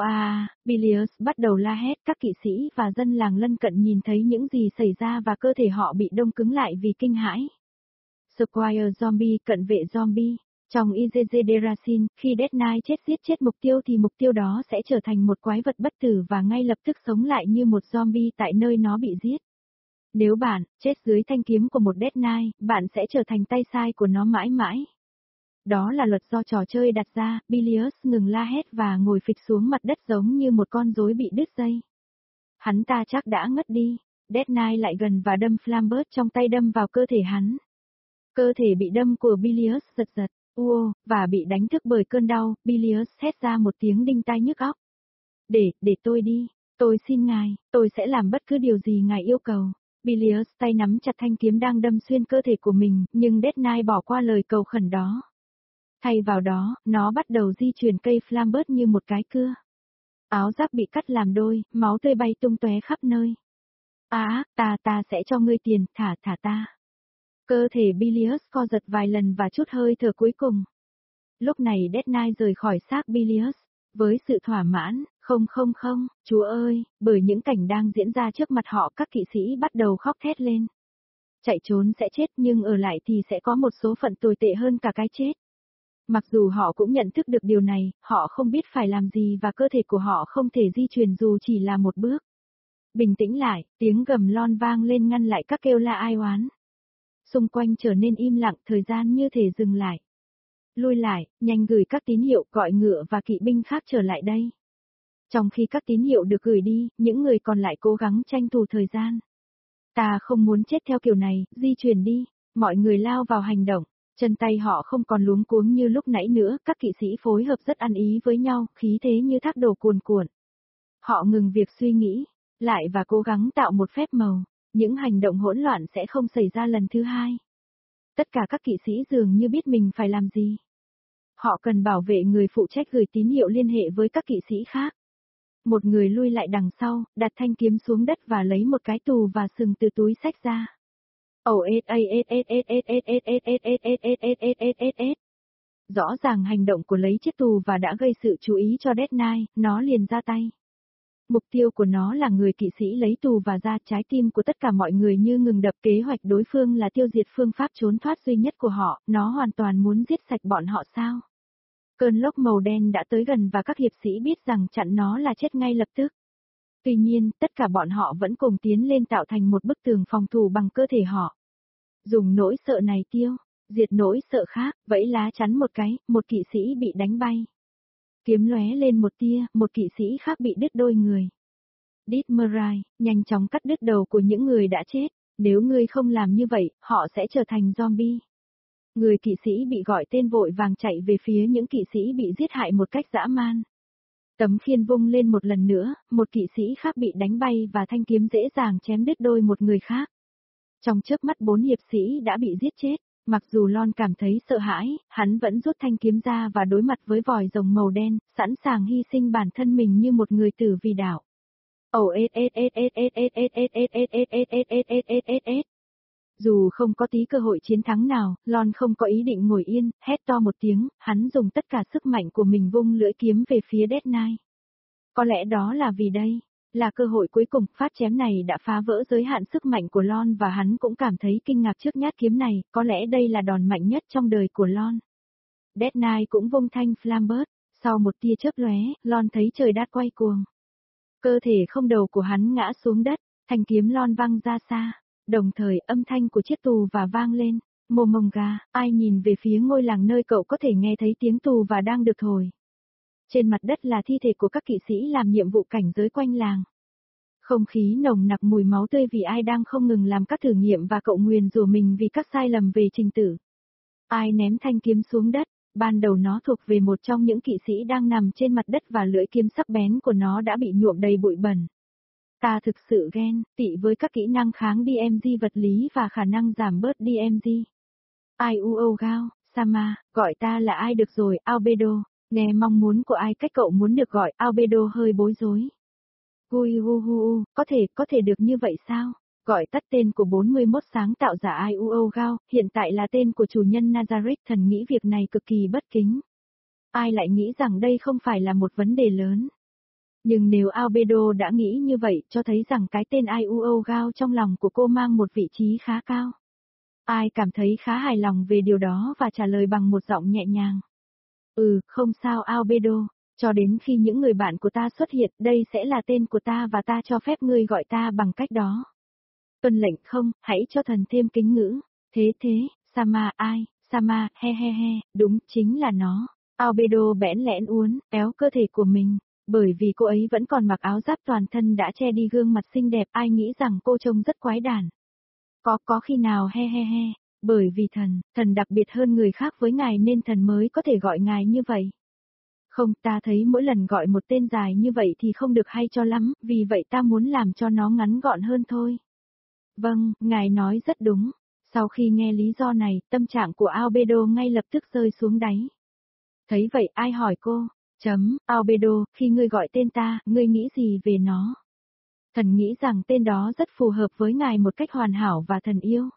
Bilius bắt đầu la hét, các kỵ sĩ và dân làng lân cận nhìn thấy những gì xảy ra và cơ thể họ bị đông cứng lại vì kinh hãi. Squire Zombie, cận vệ zombie. Trong IGG Derasin, khi Deadline giết chết mục tiêu thì mục tiêu đó sẽ trở thành một quái vật bất tử và ngay lập tức sống lại như một zombie tại nơi nó bị giết. Nếu bạn chết dưới thanh kiếm của một Deadline, bạn sẽ trở thành tay sai của nó mãi mãi. Đó là luật do trò chơi đặt ra, Bilius ngừng la hét và ngồi phịch xuống mặt đất giống như một con rối bị đứt dây. Hắn ta chắc đã ngất đi. Deadline lại gần và đâm Flambert trong tay đâm vào cơ thể hắn. Cơ thể bị đâm của Bilius giật giật, và bị đánh thức bởi cơn đau, Bilius hét ra một tiếng đinh tai nhức óc. Để tôi đi, tôi xin ngài, tôi sẽ làm bất cứ điều gì ngài yêu cầu. Bilius tay nắm chặt thanh kiếm đang đâm xuyên cơ thể của mình, nhưng Deadline bỏ qua lời cầu khẩn đó. Thay vào đó, nó bắt đầu di chuyển cây Flambert như một cái cưa. Áo giáp bị cắt làm đôi, máu tươi bay tung tóe khắp nơi. Ta sẽ cho ngươi tiền, thả ta. Cơ thể Bilius co giật vài lần và chút hơi thở cuối cùng. Lúc này Deadline rời khỏi xác Bilius, với sự thỏa mãn, không, Chúa ơi, bởi những cảnh đang diễn ra trước mặt họ các kỵ sĩ bắt đầu khóc thét lên. Chạy trốn sẽ chết nhưng ở lại thì sẽ có một số phận tồi tệ hơn cả cái chết. Mặc dù họ cũng nhận thức được điều này, họ không biết phải làm gì và cơ thể của họ không thể di chuyển dù chỉ là một bước. Bình tĩnh lại, tiếng gầm Lon vang lên ngăn lại các kêu la ai oán. Xung quanh trở nên im lặng, thời gian như thể dừng lại. Lui lại, nhanh gửi các tín hiệu, gọi ngựa và kỵ binh khác trở lại đây. Trong khi các tín hiệu được gửi đi, những người còn lại cố gắng tranh thủ thời gian. Ta không muốn chết theo kiểu này, di chuyển đi. Mọi người lao vào hành động. Chân tay họ không còn luống cuống như lúc nãy nữa, các kỵ sĩ phối hợp rất ăn ý với nhau, khí thế như thác đổ cuồn cuộn. Họ ngừng việc suy nghĩ, lại và cố gắng tạo một phép màu, những hành động hỗn loạn sẽ không xảy ra lần thứ hai. Tất cả các kỵ sĩ dường như biết mình phải làm gì. Họ cần bảo vệ người phụ trách gửi tín hiệu liên hệ với các kỵ sĩ khác. Một người lui lại đằng sau, đặt thanh kiếm xuống đất và lấy một cái tù và sừng từ túi xách ra. Rõ ràng hành động của lấy chiếc tù và đã gây sự chú ý cho Deadline, nó liền ra tay. Mục tiêu của nó là người kỵ sĩ lấy tù và ra, trái tim của tất cả mọi người như ngừng đập, kế hoạch đối phương là tiêu diệt phương pháp trốn thoát duy nhất của họ, nó hoàn toàn muốn giết sạch bọn họ sao? Cơn lốc màu đen đã tới gần và các hiệp sĩ biết rằng chặn nó là chết ngay lập tức. Tuy nhiên, tất cả bọn họ vẫn cùng tiến lên tạo thành một bức tường phòng thủ bằng cơ thể họ. Dùng nỗi sợ này diệt nỗi sợ khác, vẫy lá chắn một cái, một kỵ sĩ bị đánh bay. Kiếm lóe lên một tia, một kỵ sĩ khác bị đứt đôi người. Dismarai, nhanh chóng cắt đứt đầu của những người đã chết, nếu ngươi không làm như vậy, họ sẽ trở thành zombie. Người kỵ sĩ bị gọi tên vội vàng chạy về phía những kỵ sĩ bị giết hại một cách dã man. Tấm khiên vung lên một lần nữa, một kỵ sĩ khác bị đánh bay và thanh kiếm dễ dàng chém đứt đôi một người khác. Trong chớp mắt 4 hiệp sĩ đã bị giết chết, mặc dù Lon cảm thấy sợ hãi, hắn vẫn rút thanh kiếm ra và đối mặt với vòi rồng màu đen, sẵn sàng hy sinh bản thân mình như một người tử vì đảo. Dù không có tí cơ hội chiến thắng nào, Lon không có ý định ngồi yên, hét to một tiếng, hắn dùng tất cả sức mạnh của mình vung lưỡi kiếm về phía Death Knight. Có lẽ đó là vì đây là cơ hội cuối cùng, phát chém này đã phá vỡ giới hạn sức mạnh của Lon và hắn cũng cảm thấy kinh ngạc trước nhát kiếm này, có lẽ đây là đòn mạnh nhất trong đời của Lon. Death Knight cũng vung thanh Flambert, sau một tia chớp lóe, Lon thấy trời đất quay cuồng. Cơ thể không đầu của hắn ngã xuống đất, thanh kiếm Lon văng ra xa, đồng thời âm thanh của chiếc tù và vang lên. Momonga, ai nhìn về phía ngôi làng nơi cậu có thể nghe thấy tiếng tù và đang được thổi. Trên mặt đất là thi thể của các kỵ sĩ làm nhiệm vụ cảnh giới quanh làng. Không khí nồng nặc mùi máu tươi vì ai đang không ngừng làm các thử nghiệm và cậu nguyền rủa mình vì các sai lầm về trình tự. Ai ném thanh kiếm xuống đất, ban đầu nó thuộc về một trong những kỵ sĩ đang nằm trên mặt đất và lưỡi kiếm sắc bén của nó đã bị nhuộm đầy bụi bẩn. Ta thực sự ghen tị với các kỹ năng kháng DMG vật lý và khả năng giảm bớt DMG. Gao, Sama, gọi ta là ai được rồi, Albedo. Nghe mong muốn của ai cách cậu muốn được gọi, Albedo hơi bối rối. Có thể được như vậy sao? Gọi tắt tên của 41 sáng tạo giả Gao, hiện tại là tên của chủ nhân Nazareth, thần nghĩ việc này cực kỳ bất kính. Ai lại nghĩ rằng đây không phải là một vấn đề lớn. Nhưng nếu Albedo đã nghĩ như vậy, cho thấy rằng cái tên Gao trong lòng của cô mang một vị trí khá cao. Ai cảm thấy khá hài lòng về điều đó và trả lời bằng một giọng nhẹ nhàng. Không sao Albedo, cho đến khi những người bạn của ta xuất hiện, đây sẽ là tên của ta và ta cho phép ngươi gọi ta bằng cách đó. Tuân lệnh không, hãy cho thần thêm kính ngữ. Thế, Sama Sama, he, đúng, chính là nó. Albedo bẽn lẽn uốn, éo cơ thể của mình. Bởi vì cô ấy vẫn còn mặc áo giáp toàn thân đã che đi gương mặt xinh đẹp, ai nghĩ rằng cô trông rất quái đản. Có khi nào he, bởi vì thần đặc biệt hơn người khác với ngài nên thần mới có thể gọi ngài như vậy. Không, ta thấy mỗi lần gọi một tên dài như vậy thì không được hay cho lắm, vì vậy ta muốn làm cho nó ngắn gọn hơn thôi. Vâng, ngài nói rất đúng. Sau khi nghe lý do này, tâm trạng của Albedo ngay lập tức rơi xuống đáy. Thấy vậy ai hỏi cô? Albedo, khi ngươi gọi tên ta, ngươi nghĩ gì về nó? Thần nghĩ rằng tên đó rất phù hợp với ngài một cách hoàn hảo và thần yêu.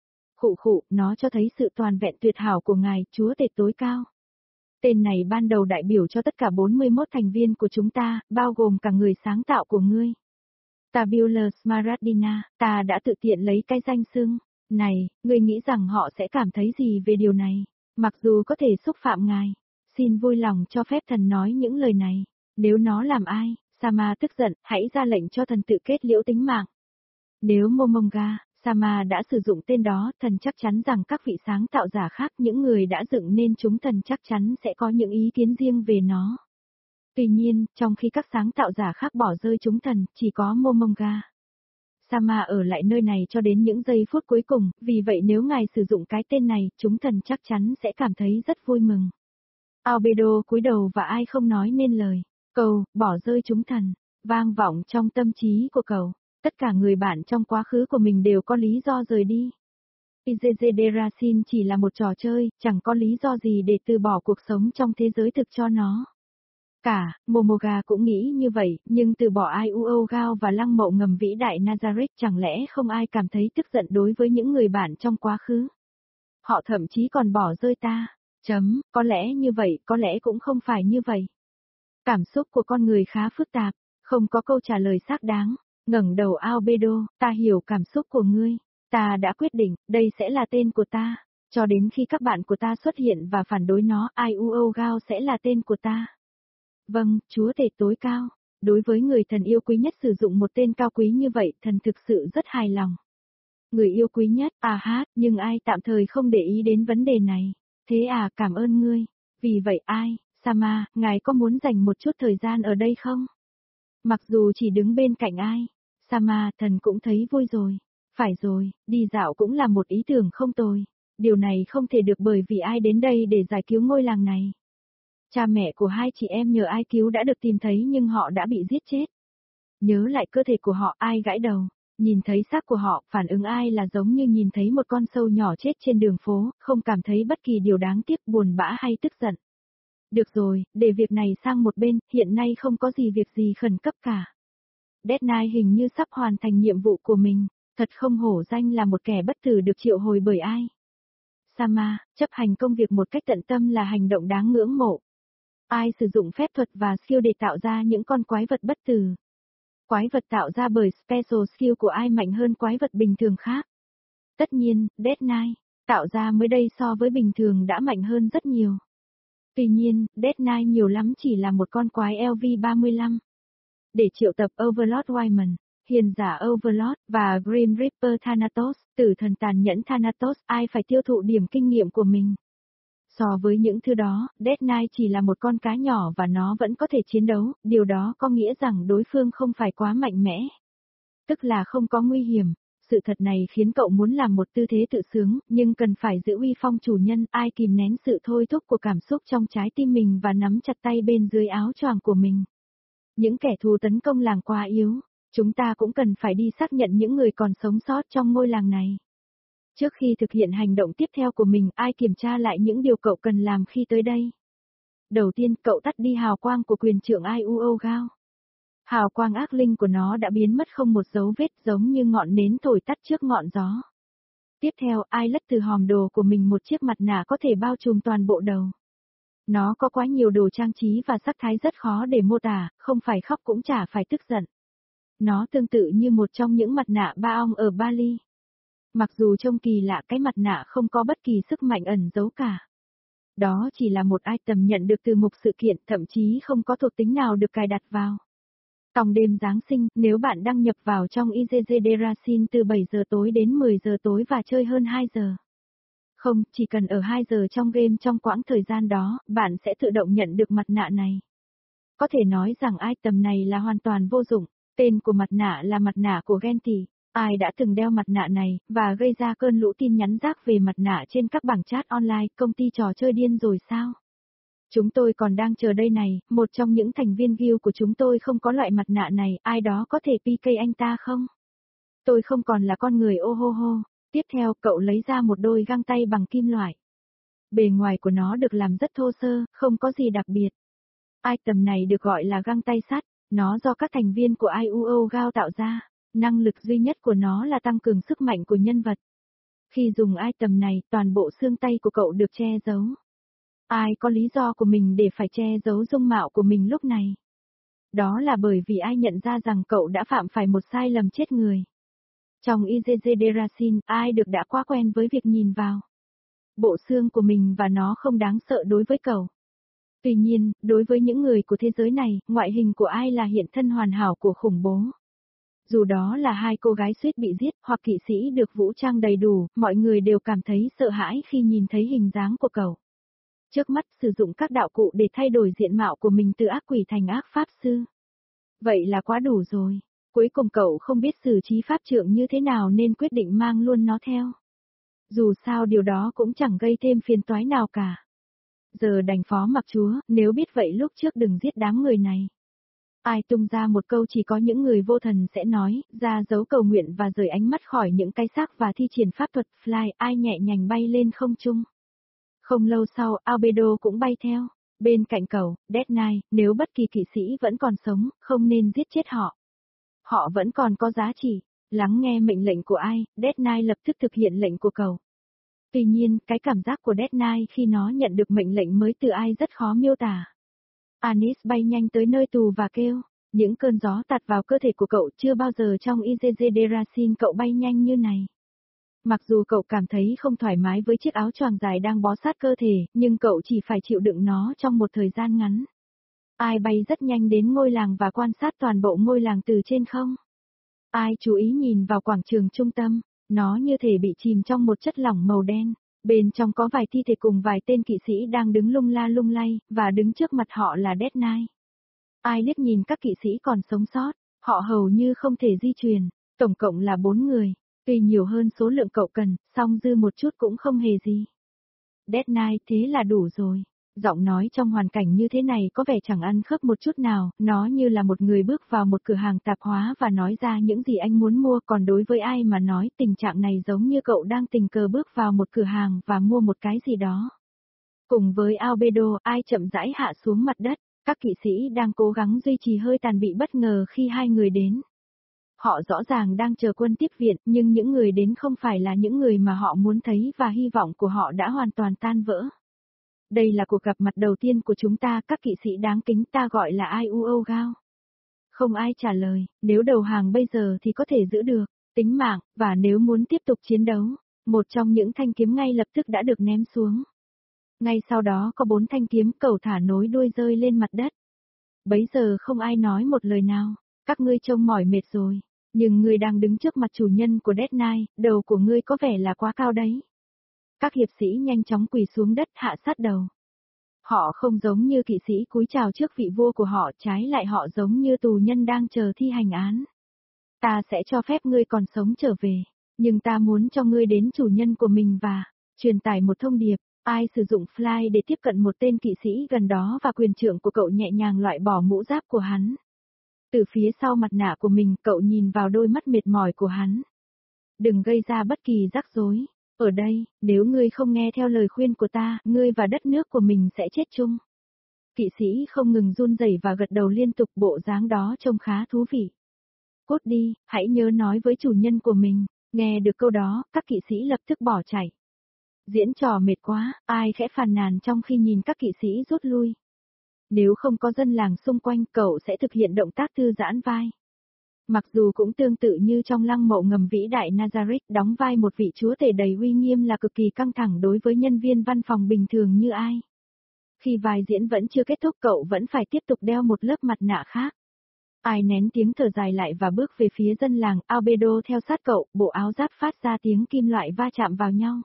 Nó cho thấy sự toàn vẹn tuyệt hảo của ngài, Chúa Tể tối cao. Tên này ban đầu đại biểu cho tất cả 41 thành viên của chúng ta, bao gồm cả người sáng tạo của ngươi. Tabula Smaragdina, ta đã tự tiện lấy cái danh xưng này, ngươi nghĩ rằng họ sẽ cảm thấy gì về điều này? Mặc dù có thể xúc phạm ngài, xin vui lòng cho phép thần nói những lời này. Nếu nó làm ai, Sama tức giận, hãy ra lệnh cho thần tự kết liễu tính mạng. Nếu Momonga, Sama đã sử dụng tên đó, thần chắc chắn rằng các vị sáng tạo giả khác, những người đã dựng nên chúng, thần chắc chắn sẽ có những ý kiến riêng về nó. Tuy nhiên, trong khi các sáng tạo giả khác bỏ rơi chúng, thần chỉ có Momonga Sama ở lại nơi này cho đến những giây phút cuối cùng, vì vậy nếu ngài sử dụng cái tên này, chúng thần chắc chắn sẽ cảm thấy rất vui mừng. Albedo cúi đầu và ai không nói nên lời. Cầu, bỏ rơi chúng thần, vang vọng trong tâm trí của cậu. Tất cả người bạn trong quá khứ của mình đều có lý do rời đi. IGG Derasin chỉ là một trò chơi, chẳng có lý do gì để từ bỏ cuộc sống trong thế giới thực cho nó. Cả, Momoga cũng nghĩ như vậy, nhưng từ bỏ Gao và lăng mộ ngầm vĩ đại Nazareth, chẳng lẽ không ai cảm thấy tức giận đối với những người bạn trong quá khứ? Họ thậm chí còn bỏ rơi ta. Có lẽ như vậy, có lẽ cũng không phải như vậy. Cảm xúc của con người khá phức tạp, không có câu trả lời xác đáng. Ngẩng đầu Albedo, ta hiểu cảm xúc của ngươi. Ta đã quyết định, đây sẽ là tên của ta. Cho đến khi các bạn của ta xuất hiện và phản đối nó, Gao sẽ là tên của ta. Vâng, Chúa Tể tối cao. Đối với người thần yêu quý nhất sử dụng một tên cao quý như vậy, thần thực sự rất hài lòng. Người yêu quý nhất, nhưng ai tạm thời không để ý đến vấn đề này. Thế à, cảm ơn ngươi. Vì vậy ai, Sama, ngài có muốn dành một chút thời gian ở đây không? Mặc dù chỉ đứng bên cạnh ai, Sama, thần cũng thấy vui rồi. Phải rồi, đi dạo cũng là một ý tưởng không tồi. Điều này không thể được bởi vì ai đến đây để giải cứu ngôi làng này. Cha mẹ của hai chị em nhờ ai cứu đã được tìm thấy nhưng họ đã bị giết chết. Nhớ lại cơ thể của họ, ai gãi đầu. Nhìn thấy xác của họ, phản ứng ai là giống như nhìn thấy một con sâu nhỏ chết trên đường phố, không cảm thấy bất kỳ điều đáng tiếc, buồn bã hay tức giận. Được rồi, để việc này sang một bên, hiện nay không có việc gì khẩn cấp cả. Deadline hình như sắp hoàn thành nhiệm vụ của mình, thật không hổ danh là một kẻ bất tử được triệu hồi bởi ai. Sama, chấp hành công việc một cách tận tâm là hành động đáng ngưỡng mộ. Ai sử dụng phép thuật và skill để tạo ra những con quái vật bất tử. Quái vật tạo ra bởi special skill của ai mạnh hơn quái vật bình thường khác. Tất nhiên, Deadline, tạo ra mới đây so với bình thường đã mạnh hơn rất nhiều. Tuy nhiên, Deadline nhiều lắm chỉ là một con quái LV35. Để triệu tập Overlord Wyman, hiền giả Overlord, và Grim Reaper Thanatos, tử thần tàn nhẫn Thanatos, ai phải tiêu thụ điểm kinh nghiệm của mình. So với những thứ đó, Deadline chỉ là một con cá nhỏ và nó vẫn có thể chiến đấu, điều đó có nghĩa rằng đối phương không phải quá mạnh mẽ. Tức là không có nguy hiểm. Sự thật này khiến cậu muốn làm một tư thế tự sướng, nhưng cần phải giữ uy phong chủ nhân, ai kìm nén sự thôi thúc của cảm xúc trong trái tim mình và nắm chặt tay bên dưới áo choàng của mình. Những kẻ thù tấn công làng quá yếu, chúng ta cũng cần phải đi xác nhận những người còn sống sót trong ngôi làng này. Trước khi thực hiện hành động tiếp theo của mình, ai kiểm tra lại những điều cậu cần làm khi tới đây. Đầu tiên, cậu tắt đi hào quang của quyền trượng Iuogao. Hào quang ác linh của nó đã biến mất không một dấu vết, giống như ngọn nến thổi tắt trước ngọn gió. Tiếp theo, ai lất từ hòm đồ của mình một chiếc mặt nạ có thể bao trùm toàn bộ đầu. Nó có quá nhiều đồ trang trí và sắc thái rất khó để mô tả, không phải khóc cũng chả phải tức giận. Nó tương tự như một trong những mặt nạ ba ong ở Bali. Mặc dù trông kỳ lạ, cái mặt nạ không có bất kỳ sức mạnh ẩn giấu cả. Đó chỉ là một item nhận được từ mục sự kiện, thậm chí không có thuộc tính nào được cài đặt vào. Tòng đêm Giáng sinh, nếu bạn đăng nhập vào trong IGG Derasin từ 7 giờ tối đến 10 giờ tối và chơi hơn 2 giờ. Không, chỉ cần ở 2 giờ trong game trong quãng thời gian đó, bạn sẽ tự động nhận được mặt nạ này. Có thể nói rằng item này là hoàn toàn vô dụng, tên của mặt nạ là mặt nạ của Genti. Ai đã từng đeo mặt nạ này, và gây ra cơn lũ tin nhắn rác về mặt nạ trên các bảng chat online, công ty trò chơi điên rồi sao? Chúng tôi còn đang chờ đây này, một trong những thành viên guild của chúng tôi không có loại mặt nạ này, ai đó có thể PK anh ta không? Tôi không còn là con người ô hô hô. Tiếp theo, cậu lấy ra một đôi găng tay bằng kim loại. Bề ngoài của nó được làm rất thô sơ, không có gì đặc biệt. Item này được gọi là găng tay sắt, nó do các thành viên của Iuogao tạo ra. Năng lực duy nhất của nó là tăng cường sức mạnh của nhân vật. Khi dùng item này, toàn bộ xương tay của cậu được che giấu. Ai có lý do của mình để phải che giấu dung mạo của mình lúc này? Đó là bởi vì ai nhận ra rằng cậu đã phạm phải một sai lầm chết người. Trong IGG Derasin, ai được đã quá quen với việc nhìn vào bộ xương của mình và nó không đáng sợ đối với cậu. Tuy nhiên, đối với những người của thế giới này, ngoại hình của ai là hiện thân hoàn hảo của khủng bố. Dù đó là hai cô gái suýt bị giết hoặc kỵ sĩ được vũ trang đầy đủ, mọi người đều cảm thấy sợ hãi khi nhìn thấy hình dáng của cậu. Trước mắt sử dụng các đạo cụ để thay đổi diện mạo của mình từ ác quỷ thành ác pháp sư. Vậy là quá đủ rồi. Cuối cùng cậu không biết xử trí pháp trượng như thế nào nên quyết định mang luôn nó theo. Dù sao điều đó cũng chẳng gây thêm phiền toái nào cả. Giờ đành phó mặc chúa, nếu biết vậy lúc trước đừng giết đám người này. Ai tung ra một câu chỉ có những người vô thần sẽ nói, ra dấu cầu nguyện và rời ánh mắt khỏi những cái xác và thi triển pháp thuật fly, ai nhẹ nhàng bay lên không trung. Không lâu sau, Albedo cũng bay theo. Bên cạnh cậu, Deadline, nếu bất kỳ kỵ sĩ vẫn còn sống, không nên giết chết họ. Họ vẫn còn có giá trị. Lắng nghe mệnh lệnh của ai, Deadline lập tức thực hiện lệnh của cậu. Tuy nhiên, cái cảm giác của Deadline khi nó nhận được mệnh lệnh mới từ ai rất khó miêu tả. Anis bay nhanh tới nơi tù và kêu, những cơn gió tạt vào cơ thể của cậu, chưa bao giờ trong IGG Derasin cậu bay nhanh như này. Mặc dù cậu cảm thấy không thoải mái với chiếc áo choàng dài đang bó sát cơ thể, nhưng cậu chỉ phải chịu đựng nó trong một thời gian ngắn. Ai bay rất nhanh đến ngôi làng và quan sát toàn bộ ngôi làng từ trên không. Ai chú ý nhìn vào quảng trường trung tâm, Nó như thể bị chìm trong một chất lỏng màu đen. Bên trong có vài thi thể cùng vài tên kỵ sĩ đang đứng lung la lung lay, và đứng trước mặt họ là Death Knight. Ai liếc nhìn các kỵ sĩ còn sống sót, họ hầu như không thể di chuyển, tổng cộng là 4 người, tuy nhiều hơn số lượng cậu cần, song dư một chút cũng không hề gì. Death Knight, thế là đủ rồi. Giọng nói trong hoàn cảnh như thế này có vẻ chẳng ăn khớp một chút nào, nó như là một người bước vào một cửa hàng tạp hóa và nói ra những gì anh muốn mua, còn đối với ai mà nói tình trạng này giống như cậu đang tình cờ bước vào một cửa hàng và mua một cái gì đó. Cùng với Albedo, ai chậm rãi hạ xuống mặt đất, các kỵ sĩ đang cố gắng duy trì hơi tàn bị bất ngờ khi hai người đến. Họ rõ ràng đang chờ quân tiếp viện, nhưng những người đến không phải là những người mà họ muốn thấy và hy vọng của họ đã hoàn toàn tan vỡ. Đây là cuộc gặp mặt đầu tiên của chúng ta, các kỵ sĩ đáng kính, ta gọi là Iuo Gao. Không ai trả lời, nếu đầu hàng bây giờ thì có thể giữ được tính mạng, và nếu muốn tiếp tục chiến đấu, một trong những thanh kiếm ngay lập tức đã được ném xuống. Ngay sau đó có 4 thanh kiếm cầu thả nối đuôi rơi lên mặt đất. Bấy giờ không ai nói một lời nào, các ngươi trông mỏi mệt rồi, nhưng ngươi đang đứng trước mặt chủ nhân của Death Knight, đầu của ngươi có vẻ là quá cao đấy. Các hiệp sĩ nhanh chóng quỳ xuống đất hạ sát đầu. Họ không giống như kỵ sĩ cúi chào trước vị vua của họ, trái lại họ giống như tù nhân đang chờ thi hành án. Ta sẽ cho phép ngươi còn sống trở về, nhưng ta muốn cho ngươi đến chủ nhân của mình và truyền tải một thông điệp. Ai sử dụng fly để tiếp cận một tên kỵ sĩ gần đó và quyền trượng của cậu nhẹ nhàng loại bỏ mũ giáp của hắn. Từ phía sau mặt nạ của mình, cậu nhìn vào đôi mắt mệt mỏi của hắn. Đừng gây ra bất kỳ rắc rối. Ở đây, nếu ngươi không nghe theo lời khuyên của ta, ngươi và đất nước của mình sẽ chết chung. Kỵ sĩ không ngừng run rẩy và gật đầu liên tục, bộ dáng đó trông khá thú vị. Cút đi, hãy nhớ nói với chủ nhân của mình. Nghe được câu đó, các kỵ sĩ lập tức bỏ chạy. Diễn trò mệt quá, ai khẽ phàn nàn trong khi nhìn các kỵ sĩ rút lui. Nếu không có dân làng xung quanh, cậu sẽ thực hiện động tác thư giãn vai. Mặc dù cũng tương tự như trong lăng mộ ngầm vĩ đại Nazareth, đóng vai một vị chúa tể đầy uy nghiêm là cực kỳ căng thẳng đối với nhân viên văn phòng bình thường như ai. Khi vai diễn vẫn chưa kết thúc, cậu vẫn phải tiếp tục đeo một lớp mặt nạ khác. Ai nén tiếng thở dài lại và bước về phía dân làng, Albedo theo sát cậu, bộ áo giáp phát ra tiếng kim loại va chạm vào nhau.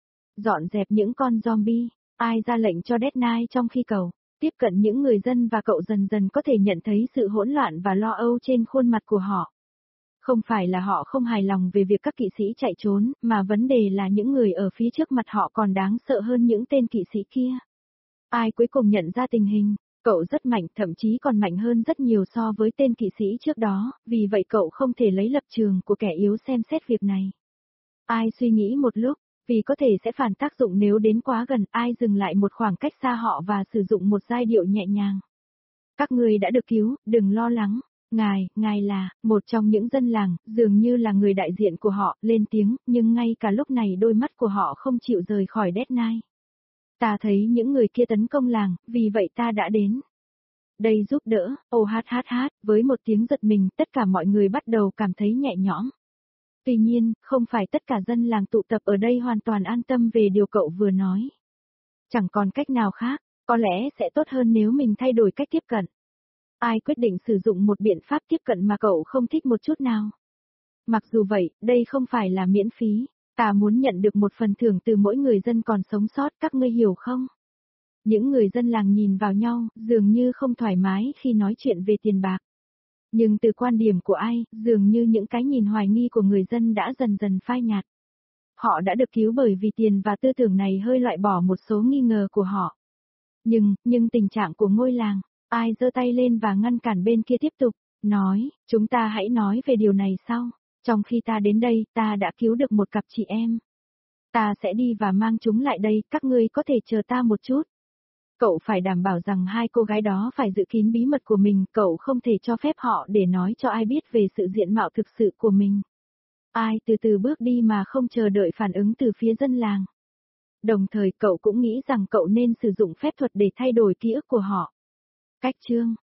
Dọn dẹp những con zombie, ai ra lệnh cho Death Knight trong khi cậu tiếp cận những người dân và cậu dần dần có thể nhận thấy sự hỗn loạn và lo âu trên khuôn mặt của họ. Không phải là họ không hài lòng về việc các kỵ sĩ chạy trốn, mà vấn đề là những người ở phía trước mặt họ còn đáng sợ hơn những tên kỵ sĩ kia. Ai cuối cùng nhận ra tình hình, cậu rất mạnh, thậm chí còn mạnh hơn rất nhiều so với tên kỵ sĩ trước đó, vì vậy cậu không thể lấy lập trường của kẻ yếu xem xét việc này. Ai suy nghĩ một lúc, vì có thể sẽ phản tác dụng nếu đến quá gần, ai dừng lại một khoảng cách xa họ và sử dụng một giai điệu nhẹ nhàng. Các người đã được cứu, đừng lo lắng. Ngài là một trong những dân làng, dường như là người đại diện của họ, lên tiếng, nhưng ngay cả lúc này đôi mắt của họ không chịu rời khỏi Death Knight. Ta thấy những người kia tấn công làng, vì vậy ta đã đến đây giúp đỡ. Với một tiếng giật mình, tất cả mọi người bắt đầu cảm thấy nhẹ nhõm. Tuy nhiên, không phải tất cả dân làng tụ tập ở đây hoàn toàn an tâm về điều cậu vừa nói. Chẳng còn cách nào khác, có lẽ sẽ tốt hơn nếu mình thay đổi cách tiếp cận. Ai quyết định sử dụng một biện pháp tiếp cận mà cậu không thích một chút nào. Mặc dù vậy, đây không phải là miễn phí, ta muốn nhận được một phần thưởng từ mỗi người dân còn sống sót, các ngươi hiểu không? Những người dân làng nhìn vào nhau, dường như không thoải mái khi nói chuyện về tiền bạc. Nhưng từ quan điểm của ai, dường như những cái nhìn hoài nghi của người dân đã dần dần phai nhạt. Họ đã được cứu bởi vì tiền và tư tưởng này hơi loại bỏ một số nghi ngờ của họ. Nhưng tình trạng của ngôi làng, ai giơ tay lên và ngăn cản bên kia tiếp tục, nói, chúng ta hãy nói về điều này sau. Trong khi ta đến đây, ta đã cứu được một cặp chị em. Ta sẽ đi và mang chúng lại đây, các ngươi có thể chờ ta một chút. Cậu phải đảm bảo rằng hai cô gái đó phải giữ kín bí mật của mình, cậu không thể cho phép họ để nói cho ai biết về sự diện mạo thực sự của mình. Ai từ từ bước đi mà không chờ đợi phản ứng từ phía dân làng. Đồng thời cậu cũng nghĩ rằng cậu nên sử dụng phép thuật để thay đổi ký ức của họ. Cách chương